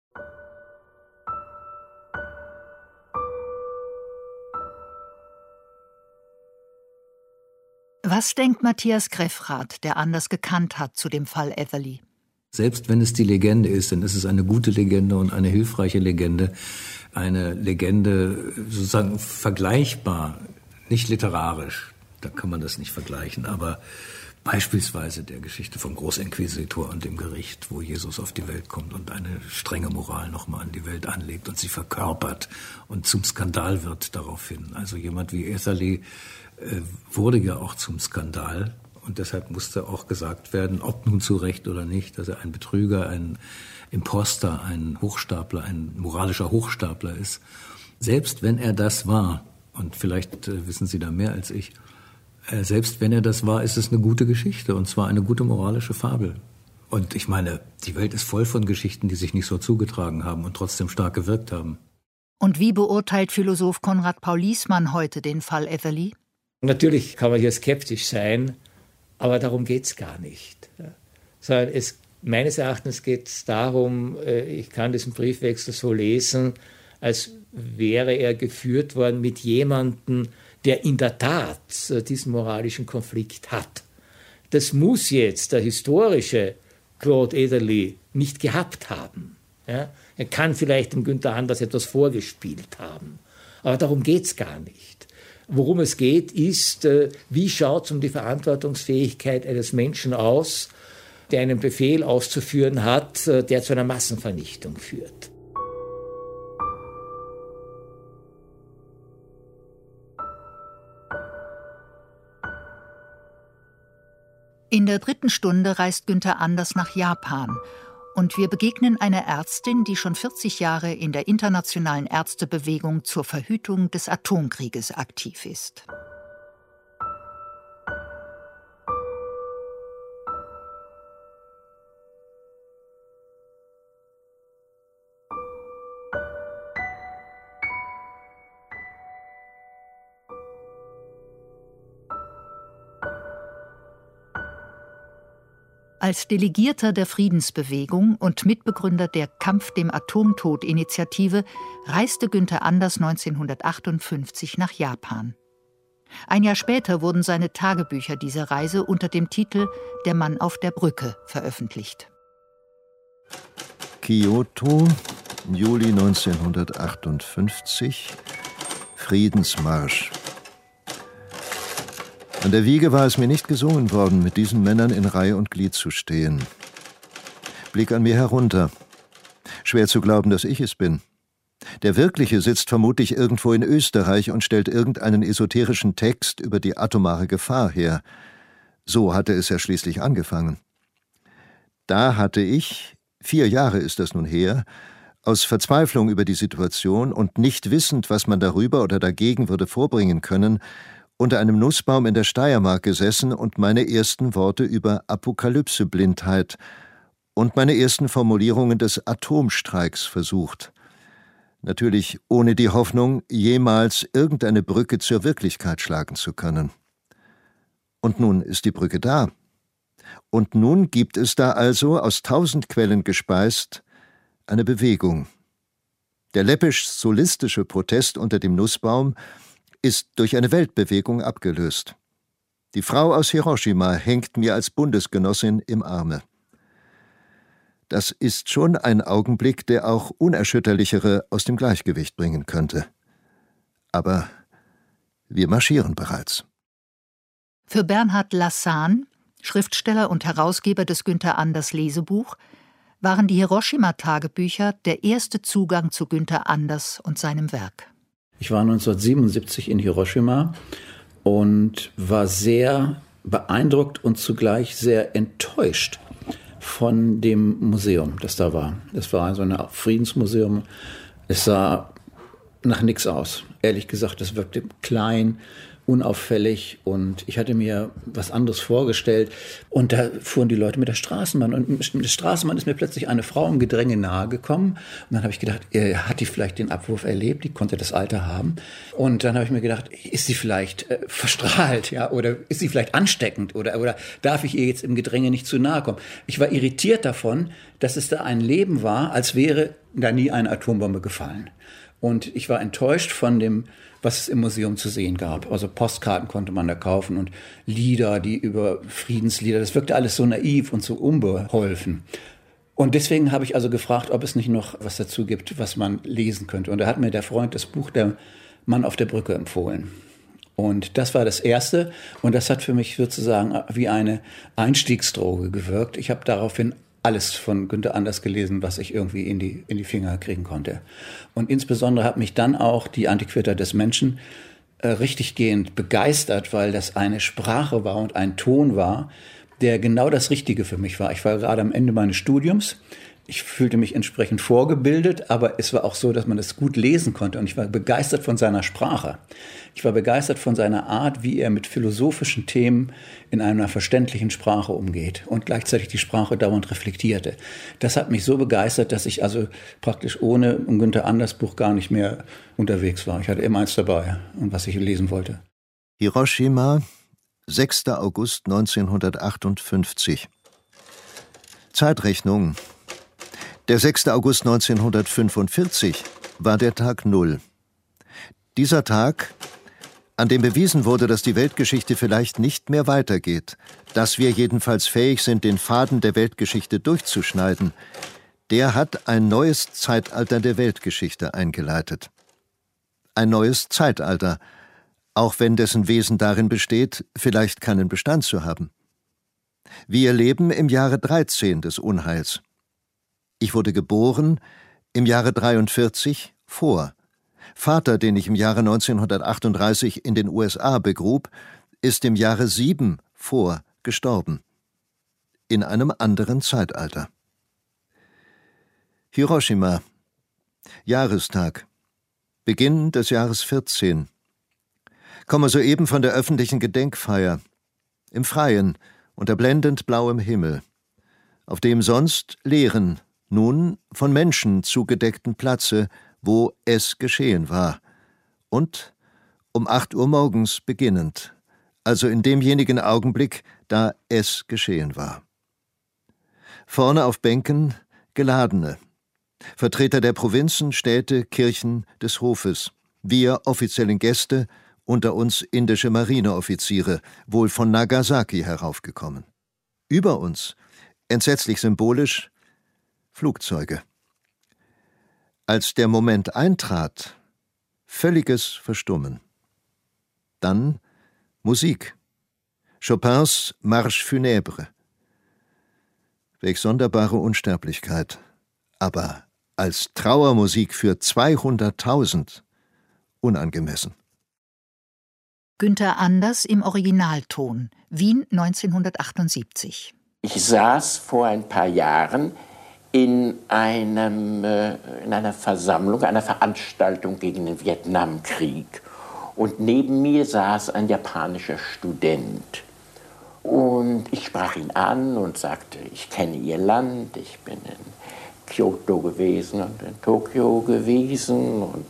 Was denkt Matthias Greffrath, der Anders gekannt hat, zu dem Fall Atherley? Selbst wenn es die Legende ist, dann ist es eine gute Legende und eine hilfreiche Legende. Eine Legende sozusagen vergleichbar, nicht literarisch, da kann man das nicht vergleichen, aber beispielsweise der Geschichte vom Großinquisitor und dem Gericht, wo Jesus auf die Welt kommt und eine strenge Moral nochmal an die Welt anlegt und sie verkörpert und zum Skandal wird daraufhin. Also jemand wie Atherley wurde ja auch zum Skandal und deshalb musste auch gesagt werden, ob nun zu Recht oder nicht, dass er ein Betrüger, ein Imposter, ein Hochstapler, ein moralischer Hochstapler ist. Selbst wenn er das war, und vielleicht wissen Sie da mehr als ich, selbst wenn er das war, ist es eine gute Geschichte und zwar eine gute moralische Fabel. Und ich meine, die Welt ist voll von Geschichten, die sich nicht so zugetragen haben und trotzdem stark gewirkt haben. Und wie beurteilt Philosoph Konrad Paul Liessmann heute den Fall Atherley? Natürlich kann man hier skeptisch sein, aber darum geht es gar nicht. Sondern meines Erachtens geht es darum, ich kann diesen Briefwechsel so lesen, als wäre er geführt worden mit jemandem, der in der Tat diesen moralischen Konflikt hat. Das muss jetzt der historische Claude Atherley nicht gehabt haben. Ja? Er kann vielleicht dem Günther Anders etwas vorgespielt haben, aber darum geht es gar nicht. Worum es geht, ist, wie schaut es um die Verantwortungsfähigkeit eines Menschen aus, der einen Befehl auszuführen hat, der zu einer Massenvernichtung führt. In der 3. Stunde reist Günther Anders nach Japan und wir begegnen einer Ärztin, die schon 40 Jahre in der internationalen Ärztebewegung zur Verhütung des Atomkrieges aktiv ist. Als Delegierter der Friedensbewegung und Mitbegründer der Kampf dem Atomtod-Initiative reiste Günther Anders 1958 nach Japan. Ein Jahr später wurden seine Tagebücher dieser Reise unter dem Titel »Der Mann auf der Brücke« veröffentlicht. Kyoto, Juli 1958, Friedensmarsch. An der Wiege war es mir nicht gesungen worden, mit diesen Männern in Reihe und Glied zu stehen. Blick an mir herunter. Schwer zu glauben, dass ich es bin. Der Wirkliche sitzt vermutlich irgendwo in Österreich und stellt irgendeinen esoterischen Text über die atomare Gefahr her. So hatte es ja schließlich angefangen. Da hatte ich, 4 Jahre ist das nun her, aus Verzweiflung über die Situation und nicht wissend, was man darüber oder dagegen würde vorbringen können, unter einem Nussbaum in der Steiermark gesessen und meine ersten Worte über Apokalypseblindheit und meine ersten Formulierungen des Atomstreiks versucht. Natürlich ohne die Hoffnung, jemals irgendeine Brücke zur Wirklichkeit schlagen zu können. Und nun ist die Brücke da. Und nun gibt es da also, aus 1000 Quellen gespeist, eine Bewegung. Der läppisch-solistische Protest unter dem Nussbaum ist durch eine Weltbewegung abgelöst. Die Frau aus Hiroshima hängt mir als Bundesgenossin im Arme. Das ist schon ein Augenblick, der auch Unerschütterlichere aus dem Gleichgewicht bringen könnte. Aber wir marschieren bereits. Für Bernhard Lassan, Schriftsteller und Herausgeber des Günther Anders Lesebuch, waren die Hiroshima-Tagebücher der erste Zugang zu Günther Anders und seinem Werk. Ich war 1977 in Hiroshima und war sehr beeindruckt und zugleich sehr enttäuscht von dem Museum, das da war. Das war so ein Friedensmuseum. Es sah nach nichts aus. Ehrlich gesagt, es wirkte klein, unauffällig und ich hatte mir was anderes vorgestellt. Und da fuhren die Leute mit der Straßenbahn und mit der Straßenbahn ist mir plötzlich eine Frau im Gedränge nahe gekommen. Und dann habe ich gedacht, hat die vielleicht den Abwurf erlebt? Die konnte das Alter haben. Und dann habe ich mir gedacht, ist sie vielleicht verstrahlt, ja, oder ist sie vielleicht ansteckend oder darf ich ihr jetzt im Gedränge nicht zu nahe kommen? Ich war irritiert davon, dass es da ein Leben war, als wäre da nie eine Atombombe gefallen. Und ich war enttäuscht von dem, was es im Museum zu sehen gab. Also Postkarten konnte man da kaufen und Lieder, die über Friedenslieder. Das wirkte alles so naiv und so unbeholfen. Und deswegen habe ich also gefragt, ob es nicht noch was dazu gibt, was man lesen könnte. Und da hat mir der Freund das Buch Der Mann auf der Brücke empfohlen. Und das war das Erste. Und das hat für mich sozusagen wie eine Einstiegsdroge gewirkt. Ich habe daraufhin alles von Günther Anders gelesen, was ich irgendwie in die Finger kriegen konnte. Und insbesondere hat mich dann auch die Antiquita des Menschen richtiggehend begeistert, weil das eine Sprache war und ein Ton war, der genau das Richtige für mich war. Ich war gerade am Ende meines Studiums. Ich fühlte mich entsprechend vorgebildet, aber es war auch so, dass man das gut lesen konnte. Und ich war begeistert von seiner Sprache. Ich war begeistert von seiner Art, wie er mit philosophischen Themen in einer verständlichen Sprache umgeht und gleichzeitig die Sprache dauernd reflektierte. Das hat mich so begeistert, dass ich also praktisch ohne ein Günther Anders Buch gar nicht mehr unterwegs war. Ich hatte immer eins dabei, was ich lesen wollte. Hiroshima, 6. August 1958. Zeitrechnung. Der 6. August 1945 war der Tag Null. Dieser Tag, an dem bewiesen wurde, dass die Weltgeschichte vielleicht nicht mehr weitergeht, dass wir jedenfalls fähig sind, den Faden der Weltgeschichte durchzuschneiden, der hat ein neues Zeitalter der Weltgeschichte eingeleitet. Ein neues Zeitalter, auch wenn dessen Wesen darin besteht, vielleicht keinen Bestand zu haben. Wir leben im Jahre 13 des Unheils. Ich wurde geboren im Jahre 43 vor. Vater, den ich im Jahre 1938 in den USA begrub, ist im Jahre 7 vor gestorben. In einem anderen Zeitalter. Hiroshima. Jahrestag. Beginn des Jahres 14. Komme soeben von der öffentlichen Gedenkfeier. Im Freien, unter blendend blauem Himmel. Auf dem sonst leeren, nun von Menschen zugedeckten Platze, wo es geschehen war. Und um 8 Uhr morgens beginnend, also in demjenigen Augenblick, da es geschehen war. Vorne auf Bänken Geladene. Vertreter der Provinzen, Städte, Kirchen, des Hofes. Wir offiziellen Gäste, unter uns indische Marineoffiziere, wohl von Nagasaki heraufgekommen. Über uns, entsetzlich symbolisch, Flugzeuge. Als der Moment eintrat, völliges Verstummen. Dann Musik. Chopins Marche funèbre. Welch sonderbare Unsterblichkeit. Aber als Trauermusik für 200.000 unangemessen. Günther Anders im Originalton, Wien 1978. Ich saß vor ein paar Jahren in einer Versammlung, einer Veranstaltung gegen den Vietnamkrieg. Und neben mir saß ein japanischer Student. Und ich sprach ihn an und sagte, ich kenne Ihr Land, ich bin in Kyoto gewesen und in Tokio gewesen und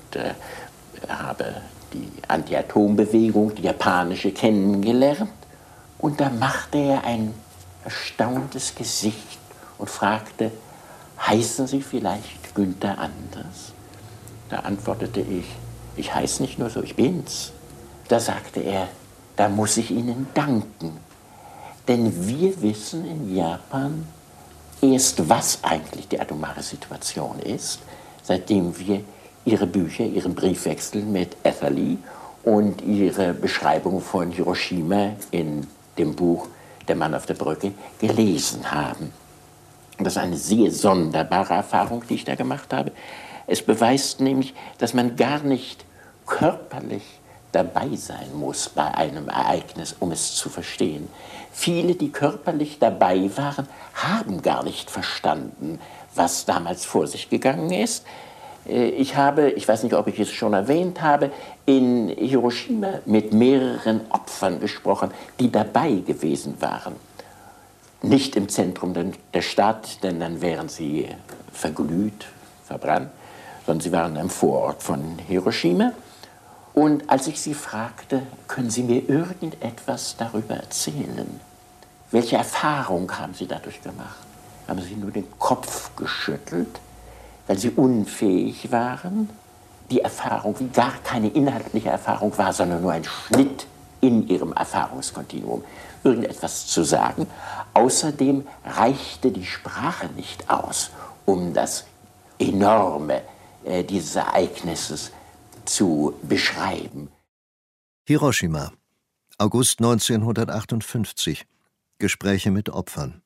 habe die Anti-Atom-Bewegung, die japanische, kennengelernt. Und da machte er ein erstauntes Gesicht und fragte, heißen Sie vielleicht Günther Anders? Da antwortete ich heiße nicht nur so, ich bin's. Da sagte er, da muss ich Ihnen danken. Denn wir wissen in Japan erst, was eigentlich die atomare Situation ist, seitdem wir Ihre Bücher, Ihren Briefwechsel mit Atherley und Ihre Beschreibung von Hiroshima in dem Buch Der Mann auf der Brücke gelesen haben. Und das ist eine sehr sonderbare Erfahrung, die ich da gemacht habe. Es beweist nämlich, dass man gar nicht körperlich dabei sein muss bei einem Ereignis, um es zu verstehen. Viele, die körperlich dabei waren, haben gar nicht verstanden, was damals vor sich gegangen ist. Ich weiß nicht, ob ich es schon erwähnt habe, in Hiroshima mit mehreren Opfern gesprochen, die dabei gewesen waren. Nicht im Zentrum der Stadt, denn dann wären sie verglüht, verbrannt, sondern sie waren im Vorort von Hiroshima. Und als ich sie fragte, können Sie mir irgendetwas darüber erzählen? Welche Erfahrung haben Sie dadurch gemacht? Haben Sie nur den Kopf geschüttelt, weil Sie unfähig waren? Die Erfahrung, wie gar keine inhaltliche Erfahrung war, sondern nur ein Schnitt in Ihrem Erfahrungskontinuum, irgendetwas zu sagen. Außerdem reichte die Sprache nicht aus, um das Enorme dieses Ereignisses zu beschreiben. Hiroshima, August 1958. Gespräche mit Opfern.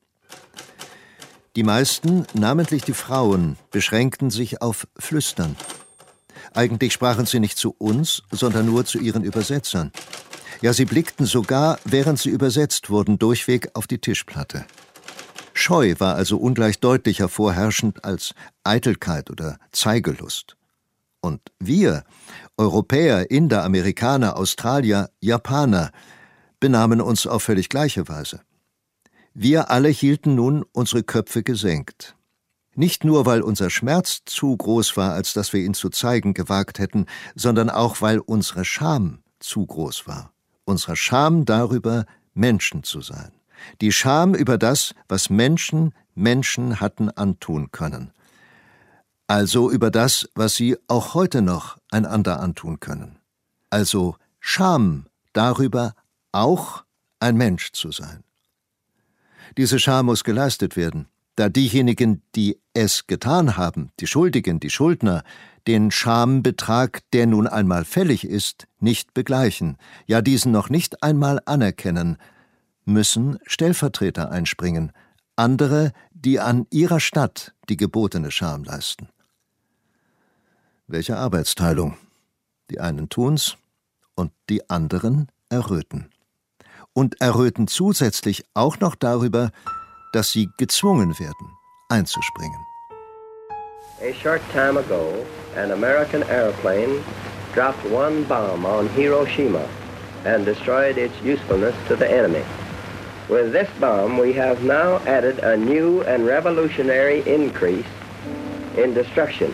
Die meisten, namentlich die Frauen, beschränkten sich auf Flüstern. Eigentlich sprachen sie nicht zu uns, sondern nur zu ihren Übersetzern. Ja, sie blickten sogar, während sie übersetzt wurden, durchweg auf die Tischplatte. Scheu war also ungleich deutlicher vorherrschend als Eitelkeit oder Zeigelust. Und wir, Europäer, Inder, Amerikaner, Australier, Japaner, benahmen uns auf völlig gleiche Weise. Wir alle hielten nun unsere Köpfe gesenkt. Nicht nur, weil unser Schmerz zu groß war, als dass wir ihn zu zeigen gewagt hätten, sondern auch, weil unsere Scham zu groß war. Unsere Scham darüber, Menschen zu sein. Die Scham über das, was Menschen hatten antun können. Also über das, was sie auch heute noch einander antun können. Also Scham darüber, auch ein Mensch zu sein. Diese Scham muss geleistet werden, da diejenigen, die es getan haben, die Schuldigen, die Schuldner, den Schambetrag, der nun einmal fällig ist, nicht begleichen, ja diesen noch nicht einmal anerkennen, müssen Stellvertreter einspringen, andere, die an ihrer Stadt die gebotene Scham leisten. Welche Arbeitsteilung? Die einen tun's und die anderen erröten. Und erröten zusätzlich auch noch darüber, dass sie gezwungen werden, einzuspringen. A short time ago, an American airplane dropped one bomb on Hiroshima and destroyed its usefulness to the enemy. With this bomb, we have now added a new and revolutionary increase in destruction.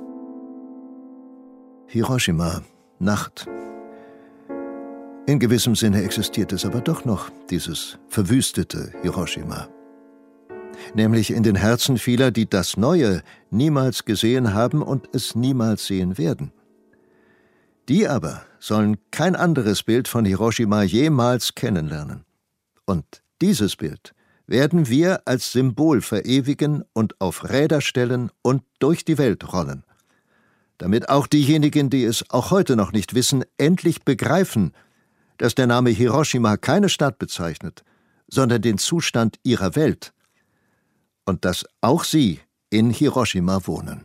Hiroshima, Nacht. In gewissem Sinne existiert es aber doch noch, dieses verwüstete Hiroshima. nämlich in den Herzen vieler, die das Neue niemals gesehen haben und es niemals sehen werden. Die aber sollen kein anderes Bild von Hiroshima jemals kennenlernen. Und dieses Bild werden wir als Symbol verewigen und auf Räder stellen und durch die Welt rollen, damit auch diejenigen, die es auch heute noch nicht wissen, endlich begreifen, dass der Name Hiroshima keine Stadt bezeichnet, sondern den Zustand ihrer Welt und dass auch sie in Hiroshima wohnen.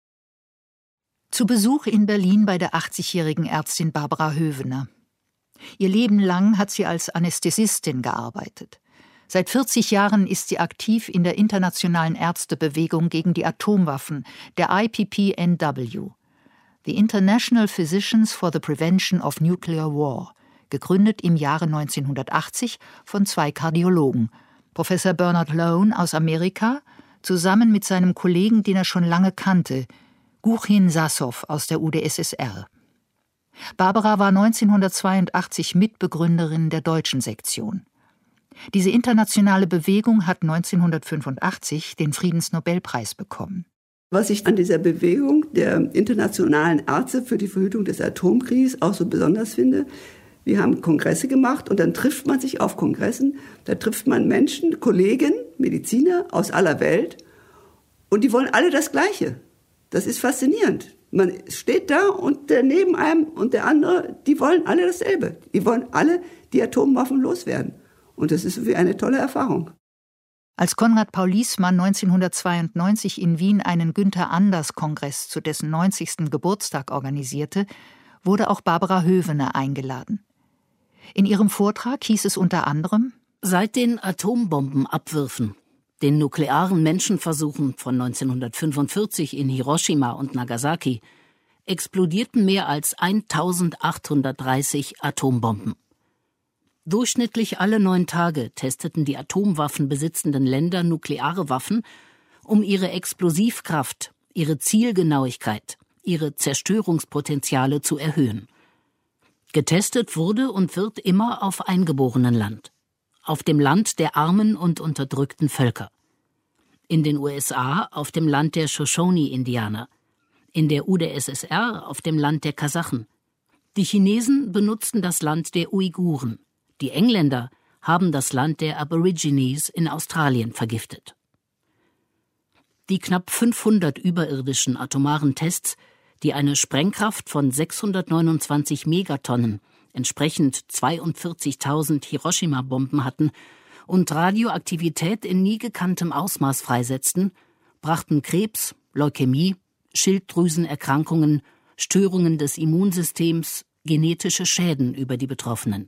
Zu Besuch in Berlin bei der 80-jährigen Ärztin Barbara Hövener. Ihr Leben lang hat sie als Anästhesistin gearbeitet. Seit 40 Jahren ist sie aktiv in der internationalen Ärztebewegung gegen die Atomwaffen, der IPPNW, the International Physicians for the Prevention of Nuclear War, gegründet im Jahre 1980 von 2 Kardiologen, Professor Bernard Lone aus Amerika, zusammen mit seinem Kollegen, den er schon lange kannte, Guchin Sassow aus der UdSSR. Barbara war 1982 Mitbegründerin der deutschen Sektion. Diese internationale Bewegung hat 1985 den Friedensnobelpreis bekommen. Was ich an dieser Bewegung der internationalen Ärzte für die Verhütung des Atomkriegs auch so besonders finde, wir haben Kongresse gemacht und dann trifft man sich auf Kongressen, da trifft man Menschen, Kollegen, Mediziner aus aller Welt und die wollen alle das Gleiche. Das ist faszinierend. Man steht da und der neben einem und der andere, die wollen alle dasselbe. Die wollen alle die Atomwaffen loswerden. Und das ist wie eine tolle Erfahrung. Als Konrad Paul Liessmann 1992 in Wien einen Günther-Anders-Kongress zu dessen 90. Geburtstag organisierte, wurde auch Barbara Hövener eingeladen. In ihrem Vortrag hieß es unter anderem: Seit den Atombombenabwürfen, den nuklearen Menschenversuchen von 1945 in Hiroshima und Nagasaki, explodierten mehr als 1830 Atombomben. Durchschnittlich alle 9 Tage testeten die Atomwaffen besitzenden Länder nukleare Waffen, um ihre Explosivkraft, ihre Zielgenauigkeit, ihre Zerstörungspotenziale zu erhöhen. Getestet wurde und wird immer auf Eingeborenenland, auf dem Land der armen und unterdrückten Völker. In den USA auf dem Land der Shoshone-Indianer, in der UdSSR auf dem Land der Kasachen. Die Chinesen benutzten das Land der Uiguren. Die Engländer haben das Land der Aborigines in Australien vergiftet. Die knapp 500 überirdischen atomaren Tests, die eine Sprengkraft von 629 Megatonnen, entsprechend 42.000 Hiroshima-Bomben hatten, und Radioaktivität in nie gekanntem Ausmaß freisetzten, brachten Krebs, Leukämie, Schilddrüsenerkrankungen, Störungen des Immunsystems, genetische Schäden über die Betroffenen.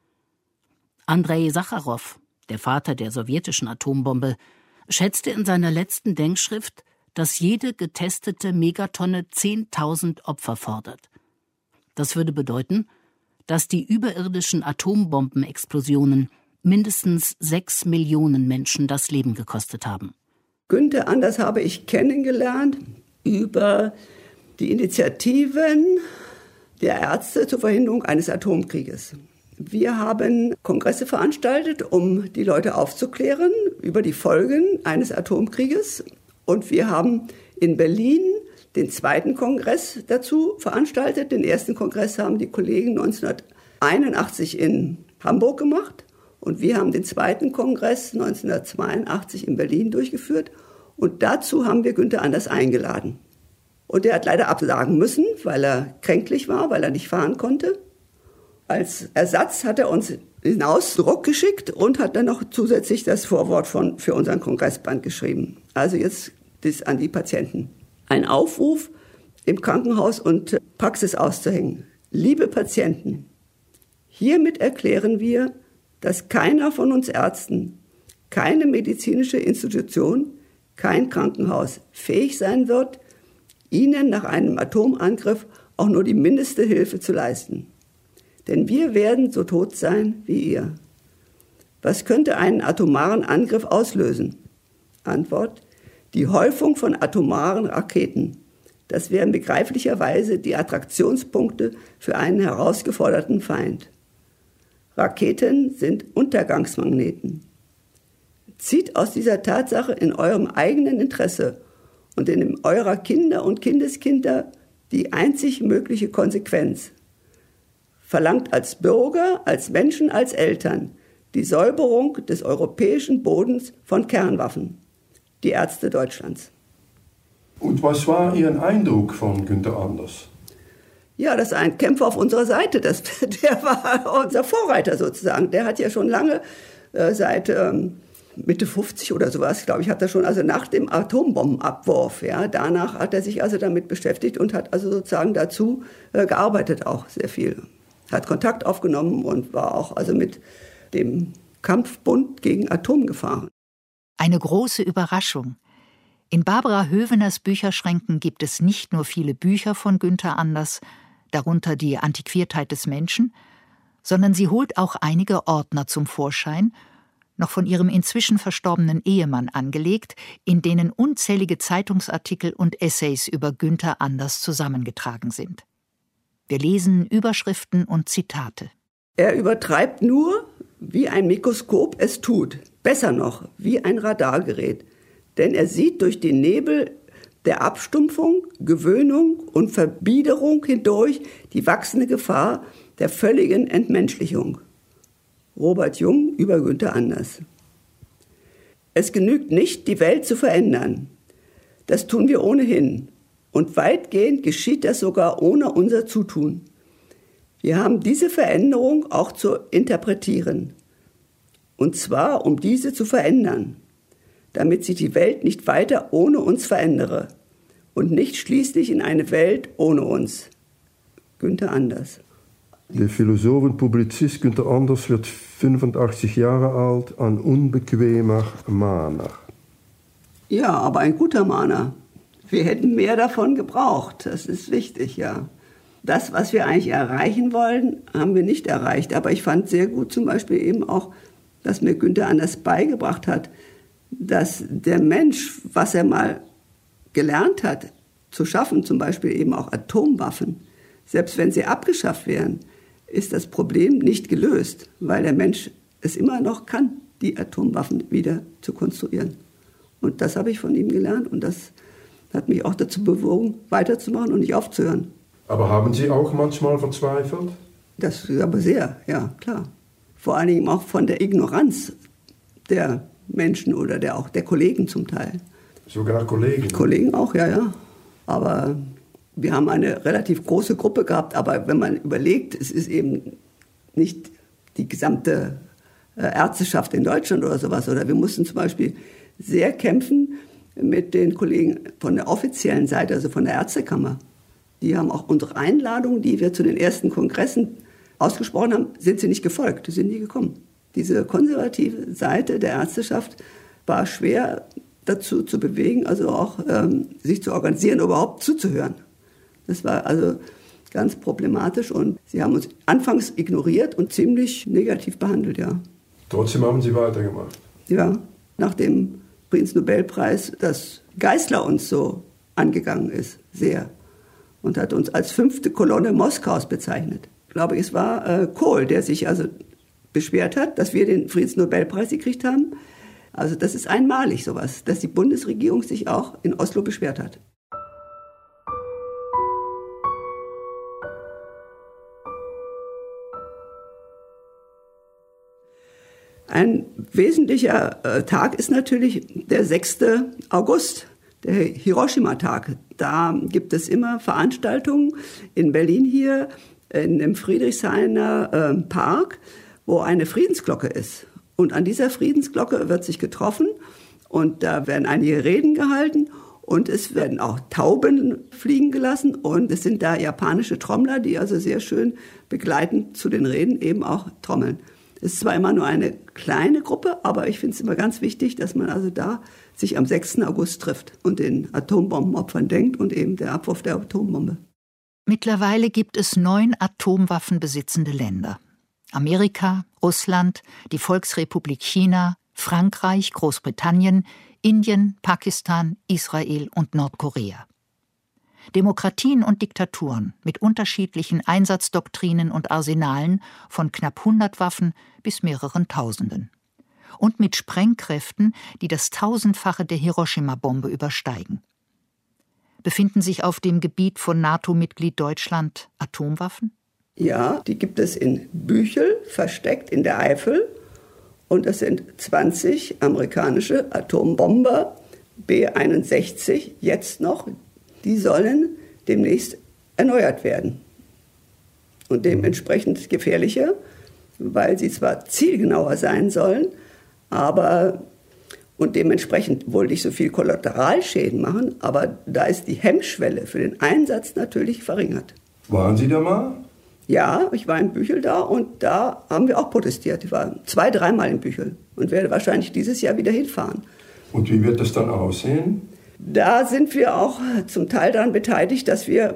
Andrei Sacharow, der Vater der sowjetischen Atombombe, schätzte in seiner letzten Denkschrift, dass jede getestete Megatonne 10.000 Opfer fordert. Das würde bedeuten, dass die überirdischen Atombombenexplosionen mindestens 6 Millionen Menschen das Leben gekostet haben. Günther Anders habe ich kennengelernt über die Initiativen der Ärzte zur Verhinderung eines Atomkrieges. Wir haben Kongresse veranstaltet, um die Leute aufzuklären über die Folgen eines Atomkrieges. Und wir haben in Berlin den 2. Kongress dazu veranstaltet. Den 1. Kongress haben die Kollegen 1981 in Hamburg gemacht. Und wir haben den 2. Kongress 1982 in Berlin durchgeführt. Und dazu haben wir Günther Anders eingeladen. Und der hat leider absagen müssen, weil er kränklich war, weil er nicht fahren konnte. Als Ersatz hat er uns hinaus zurückgeschickt und hat dann noch zusätzlich das Vorwort für unseren Kongressband geschrieben. Also jetzt das an die Patienten. Ein Aufruf, im Krankenhaus und Praxis auszuhängen. Liebe Patienten, hiermit erklären wir, dass keiner von uns Ärzten, keine medizinische Institution, kein Krankenhaus fähig sein wird, Ihnen nach einem Atomangriff auch nur die mindeste Hilfe zu leisten. Denn wir werden so tot sein wie ihr. Was könnte einen atomaren Angriff auslösen? Antwort: die Häufung von atomaren Raketen. Das wären begreiflicherweise die Attraktionspunkte für einen herausgeforderten Feind. Raketen sind Untergangsmagneten. Zieht aus dieser Tatsache in eurem eigenen Interesse und in eurer Kinder und Kindeskinder die einzig mögliche Konsequenz. Verlangt als Bürger, als Menschen, als Eltern die Säuberung des europäischen Bodens von Kernwaffen. Die Ärzte Deutschlands. Und was war Ihr Eindruck von Günther Anders? Ja, das ist ein Kämpfer auf unserer Seite. Der war unser Vorreiter sozusagen. Der hat ja schon lange, seit Mitte 50 oder sowas, glaube ich, hat er schon, also nach dem Atombombenabwurf, ja, danach hat er sich also damit beschäftigt und hat also sozusagen dazu gearbeitet auch sehr viel. Hat Kontakt aufgenommen und war auch also mit dem Kampfbund gegen Atomgefahren. Eine große Überraschung. In Barbara Höveners Bücherschränken gibt es nicht nur viele Bücher von Günther Anders, darunter die Antiquiertheit des Menschen, sondern sie holt auch einige Ordner zum Vorschein, noch von ihrem inzwischen verstorbenen Ehemann angelegt, in denen unzählige Zeitungsartikel und Essays über Günther Anders zusammengetragen sind. Wir lesen Überschriften und Zitate. Er übertreibt nur, wie ein Mikroskop es tut, besser noch, wie ein Radargerät. Denn er sieht durch den Nebel der Abstumpfung, Gewöhnung und Verbiederung hindurch die wachsende Gefahr der völligen Entmenschlichung. Robert Jung über Günther Anders. Es genügt nicht, die Welt zu verändern. Das tun wir ohnehin. Und weitgehend geschieht das sogar ohne unser Zutun. Wir haben diese Veränderung auch zu interpretieren. Und zwar, um diese zu verändern, damit sich die Welt nicht weiter ohne uns verändere und nicht schließlich in eine Welt ohne uns. Günther Anders. Der Philosoph und Publizist Günther Anders wird 85 Jahre alt, ein unbequemer Mahner. Ja, aber ein guter Mahner. Wir hätten mehr davon gebraucht, das ist wichtig, ja. Das, was wir eigentlich erreichen wollen, haben wir nicht erreicht. Aber ich fand sehr gut zum Beispiel eben auch, dass mir Günther Anders beigebracht hat, dass der Mensch, was er mal gelernt hat, zu schaffen, zum Beispiel eben auch Atomwaffen, selbst wenn sie abgeschafft wären, ist das Problem nicht gelöst, weil der Mensch es immer noch kann, die Atomwaffen wieder zu konstruieren. Und das habe ich von ihm gelernt und das hat mich auch dazu bewogen, weiterzumachen und nicht aufzuhören. Aber haben Sie auch manchmal verzweifelt? Das aber sehr, ja, klar. Vor allen Dingen auch von der Ignoranz der Menschen oder auch der Kollegen zum Teil. Sogar Kollegen? Kollegen auch, ja. Aber wir haben eine relativ große Gruppe gehabt, aber wenn man überlegt, es ist eben nicht die gesamte Ärzteschaft in Deutschland oder sowas. Oder wir mussten zum Beispiel sehr kämpfen mit den Kollegen von der offiziellen Seite, also von der Ärztekammer. Die haben auch unsere Einladungen, die wir zu den ersten Kongressen ausgesprochen haben, sind sie nicht gefolgt, die sind nie gekommen. Diese konservative Seite der Ärzteschaft war schwer dazu zu bewegen, also auch sich zu organisieren, überhaupt zuzuhören. Das war also ganz problematisch und sie haben uns anfangs ignoriert und ziemlich negativ behandelt, ja. Trotzdem haben Sie weitergemacht? Ja, nach dem Friedensnobelpreis, dass Geisler uns so angegangen ist, sehr. Und hat uns als 5. Kolonne Moskaus bezeichnet. Ich glaube, es war Kohl, der sich also beschwert hat, dass wir den Friedensnobelpreis gekriegt haben. Also das ist einmalig sowas, dass die Bundesregierung sich auch in Oslo beschwert hat. Ein wesentlicher Tag ist natürlich der 6. August, der Hiroshima-Tag. Da gibt es immer Veranstaltungen in Berlin hier, in dem Friedrichshainer Park, wo eine Friedensglocke ist. Und an dieser Friedensglocke wird sich getroffen und da werden einige Reden gehalten und es werden auch Tauben fliegen gelassen und es sind da japanische Trommler, die also sehr schön begleitend zu den Reden eben auch trommeln. Es ist zwar immer nur eine kleine Gruppe, aber ich finde es immer ganz wichtig, dass man also da sich am 6. August trifft und den Atombombenopfern denkt und eben der Abwurf der Atombombe. Mittlerweile gibt es 9 Atomwaffen besitzende Länder. Amerika, Russland, die Volksrepublik China, Frankreich, Großbritannien, Indien, Pakistan, Israel und Nordkorea. Demokratien und Diktaturen mit unterschiedlichen Einsatzdoktrinen und Arsenalen von knapp 100 Waffen bis mehreren Tausenden. und mit Sprengkräften, die das 1000-fache der Hiroshima-Bombe übersteigen. Befinden sich auf dem Gebiet von NATO-Mitglied Deutschland Atomwaffen? Ja, die gibt es in Büchel, versteckt in der Eifel. Und das sind 20 amerikanische Atombomber, B-61, jetzt noch. Die sollen demnächst erneuert werden. Und dementsprechend gefährlicher, weil sie zwar zielgenauer sein sollen, aber und dementsprechend wohl nicht so viel Kollateralschäden machen, aber da ist die Hemmschwelle für den Einsatz natürlich verringert. Waren Sie da mal? Ja, ich war in Büchel da und da haben wir auch protestiert. Ich war 2-3 Mal in Büchel und werde wahrscheinlich dieses Jahr wieder hinfahren. Und wie wird das dann aussehen? Da sind wir auch zum Teil daran beteiligt, dass wir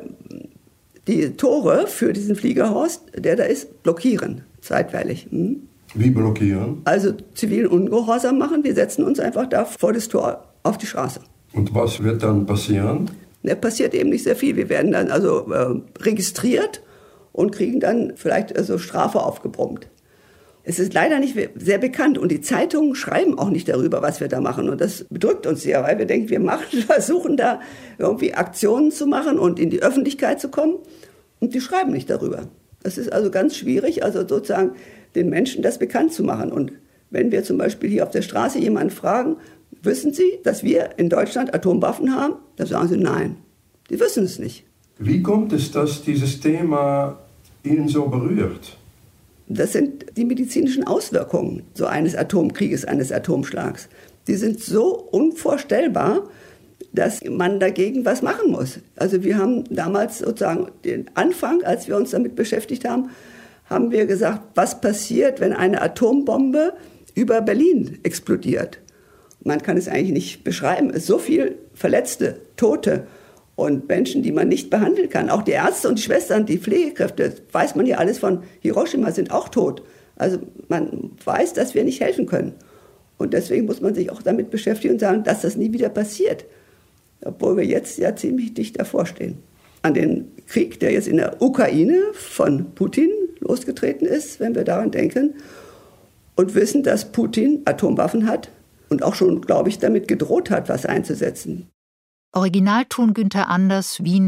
die Tore für diesen Fliegerhorst, der da ist, blockieren, zeitweilig. Wie blockieren? Also zivilen Ungehorsam machen. Wir setzen uns einfach da vor das Tor auf die Straße. Und was wird dann passieren? Da passiert eben nicht sehr viel. Wir werden dann also registriert und kriegen dann vielleicht Strafe aufgebrummt. Es ist leider nicht sehr bekannt und die Zeitungen schreiben auch nicht darüber, was wir da machen. Und das bedrückt uns sehr, weil wir denken, wir versuchen da irgendwie Aktionen zu machen und in die Öffentlichkeit zu kommen. Und die schreiben nicht darüber. Das ist also ganz schwierig, also sozusagen den Menschen das bekannt zu machen. Und wenn wir zum Beispiel hier auf der Straße jemanden fragen, wissen Sie, dass wir in Deutschland Atomwaffen haben? Dann sagen sie nein. Die wissen es nicht. Wie kommt es, dass dieses Thema Ihnen so berührt? Das sind die medizinischen Auswirkungen so eines Atomkrieges, eines Atomschlags. Die sind so unvorstellbar, dass man dagegen was machen muss. Also wir haben damals sozusagen den Anfang, als wir uns damit beschäftigt haben, haben wir gesagt, was passiert, wenn eine Atombombe über Berlin explodiert? Man kann es eigentlich nicht beschreiben. Es ist so viel Verletzte, Tote und Menschen, die man nicht behandeln kann. Auch die Ärzte und die Schwestern, die Pflegekräfte, weiß man ja alles von Hiroshima, sind auch tot. Also man weiß, dass wir nicht helfen können. Und deswegen muss man sich auch damit beschäftigen und sagen, dass das nie wieder passiert. Obwohl wir jetzt ja ziemlich dicht davor stehen. An den Krieg, der jetzt in der Ukraine von Putin losgetreten ist, wenn wir daran denken. Und wissen, dass Putin Atomwaffen hat und auch schon, glaube ich, damit gedroht hat, was einzusetzen. Originalton Günther Anders, Wien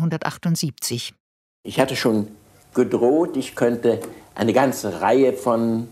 1978. Ich hatte schon gedroht, ich könnte eine ganze Reihe von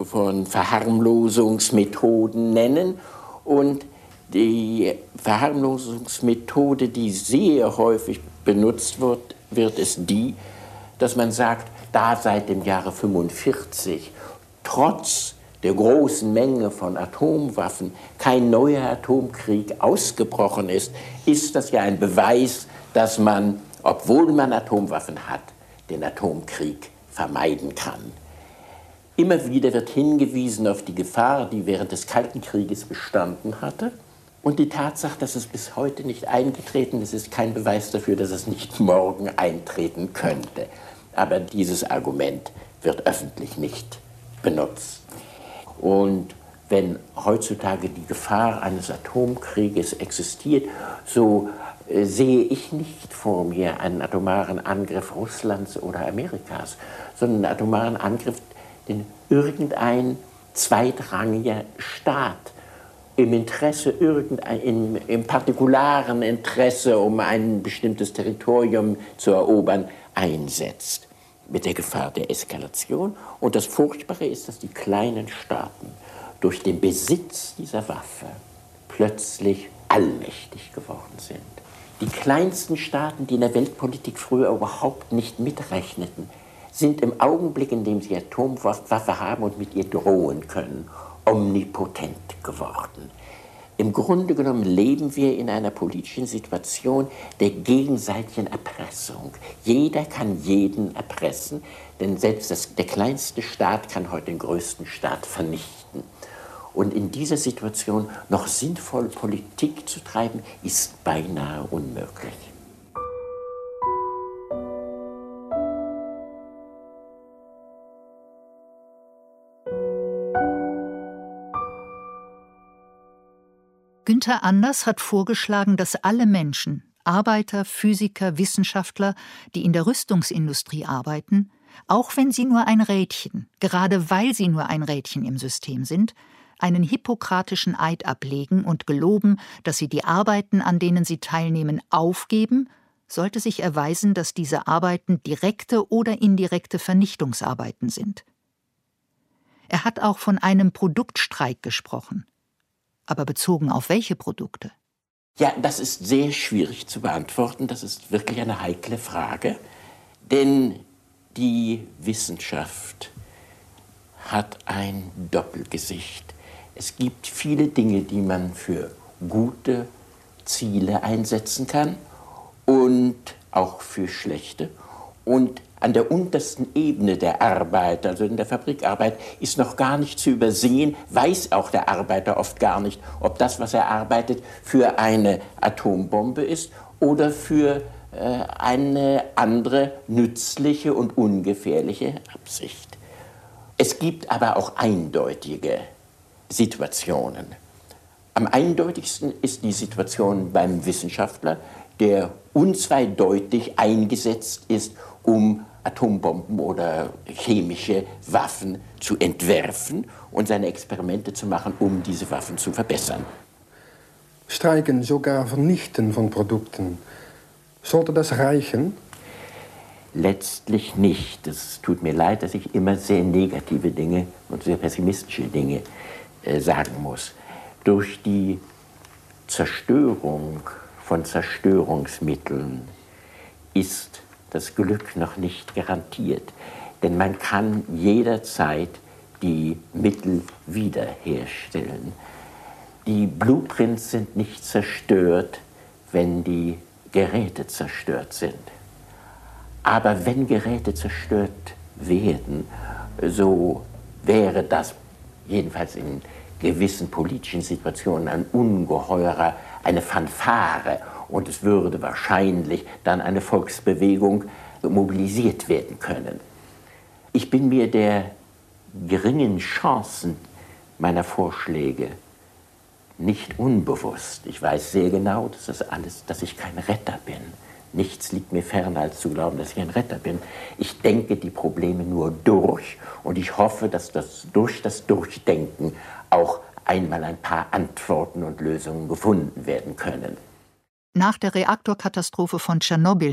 Verharmlosungsmethoden nennen. Und die Verharmlosungsmethode, die sehr häufig benutzt wird, ist die, dass man sagt, da seit dem Jahre 1945 trotz der großen Menge von Atomwaffen kein neuer Atomkrieg ausgebrochen ist, ist das ja ein Beweis, dass man, obwohl man Atomwaffen hat, den Atomkrieg vermeiden kann. Immer wieder wird hingewiesen auf die Gefahr, die während des Kalten Krieges bestanden hatte. Und die Tatsache, dass es bis heute nicht eingetreten ist, ist kein Beweis dafür, dass es nicht morgen eintreten könnte. Aber dieses Argument wird öffentlich nicht benutzt. Und wenn heutzutage die Gefahr eines Atomkrieges existiert, so sehe ich nicht vor mir einen atomaren Angriff Russlands oder Amerikas, sondern einen atomaren Angriff, den irgendein zweitrangiger Staat im Interesse im partikularen Interesse, um ein bestimmtes Territorium zu erobern, einsetzt. Mit der Gefahr der Eskalation. Und das Furchtbare ist, dass die kleinen Staaten durch den Besitz dieser Waffe plötzlich allmächtig geworden sind. Die kleinsten Staaten, die in der Weltpolitik früher überhaupt nicht mitrechneten, sind im Augenblick, in dem sie Atomwaffe haben und mit ihr drohen können, omnipotent geworden. Im Grunde genommen leben wir in einer politischen Situation der gegenseitigen Erpressung. Jeder kann jeden erpressen, denn selbst der kleinste Staat kann heute den größten Staat vernichten. Und in dieser Situation noch sinnvoll Politik zu treiben, ist beinahe unmöglich. Günther Anders hat vorgeschlagen, dass alle Menschen, Arbeiter, Physiker, Wissenschaftler, die in der Rüstungsindustrie arbeiten, auch wenn sie nur ein Rädchen, gerade weil sie nur ein Rädchen im System sind, einen hippokratischen Eid ablegen und geloben, dass sie die Arbeiten, an denen sie teilnehmen, aufgeben, sollte sich erweisen, dass diese Arbeiten direkte oder indirekte Vernichtungsarbeiten sind. Er hat auch von einem Produktstreik gesprochen. Aber bezogen auf welche Produkte? Ja, das ist sehr schwierig zu beantworten. Das ist wirklich eine heikle Frage. Denn die Wissenschaft hat ein Doppelgesicht. Es gibt viele Dinge, die man für gute Ziele einsetzen kann und auch für schlechte. Und an der untersten Ebene der Arbeit, also in der Fabrikarbeit, ist noch gar nicht zu übersehen, weiß auch der Arbeiter oft gar nicht, ob das, was er arbeitet, für eine Atombombe ist oder für eine andere nützliche und ungefährliche Absicht. Es gibt aber auch eindeutige Situationen. Am eindeutigsten ist die Situation beim Wissenschaftler, der unzweideutig eingesetzt ist, um Atombomben oder chemische Waffen zu entwerfen und seine Experimente zu machen, um diese Waffen zu verbessern. Streiken, sogar vernichten von Produkten. Sollte das reichen? Letztlich nicht. Es tut mir leid, dass ich immer sehr negative Dinge und sehr pessimistische Dinge sagen muss. Durch die Zerstörung von Zerstörungsmitteln ist das Glück noch nicht garantiert. Denn man kann jederzeit die Mittel wiederherstellen. Die Blueprints sind nicht zerstört, wenn die Geräte zerstört sind. Aber wenn Geräte zerstört werden, so wäre das jedenfalls in gewissen politischen Situationen ein ungeheurer, eine Fanfare. Und es würde wahrscheinlich dann eine Volksbewegung mobilisiert werden können. Ich bin mir der geringen Chancen meiner Vorschläge nicht unbewusst. Ich weiß sehr genau, dass ich kein Retter bin. Nichts liegt mir ferner, als zu glauben, dass ich ein Retter bin. Ich denke die Probleme nur durch und ich hoffe, dass durch das Durchdenken auch einmal ein paar Antworten und Lösungen gefunden werden können. Nach der Reaktorkatastrophe von Tschernobyl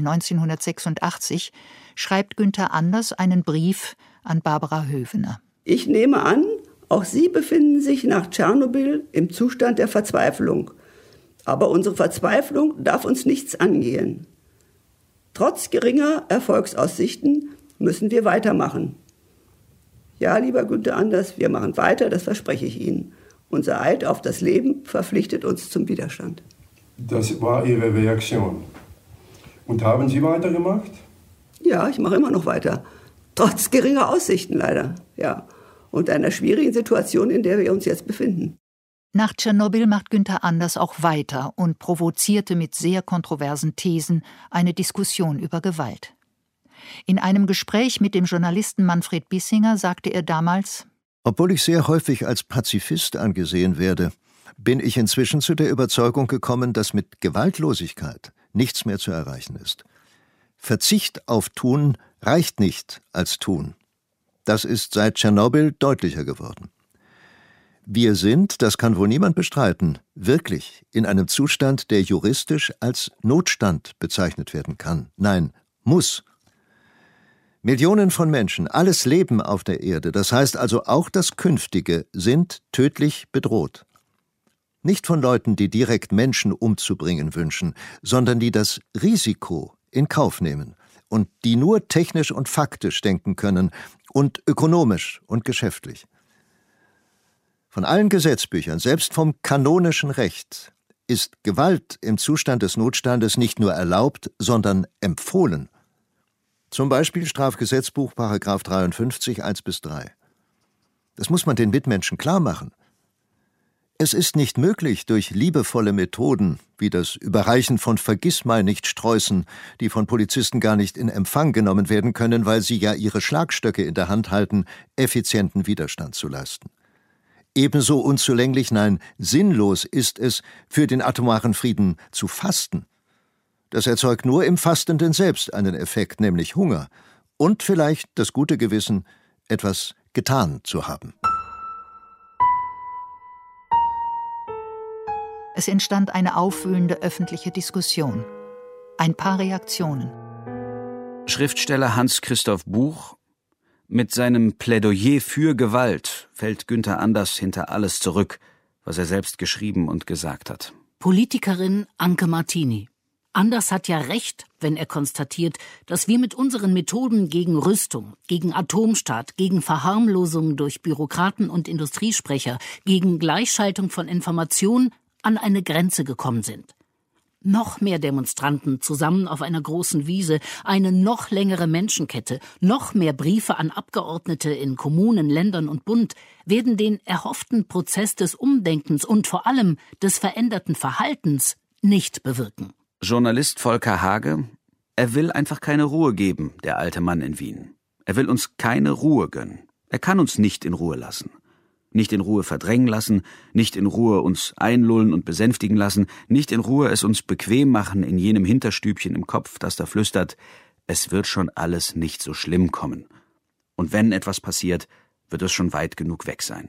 1986 schreibt Günther Anders einen Brief an Barbara Hövener. Ich nehme an, auch Sie befinden sich nach Tschernobyl im Zustand der Verzweiflung. Aber unsere Verzweiflung darf uns nichts angehen. Trotz geringer Erfolgsaussichten müssen wir weitermachen. Ja, lieber Günther Anders, wir machen weiter, das verspreche ich Ihnen. Unser Eid auf das Leben verpflichtet uns zum Widerstand. Das war Ihre Reaktion. Und haben Sie weitergemacht? Ja, ich mache immer noch weiter. Trotz geringer Aussichten leider, ja. Und einer schwierigen Situation, in der wir uns jetzt befinden. Nach Tschernobyl macht Günther Anders auch weiter und provozierte mit sehr kontroversen Thesen eine Diskussion über Gewalt. In einem Gespräch mit dem Journalisten Manfred Bissinger sagte er damals: Obwohl ich sehr häufig als Pazifist angesehen werde, bin ich inzwischen zu der Überzeugung gekommen, dass mit Gewaltlosigkeit nichts mehr zu erreichen ist. Verzicht auf Tun reicht nicht als Tun. Das ist seit Tschernobyl deutlicher geworden. Wir sind, das kann wohl niemand bestreiten, wirklich in einem Zustand, der juristisch als Notstand bezeichnet werden kann. Nein, muss. Millionen von Menschen, alles Leben auf der Erde, das heißt also auch das Künftige, sind tödlich bedroht. Nicht von Leuten, die direkt Menschen umzubringen wünschen, sondern die das Risiko in Kauf nehmen und die nur technisch und faktisch denken können und ökonomisch und geschäftlich. Von allen Gesetzbüchern, selbst vom kanonischen Recht, ist Gewalt im Zustand des Notstandes nicht nur erlaubt, sondern empfohlen. Zum Beispiel Strafgesetzbuch, § 53, 1-3. Das muss man den Mitmenschen klar machen. Es ist nicht möglich, durch liebevolle Methoden, wie das Überreichen von Vergissmeinnichtsträußen, die von Polizisten gar nicht in Empfang genommen werden können, weil sie ja ihre Schlagstöcke in der Hand halten, effizienten Widerstand zu leisten. Ebenso unzulänglich, nein, sinnlos ist es, für den atomaren Frieden zu fasten. Das erzeugt nur im Fastenden selbst einen Effekt, nämlich Hunger und vielleicht das gute Gewissen, etwas getan zu haben. Es entstand eine aufwühlende öffentliche Diskussion. Ein paar Reaktionen. Schriftsteller Hans-Christoph Buch: Mit seinem Plädoyer für Gewalt fällt Günther Anders hinter alles zurück, was er selbst geschrieben und gesagt hat. Politikerin Anke Martini: Anders hat ja recht, wenn er konstatiert, dass wir mit unseren Methoden gegen Rüstung, gegen Atomstaat, gegen Verharmlosung durch Bürokraten und Industriesprecher, gegen Gleichschaltung von Informationen an eine Grenze gekommen sind. Noch mehr Demonstranten zusammen auf einer großen Wiese, eine noch längere Menschenkette, noch mehr Briefe an Abgeordnete in Kommunen, Ländern und Bund werden den erhofften Prozess des Umdenkens und vor allem des veränderten Verhaltens nicht bewirken. Journalist Volker Hage: Er will einfach keine Ruhe geben, der alte Mann in Wien. Er will uns keine Ruhe gönnen. Er kann uns nicht in Ruhe lassen. Nicht in Ruhe verdrängen lassen, nicht in Ruhe uns einlullen und besänftigen lassen, nicht in Ruhe es uns bequem machen in jenem Hinterstübchen im Kopf, das da flüstert: Es wird schon alles nicht so schlimm kommen. Und wenn etwas passiert, wird es schon weit genug weg sein.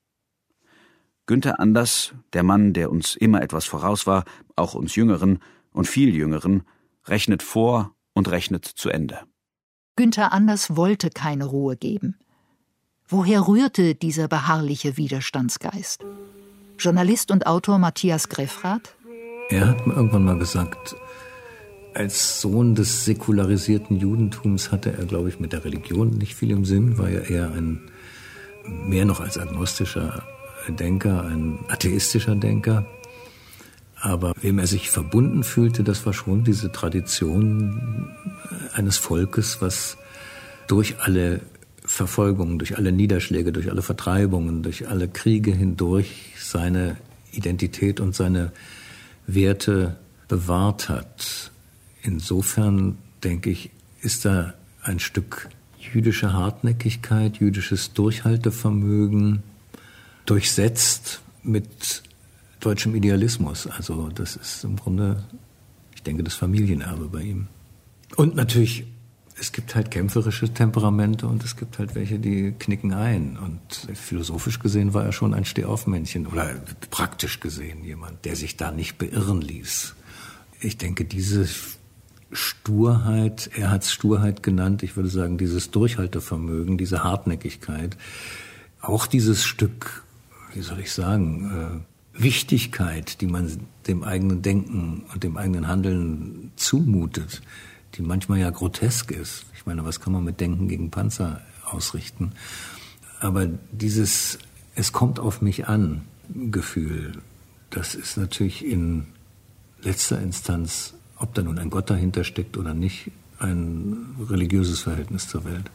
Günther Anders, der Mann, der uns immer etwas voraus war, auch uns Jüngeren und viel Jüngeren, rechnet vor und rechnet zu Ende. Günther Anders wollte keine Ruhe geben. Woher rührte dieser beharrliche Widerstandsgeist? Journalist und Autor Matthias Greffrath: Er hat mir irgendwann mal gesagt, als Sohn des säkularisierten Judentums hatte er, glaube ich, mit der Religion nicht viel im Sinn, war ja eher mehr noch als agnostischer Denker, ein atheistischer Denker. Aber wem er sich verbunden fühlte, das war schon diese Tradition eines Volkes, was durch alle Verfolgungen, durch alle Niederschläge, durch alle Vertreibungen, durch alle Kriege hindurch seine Identität und seine Werte bewahrt hat. Insofern, denke ich, ist da ein Stück jüdische Hartnäckigkeit, jüdisches Durchhaltevermögen, durchsetzt mit deutschem Idealismus. Also das ist im Grunde, ich denke, das Familienerbe bei ihm. Und natürlich, es gibt halt kämpferische Temperamente und es gibt halt welche, die knicken ein. Und philosophisch gesehen war er schon ein Stehaufmännchen oder praktisch gesehen jemand, der sich da nicht beirren ließ. Ich denke, diese Sturheit, er hat es Sturheit genannt, ich würde sagen, dieses Durchhaltevermögen, diese Hartnäckigkeit, auch dieses Stück, wie soll ich sagen, Wichtigkeit, die man dem eigenen Denken und dem eigenen Handeln zumutet, die manchmal ja grotesk ist. Ich meine, was kann man mit Denken gegen Panzer ausrichten? Aber dieses "Es kommt auf mich an" Gefühl, das ist natürlich in letzter Instanz, ob da nun ein Gott dahinter steckt oder nicht, ein religiöses Verhältnis zur Welt.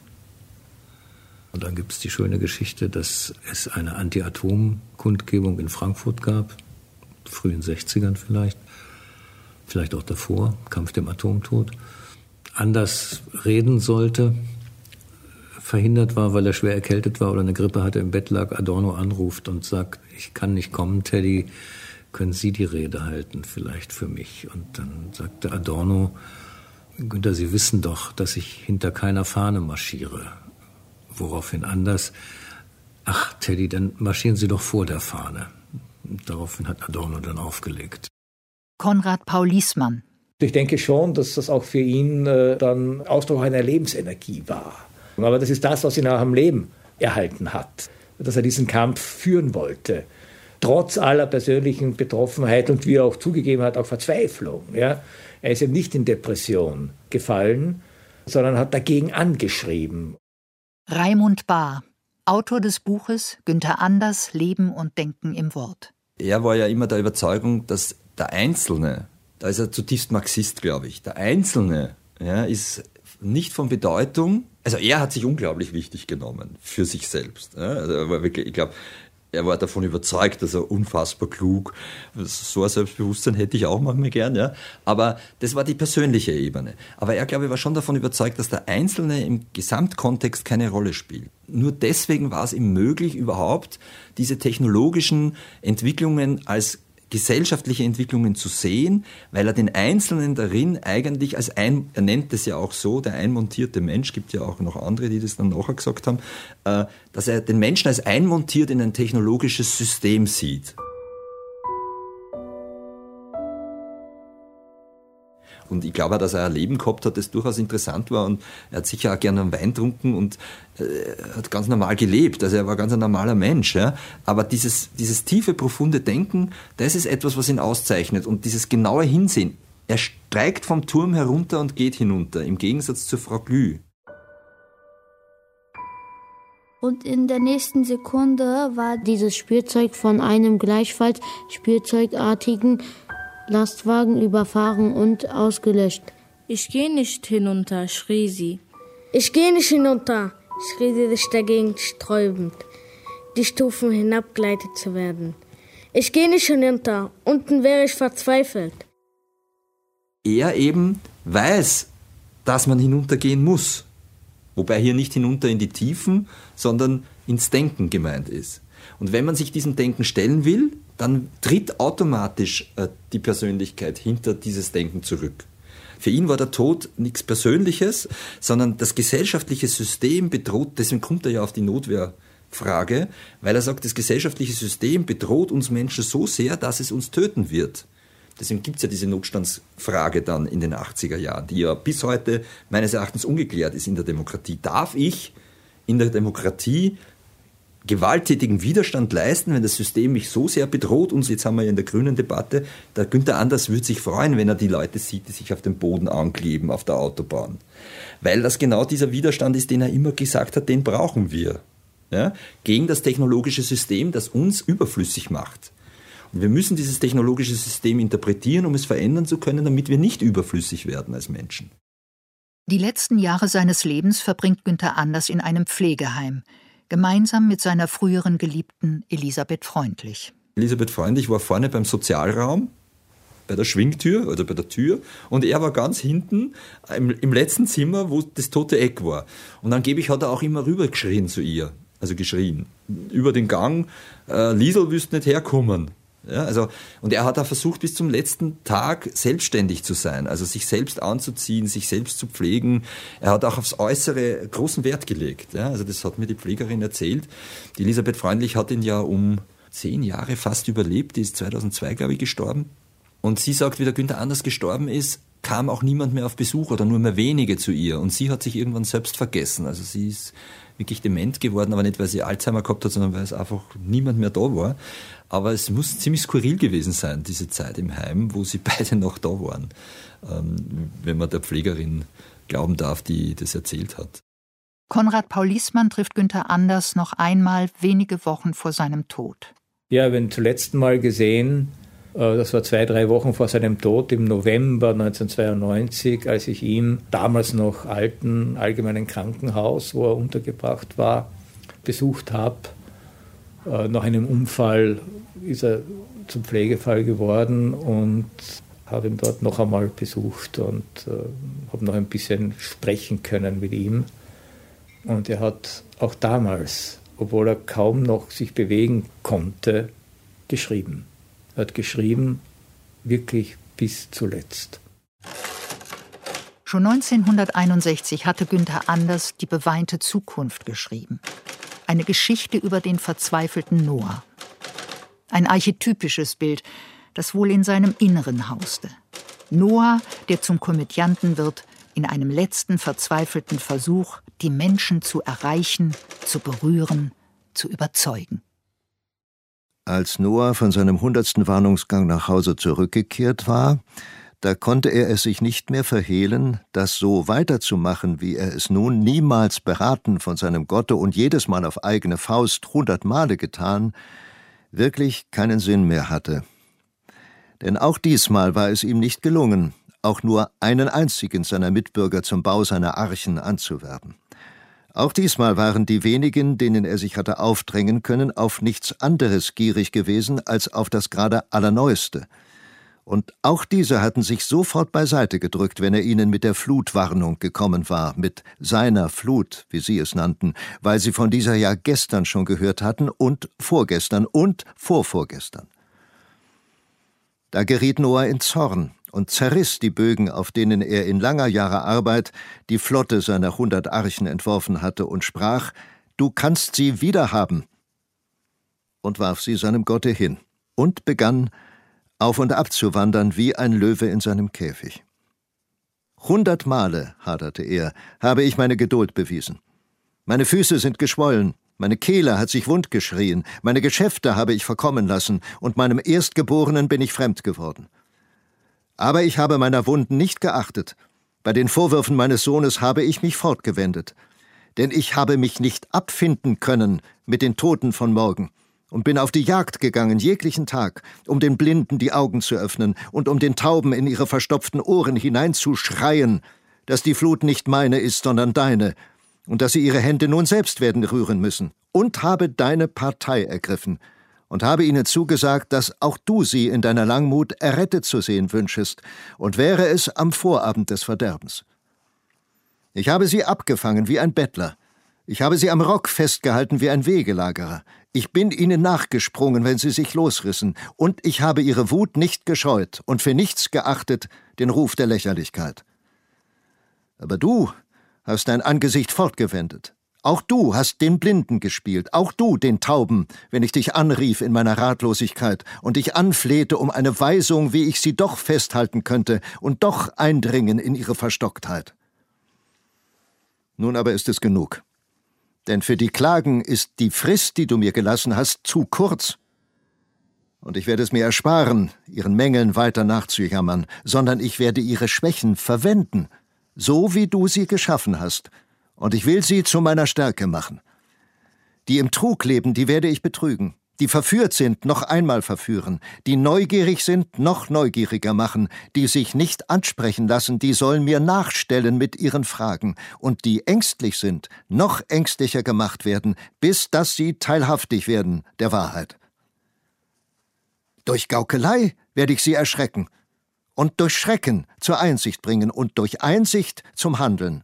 Und dann gibt es die schöne Geschichte, dass es eine Anti-Atom-Kundgebung in Frankfurt gab, frühen 60ern vielleicht auch davor, Kampf dem Atomtod. Anders reden sollte, verhindert war, weil er schwer erkältet war oder eine Grippe hatte, im Bett lag, Adorno anruft und sagt: Ich kann nicht kommen, Teddy, können Sie die Rede halten, vielleicht für mich? Und dann sagte Adorno: Günther, Sie wissen doch, dass ich hinter keiner Fahne marschiere. Woraufhin Anders: Ach, Teddy, dann marschieren Sie doch vor der Fahne. Und daraufhin hat Adorno dann aufgelegt. Konrad Paul Liessmann: Ich denke schon, dass das auch für ihn dann Ausdruck einer Lebensenergie war. Aber das ist das, was ihn auch am Leben erhalten hat, dass er diesen Kampf führen wollte. Trotz aller persönlichen Betroffenheit und, wie er auch zugegeben hat, auch Verzweiflung. Ja? Er ist eben nicht in Depression gefallen, sondern hat dagegen angeschrieben. Raimund Bahr, Autor des Buches Günther Anders, Leben und Denken im Wort. Er war ja immer der Überzeugung, dass der Einzelne, da ist er zutiefst Marxist, glaube ich, der Einzelne ist nicht von Bedeutung. Also er hat sich unglaublich wichtig genommen für sich selbst. Ja? Also er war wirklich, ich glaube, er war davon überzeugt, dass er unfassbar klug, so ein Selbstbewusstsein hätte ich auch manchmal gern, ja. Aber das war die persönliche Ebene. Aber er, glaube ich, war schon davon überzeugt, dass der Einzelne im Gesamtkontext keine Rolle spielt. Nur deswegen war es ihm möglich, überhaupt diese technologischen Entwicklungen als gesellschaftliche Entwicklungen zu sehen, weil er den Einzelnen darin eigentlich er nennt es ja auch so, der einmontierte Mensch, gibt ja auch noch andere, die das dann nachher gesagt haben, dass er den Menschen als einmontiert in ein technologisches System sieht. Und ich glaube auch, dass er ein Leben gehabt hat, das durchaus interessant war. Und er hat sicher auch gerne einen Wein getrunken und hat ganz normal gelebt. Also er war ganz ein normaler Mensch. Ja? Aber dieses tiefe, profunde Denken, das ist etwas, was ihn auszeichnet. Und dieses genaue Hinsehen. Er steigt vom Turm herunter und geht hinunter, im Gegensatz zur Frau Glüh. Und in der nächsten Sekunde war dieses Spielzeug von einem gleichfalls spielzeugartigen Lastwagen überfahren und ausgelöscht. Ich gehe nicht hinunter, schrie sie. Ich gehe nicht hinunter, schrie sie sich dagegen sträubend, die Stufen hinabgleitet zu werden. Ich gehe nicht hinunter, unten wäre ich verzweifelt. Er eben weiß, dass man hinuntergehen muss. Wobei hier nicht hinunter in die Tiefen, sondern ins Denken gemeint ist. Und wenn man sich diesem Denken stellen will, dann tritt automatisch die Persönlichkeit hinter dieses Denken zurück. Für ihn war der Tod nichts Persönliches, sondern das gesellschaftliche System bedroht, deswegen kommt er ja auf die Notwehrfrage, weil er sagt, das gesellschaftliche System bedroht uns Menschen so sehr, dass es uns töten wird. Deswegen gibt es ja diese Notstandsfrage dann in den 80er Jahren, die ja bis heute meines Erachtens ungeklärt ist in der Demokratie. Darf ich in der Demokratie gewalttätigen Widerstand leisten, wenn das System mich so sehr bedroht? Und jetzt haben wir ja in der grünen Debatte, der Günther Anders würde sich freuen, wenn er die Leute sieht, die sich auf dem Boden ankleben, auf der Autobahn. Weil das genau dieser Widerstand ist, den er immer gesagt hat, den brauchen wir. Ja? Gegen das technologische System, das uns überflüssig macht. Und wir müssen dieses technologische System interpretieren, um es verändern zu können, damit wir nicht überflüssig werden als Menschen. Die letzten Jahre seines Lebens verbringt Günther Anders in einem Pflegeheim, gemeinsam mit seiner früheren Geliebten Elisabeth Freundlich. Elisabeth Freundlich war vorne beim Sozialraum, bei der Schwingtür oder bei der Tür, und er war ganz hinten im letzten Zimmer, wo das tote Eck war. Und angeblich hat er auch immer rüber geschrien zu ihr, also geschrien, über den Gang, Liesel, willst nicht herkommen. Ja, also, und er hat auch versucht, bis zum letzten Tag selbstständig zu sein, also sich selbst anzuziehen, sich selbst zu pflegen. Er hat auch aufs Äußere großen Wert gelegt. Ja, also das hat mir die Pflegerin erzählt. Die Elisabeth Freundlich hat ihn ja um 10 Jahre fast überlebt, die ist 2002, glaube ich, gestorben. Und sie sagt, wie der Günther Anders gestorben ist, kam auch niemand mehr auf Besuch oder nur mehr wenige zu ihr. Und sie hat sich irgendwann selbst vergessen. Also sie ist wirklich dement geworden, aber nicht, weil sie Alzheimer gehabt hat, sondern weil es einfach niemand mehr da war. Aber es muss ziemlich skurril gewesen sein, diese Zeit im Heim, wo sie beide noch da waren, wenn man der Pflegerin glauben darf, die das erzählt hat. Konrad Paul Liessmann trifft Günther Anders noch einmal wenige Wochen vor seinem Tod. Ja, ich habe ihn zum letzten Mal gesehen, das war 2-3 Wochen vor seinem Tod, im November 1992, als ich ihn damals noch alten allgemeinen Krankenhaus, wo er untergebracht war, besucht habe. Nach einem Unfall ist er zum Pflegefall geworden und habe ihn dort noch einmal besucht und habe noch ein bisschen sprechen können mit ihm. Und er hat auch damals, obwohl er kaum noch sich bewegen konnte, geschrieben. Er hat geschrieben, wirklich bis zuletzt. Schon 1961 hatte Günther Anders die beweinte Zukunft geschrieben. Eine Geschichte über den verzweifelten Noah. Ein archetypisches Bild, das wohl in seinem Inneren hauste. Noah, der zum Komödianten wird, in einem letzten verzweifelten Versuch, die Menschen zu erreichen, zu berühren, zu überzeugen. Als Noah von seinem 100. Warnungsgang nach Hause zurückgekehrt war, da konnte er es sich nicht mehr verhehlen, das so weiterzumachen, wie er es nun niemals beraten von seinem Gotte und jedes Mal auf eigene Faust 100 Male getan, wirklich keinen Sinn mehr hatte. Denn auch diesmal war es ihm nicht gelungen, auch nur einen einzigen seiner Mitbürger zum Bau seiner Archen anzuwerben. Auch diesmal waren die wenigen, denen er sich hatte aufdrängen können, auf nichts anderes gierig gewesen als auf das gerade Allerneueste. Und auch diese hatten sich sofort beiseite gedrückt, wenn er ihnen mit der Flutwarnung gekommen war, mit seiner Flut, wie sie es nannten, weil sie von dieser ja gestern schon gehört hatten und vorgestern und vorvorgestern. Da geriet Noah in Zorn und zerriss die Bögen, auf denen er in langer Jahre Arbeit die Flotte seiner 100 Archen entworfen hatte, und sprach: »Du kannst sie wiederhaben«, und warf sie seinem Gotte hin und begann, auf und ab zu wandern wie ein Löwe in seinem Käfig. 100 Male, haderte er, habe ich meine Geduld bewiesen. Meine Füße sind geschwollen, meine Kehle hat sich wundgeschrien, meine Geschäfte habe ich verkommen lassen und meinem Erstgeborenen bin ich fremd geworden. Aber ich habe meiner Wunden nicht geachtet. Bei den Vorwürfen meines Sohnes habe ich mich fortgewendet. Denn ich habe mich nicht abfinden können mit den Toten von morgen und bin auf die Jagd gegangen jeglichen Tag, um den Blinden die Augen zu öffnen und um den Tauben in ihre verstopften Ohren hineinzuschreien, dass die Flut nicht meine ist, sondern deine, und dass sie ihre Hände nun selbst werden rühren müssen, und habe deine Partei ergriffen und habe ihnen zugesagt, dass auch du sie in deiner Langmut errettet zu sehen wünschest, und wäre es am Vorabend des Verderbens. Ich habe sie abgefangen wie ein Bettler. Ich habe sie am Rock festgehalten wie ein Wegelagerer. Ich bin ihnen nachgesprungen, wenn sie sich losrissen, und ich habe ihre Wut nicht gescheut und für nichts geachtet den Ruf der Lächerlichkeit. Aber du hast dein Angesicht fortgewendet. Auch du hast den Blinden gespielt, auch du den Tauben, wenn ich dich anrief in meiner Ratlosigkeit und dich anflehte um eine Weisung, wie ich sie doch festhalten könnte und doch eindringen in ihre Verstocktheit. Nun aber ist es genug. Denn für die Klagen ist die Frist, die du mir gelassen hast, zu kurz. Und ich werde es mir ersparen, ihren Mängeln weiter nachzujammern, sondern ich werde ihre Schwächen verwenden, so wie du sie geschaffen hast, und ich will sie zu meiner Stärke machen. Die im Trug leben, die werde ich betrügen. Die verführt sind, noch einmal verführen. Die neugierig sind, noch neugieriger machen. Die sich nicht ansprechen lassen, die sollen mir nachstellen mit ihren Fragen. Und die ängstlich sind, noch ängstlicher gemacht werden, bis dass sie teilhaftig werden der Wahrheit. Durch Gaukelei werde ich sie erschrecken und durch Schrecken zur Einsicht bringen und durch Einsicht zum Handeln.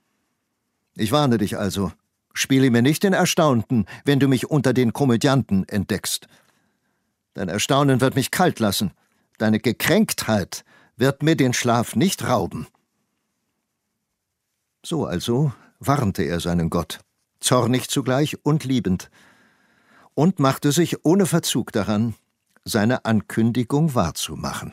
Ich warne dich also. Spiele mir nicht den Erstaunten, wenn du mich unter den Komödianten entdeckst. Dein Erstaunen wird mich kalt lassen. Deine Gekränktheit wird mir den Schlaf nicht rauben. So also warnte er seinen Gott, zornig zugleich und liebend, und machte sich ohne Verzug daran, seine Ankündigung wahrzumachen.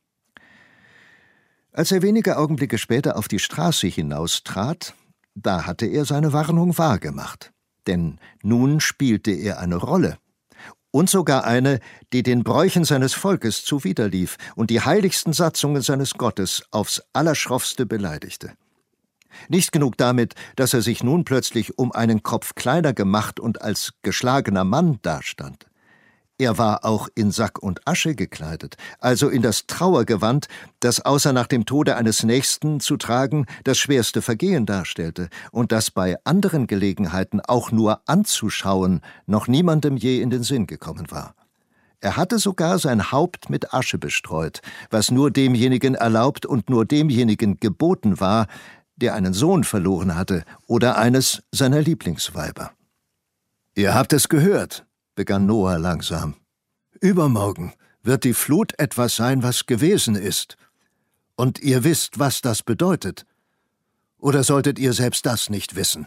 Als er wenige Augenblicke später auf die Straße hinaustrat, da hatte er seine Warnung wahrgemacht, denn nun spielte er eine Rolle, und sogar eine, die den Bräuchen seines Volkes zuwiderlief und die heiligsten Satzungen seines Gottes aufs Allerschroffste beleidigte. Nicht genug damit, dass er sich nun plötzlich um einen Kopf kleiner gemacht und als geschlagener Mann dastand. Er war auch in Sack und Asche gekleidet, also in das Trauergewand, das außer nach dem Tode eines Nächsten zu tragen das schwerste Vergehen darstellte und das bei anderen Gelegenheiten auch nur anzuschauen noch niemandem je in den Sinn gekommen war. Er hatte sogar sein Haupt mit Asche bestreut, was nur demjenigen erlaubt und nur demjenigen geboten war, der einen Sohn verloren hatte oder eines seiner Lieblingsweiber. »Ihr habt es gehört«, begann Noah langsam. »Übermorgen wird die Flut etwas sein, was gewesen ist. Und ihr wisst, was das bedeutet. Oder solltet ihr selbst das nicht wissen?«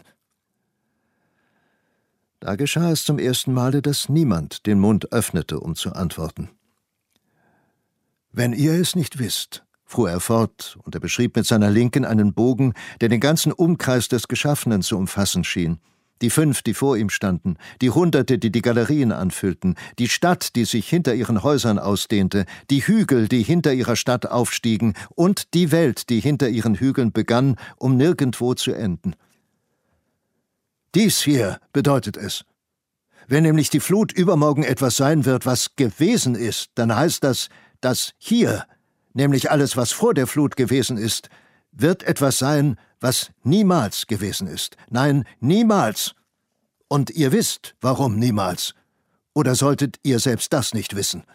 Da geschah es zum ersten Male, dass niemand den Mund öffnete, um zu antworten. »Wenn ihr es nicht wisst«, fuhr er fort, und er beschrieb mit seiner Linken einen Bogen, der den ganzen Umkreis des Geschaffenen zu umfassen schien, die 5, die vor ihm standen, die Hunderte, die die Galerien anfüllten, die Stadt, die sich hinter ihren Häusern ausdehnte, die Hügel, die hinter ihrer Stadt aufstiegen, und die Welt, die hinter ihren Hügeln begann, um nirgendwo zu enden. Dies hier bedeutet es. Wenn nämlich die Flut übermorgen etwas sein wird, was gewesen ist, dann heißt das, dass hier, nämlich alles, was vor der Flut gewesen ist, wird etwas sein, was niemals gewesen ist. Nein, niemals. Und ihr wisst, warum niemals. Oder solltet ihr selbst das nicht wissen?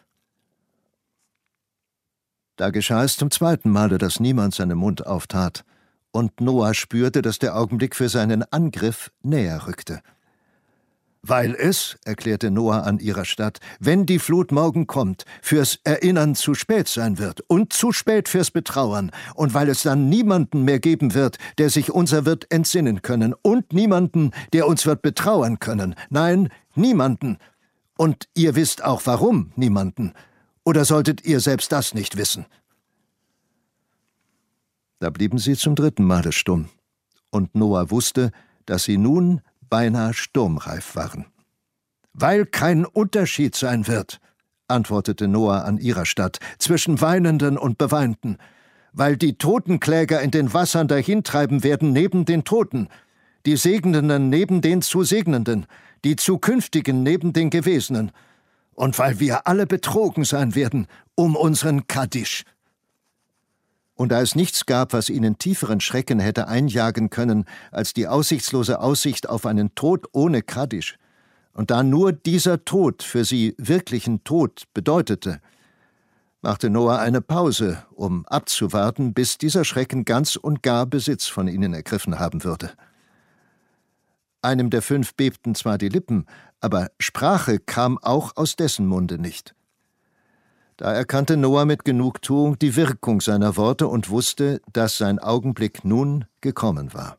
Da geschah es zum zweiten Male, dass niemand seinen Mund auftat, und Noah spürte, dass der Augenblick für seinen Angriff näher rückte. »Weil es«, erklärte Noah an ihrer Statt, »wenn die Flut morgen kommt, fürs Erinnern zu spät sein wird und zu spät fürs Betrauern, und weil es dann niemanden mehr geben wird, der sich unser wird entsinnen können, und niemanden, der uns wird betrauern können. Nein, niemanden. Und ihr wisst auch, warum niemanden. Oder solltet ihr selbst das nicht wissen?« Da blieben sie zum 3. Male stumm. Und Noah wusste, dass sie nun beinahe sturmreif waren. »Weil kein Unterschied sein wird«, antwortete Noah an ihrer Statt, »zwischen Weinenden und Beweinten, weil die Totenkläger in den Wassern dahintreiben werden neben den Toten, die Segnenden neben den zu Segnenden, die Zukünftigen neben den Gewesenen, und weil wir alle betrogen sein werden um unseren Kaddisch.« Und da es nichts gab, was ihnen tieferen Schrecken hätte einjagen können, als die aussichtslose Aussicht auf einen Tod ohne Kaddisch, und da nur dieser Tod für sie wirklichen Tod bedeutete, machte Noah eine Pause, um abzuwarten, bis dieser Schrecken ganz und gar Besitz von ihnen ergriffen haben würde. Einem der 5 bebten zwar die Lippen, aber Sprache kam auch aus dessen Munde nicht. Da erkannte Noah mit Genugtuung die Wirkung seiner Worte und wusste, dass sein Augenblick nun gekommen war.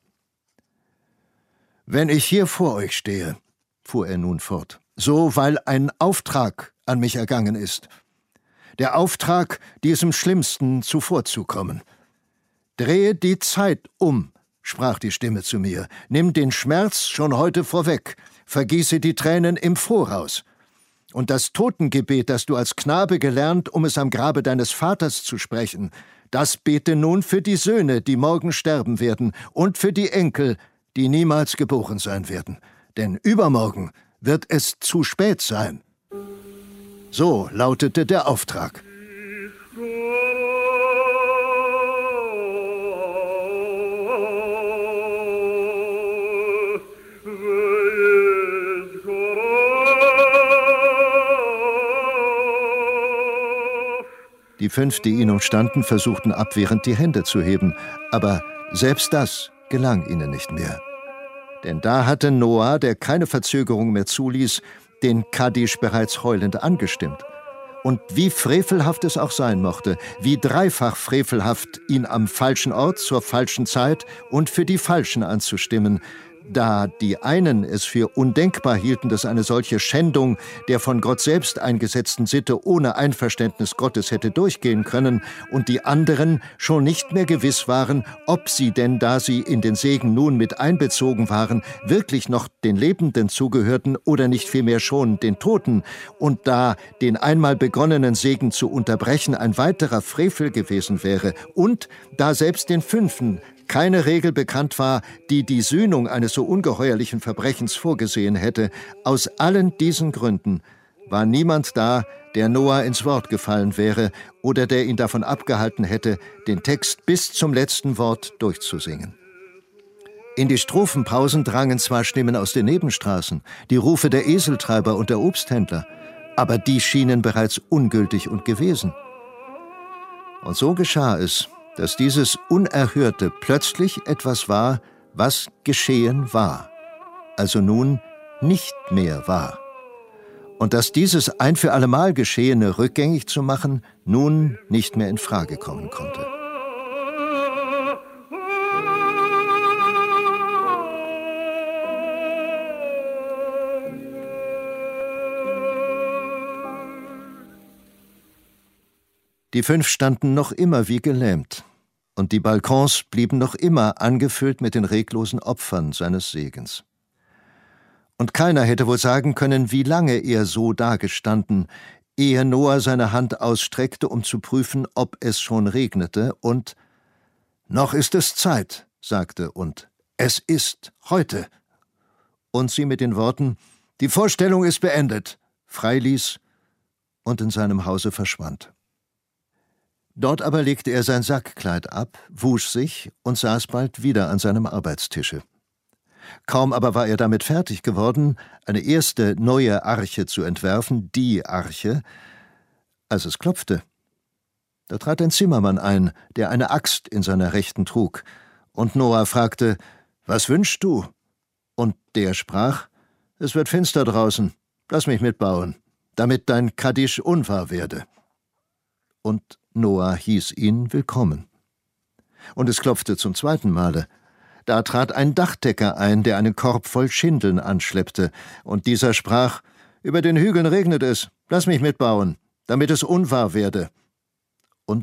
»Wenn ich hier vor euch stehe«, fuhr er nun fort, »so weil ein Auftrag an mich ergangen ist. Der Auftrag, diesem Schlimmsten zuvorzukommen. »Drehe die Zeit um«, sprach die Stimme zu mir, »nimm den Schmerz schon heute vorweg, vergieße die Tränen im Voraus. Und das Totengebet, das du als Knabe gelernt, um es am Grabe deines Vaters zu sprechen, das bete nun für die Söhne, die morgen sterben werden, und für die Enkel, die niemals geboren sein werden. Denn übermorgen wird es zu spät sein.« So lautete der Auftrag. Die 5, die ihn umstanden, versuchten abwehrend die Hände zu heben, aber selbst das gelang ihnen nicht mehr. Denn da hatte Noah, der keine Verzögerung mehr zuließ, den Kaddisch bereits heulend angestimmt. Und wie frevelhaft es auch sein mochte, wie dreifach frevelhaft, ihn am falschen Ort, zur falschen Zeit und für die Falschen anzustimmen, da die einen es für undenkbar hielten, dass eine solche Schändung der von Gott selbst eingesetzten Sitte ohne Einverständnis Gottes hätte durchgehen können, und die anderen schon nicht mehr gewiss waren, ob sie denn, da sie in den Segen nun mit einbezogen waren, wirklich noch den Lebenden zugehörten oder nicht vielmehr schon den Toten, und da den einmal begonnenen Segen zu unterbrechen ein weiterer Frevel gewesen wäre, und da selbst den 5 keine Regel bekannt war, die die Sühnung eines so ungeheuerlichen Verbrechens vorgesehen hätte. Aus allen diesen Gründen war niemand da, der Noah ins Wort gefallen wäre oder der ihn davon abgehalten hätte, den Text bis zum letzten Wort durchzusingen. In die Strophenpausen drangen zwar Stimmen aus den Nebenstraßen, die Rufe der Eseltreiber und der Obsthändler, aber die schienen bereits ungültig und gewesen. Und so geschah es, dass dieses Unerhörte plötzlich etwas war, was geschehen war, also nun nicht mehr war. Und dass dieses ein für allemal Geschehene rückgängig zu machen, nun nicht mehr in Frage kommen konnte. Die 5 standen noch immer wie gelähmt, und die Balkons blieben noch immer angefüllt mit den reglosen Opfern seines Segens. Und keiner hätte wohl sagen können, wie lange er so dagestanden, ehe Noah seine Hand ausstreckte, um zu prüfen, ob es schon regnete, und »Noch ist es Zeit«, sagte, und »Es ist heute«, und sie mit den Worten »Die Vorstellung ist beendet«, freiließ und in seinem Hause verschwand. Dort aber legte er sein Sackkleid ab, wusch sich und saß bald wieder an seinem Arbeitstische. Kaum aber war er damit fertig geworden, eine erste neue Arche zu entwerfen, die Arche, als es klopfte. Da trat ein Zimmermann ein, der eine Axt in seiner Rechten trug, und Noah fragte, »Was wünschst du?« Und der sprach, »Es wird finster draußen, lass mich mitbauen, damit dein Kaddisch unwahr werde.« Und Noah hieß ihn willkommen. Und es klopfte zum 2. Male. Da trat ein Dachdecker ein, der einen Korb voll Schindeln anschleppte, und dieser sprach, »Über den Hügeln regnet es, lass mich mitbauen, damit es unwahr werde.« Und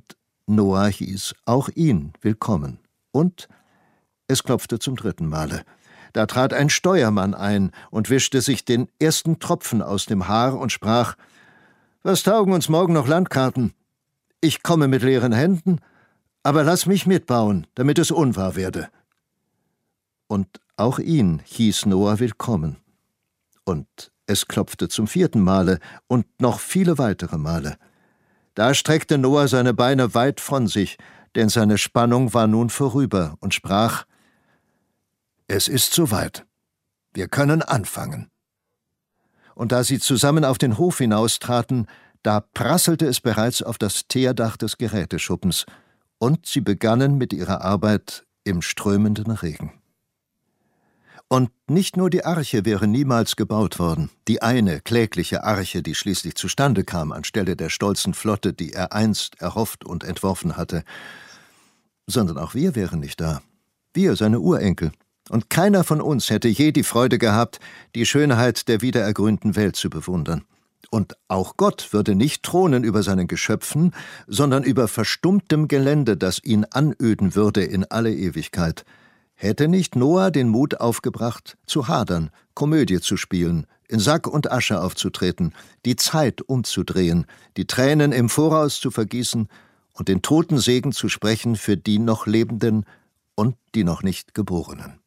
Noah hieß auch ihn willkommen. Und es klopfte zum 3. Male. Da trat ein Steuermann ein und wischte sich den ersten Tropfen aus dem Haar und sprach: »Was taugen uns morgen noch Landkarten? Ich komme mit leeren Händen, aber lass mich mitbauen, damit es unwahr werde.« Und auch ihn hieß Noah willkommen. Und es klopfte zum 4. Male und noch viele weitere Male. Da streckte Noah seine Beine weit von sich, denn seine Spannung war nun vorüber, und sprach: »Es ist soweit. Wir können anfangen.« Und da sie zusammen auf den Hof hinaustraten, da prasselte es bereits auf das Teerdach des Geräteschuppens, und sie begannen mit ihrer Arbeit im strömenden Regen. Und nicht nur die Arche wäre niemals gebaut worden, die eine klägliche Arche, die schließlich zustande kam anstelle der stolzen Flotte, die er einst erhofft und entworfen hatte, sondern auch wir wären nicht da, wir, seine Urenkel. Und keiner von uns hätte je die Freude gehabt, die Schönheit der wiederergrünten Welt zu bewundern. Und auch Gott würde nicht thronen über seinen Geschöpfen, sondern über verstummtem Gelände, das ihn anöden würde in alle Ewigkeit. Hätte nicht Noah den Mut aufgebracht, zu hadern, Komödie zu spielen, in Sack und Asche aufzutreten, die Zeit umzudrehen, die Tränen im Voraus zu vergießen und den Totensegen zu sprechen für die noch Lebenden und die noch nicht Geborenen.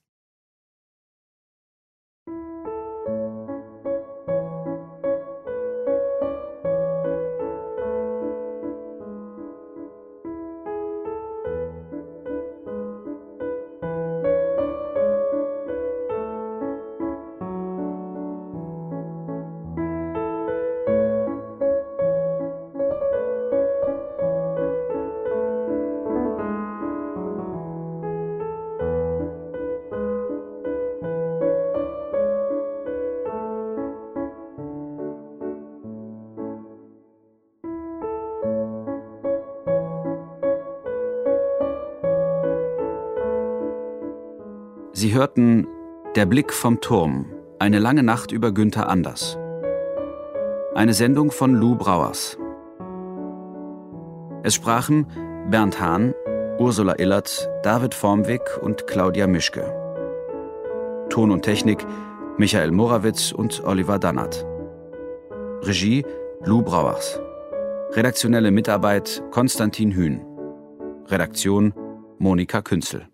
Sie hörten »Der Blick vom Turm«, eine lange Nacht über Günther Anders. Eine Sendung von Lou Brauers. Es sprachen Bernd Hahn, Ursula Illert, David Vormwig und Claudia Mischke. Ton und Technik Michael Morawitz und Oliver Dannert. Regie Lou Brauers. Redaktionelle Mitarbeit Konstantin Hühn. Redaktion Monika Künzel.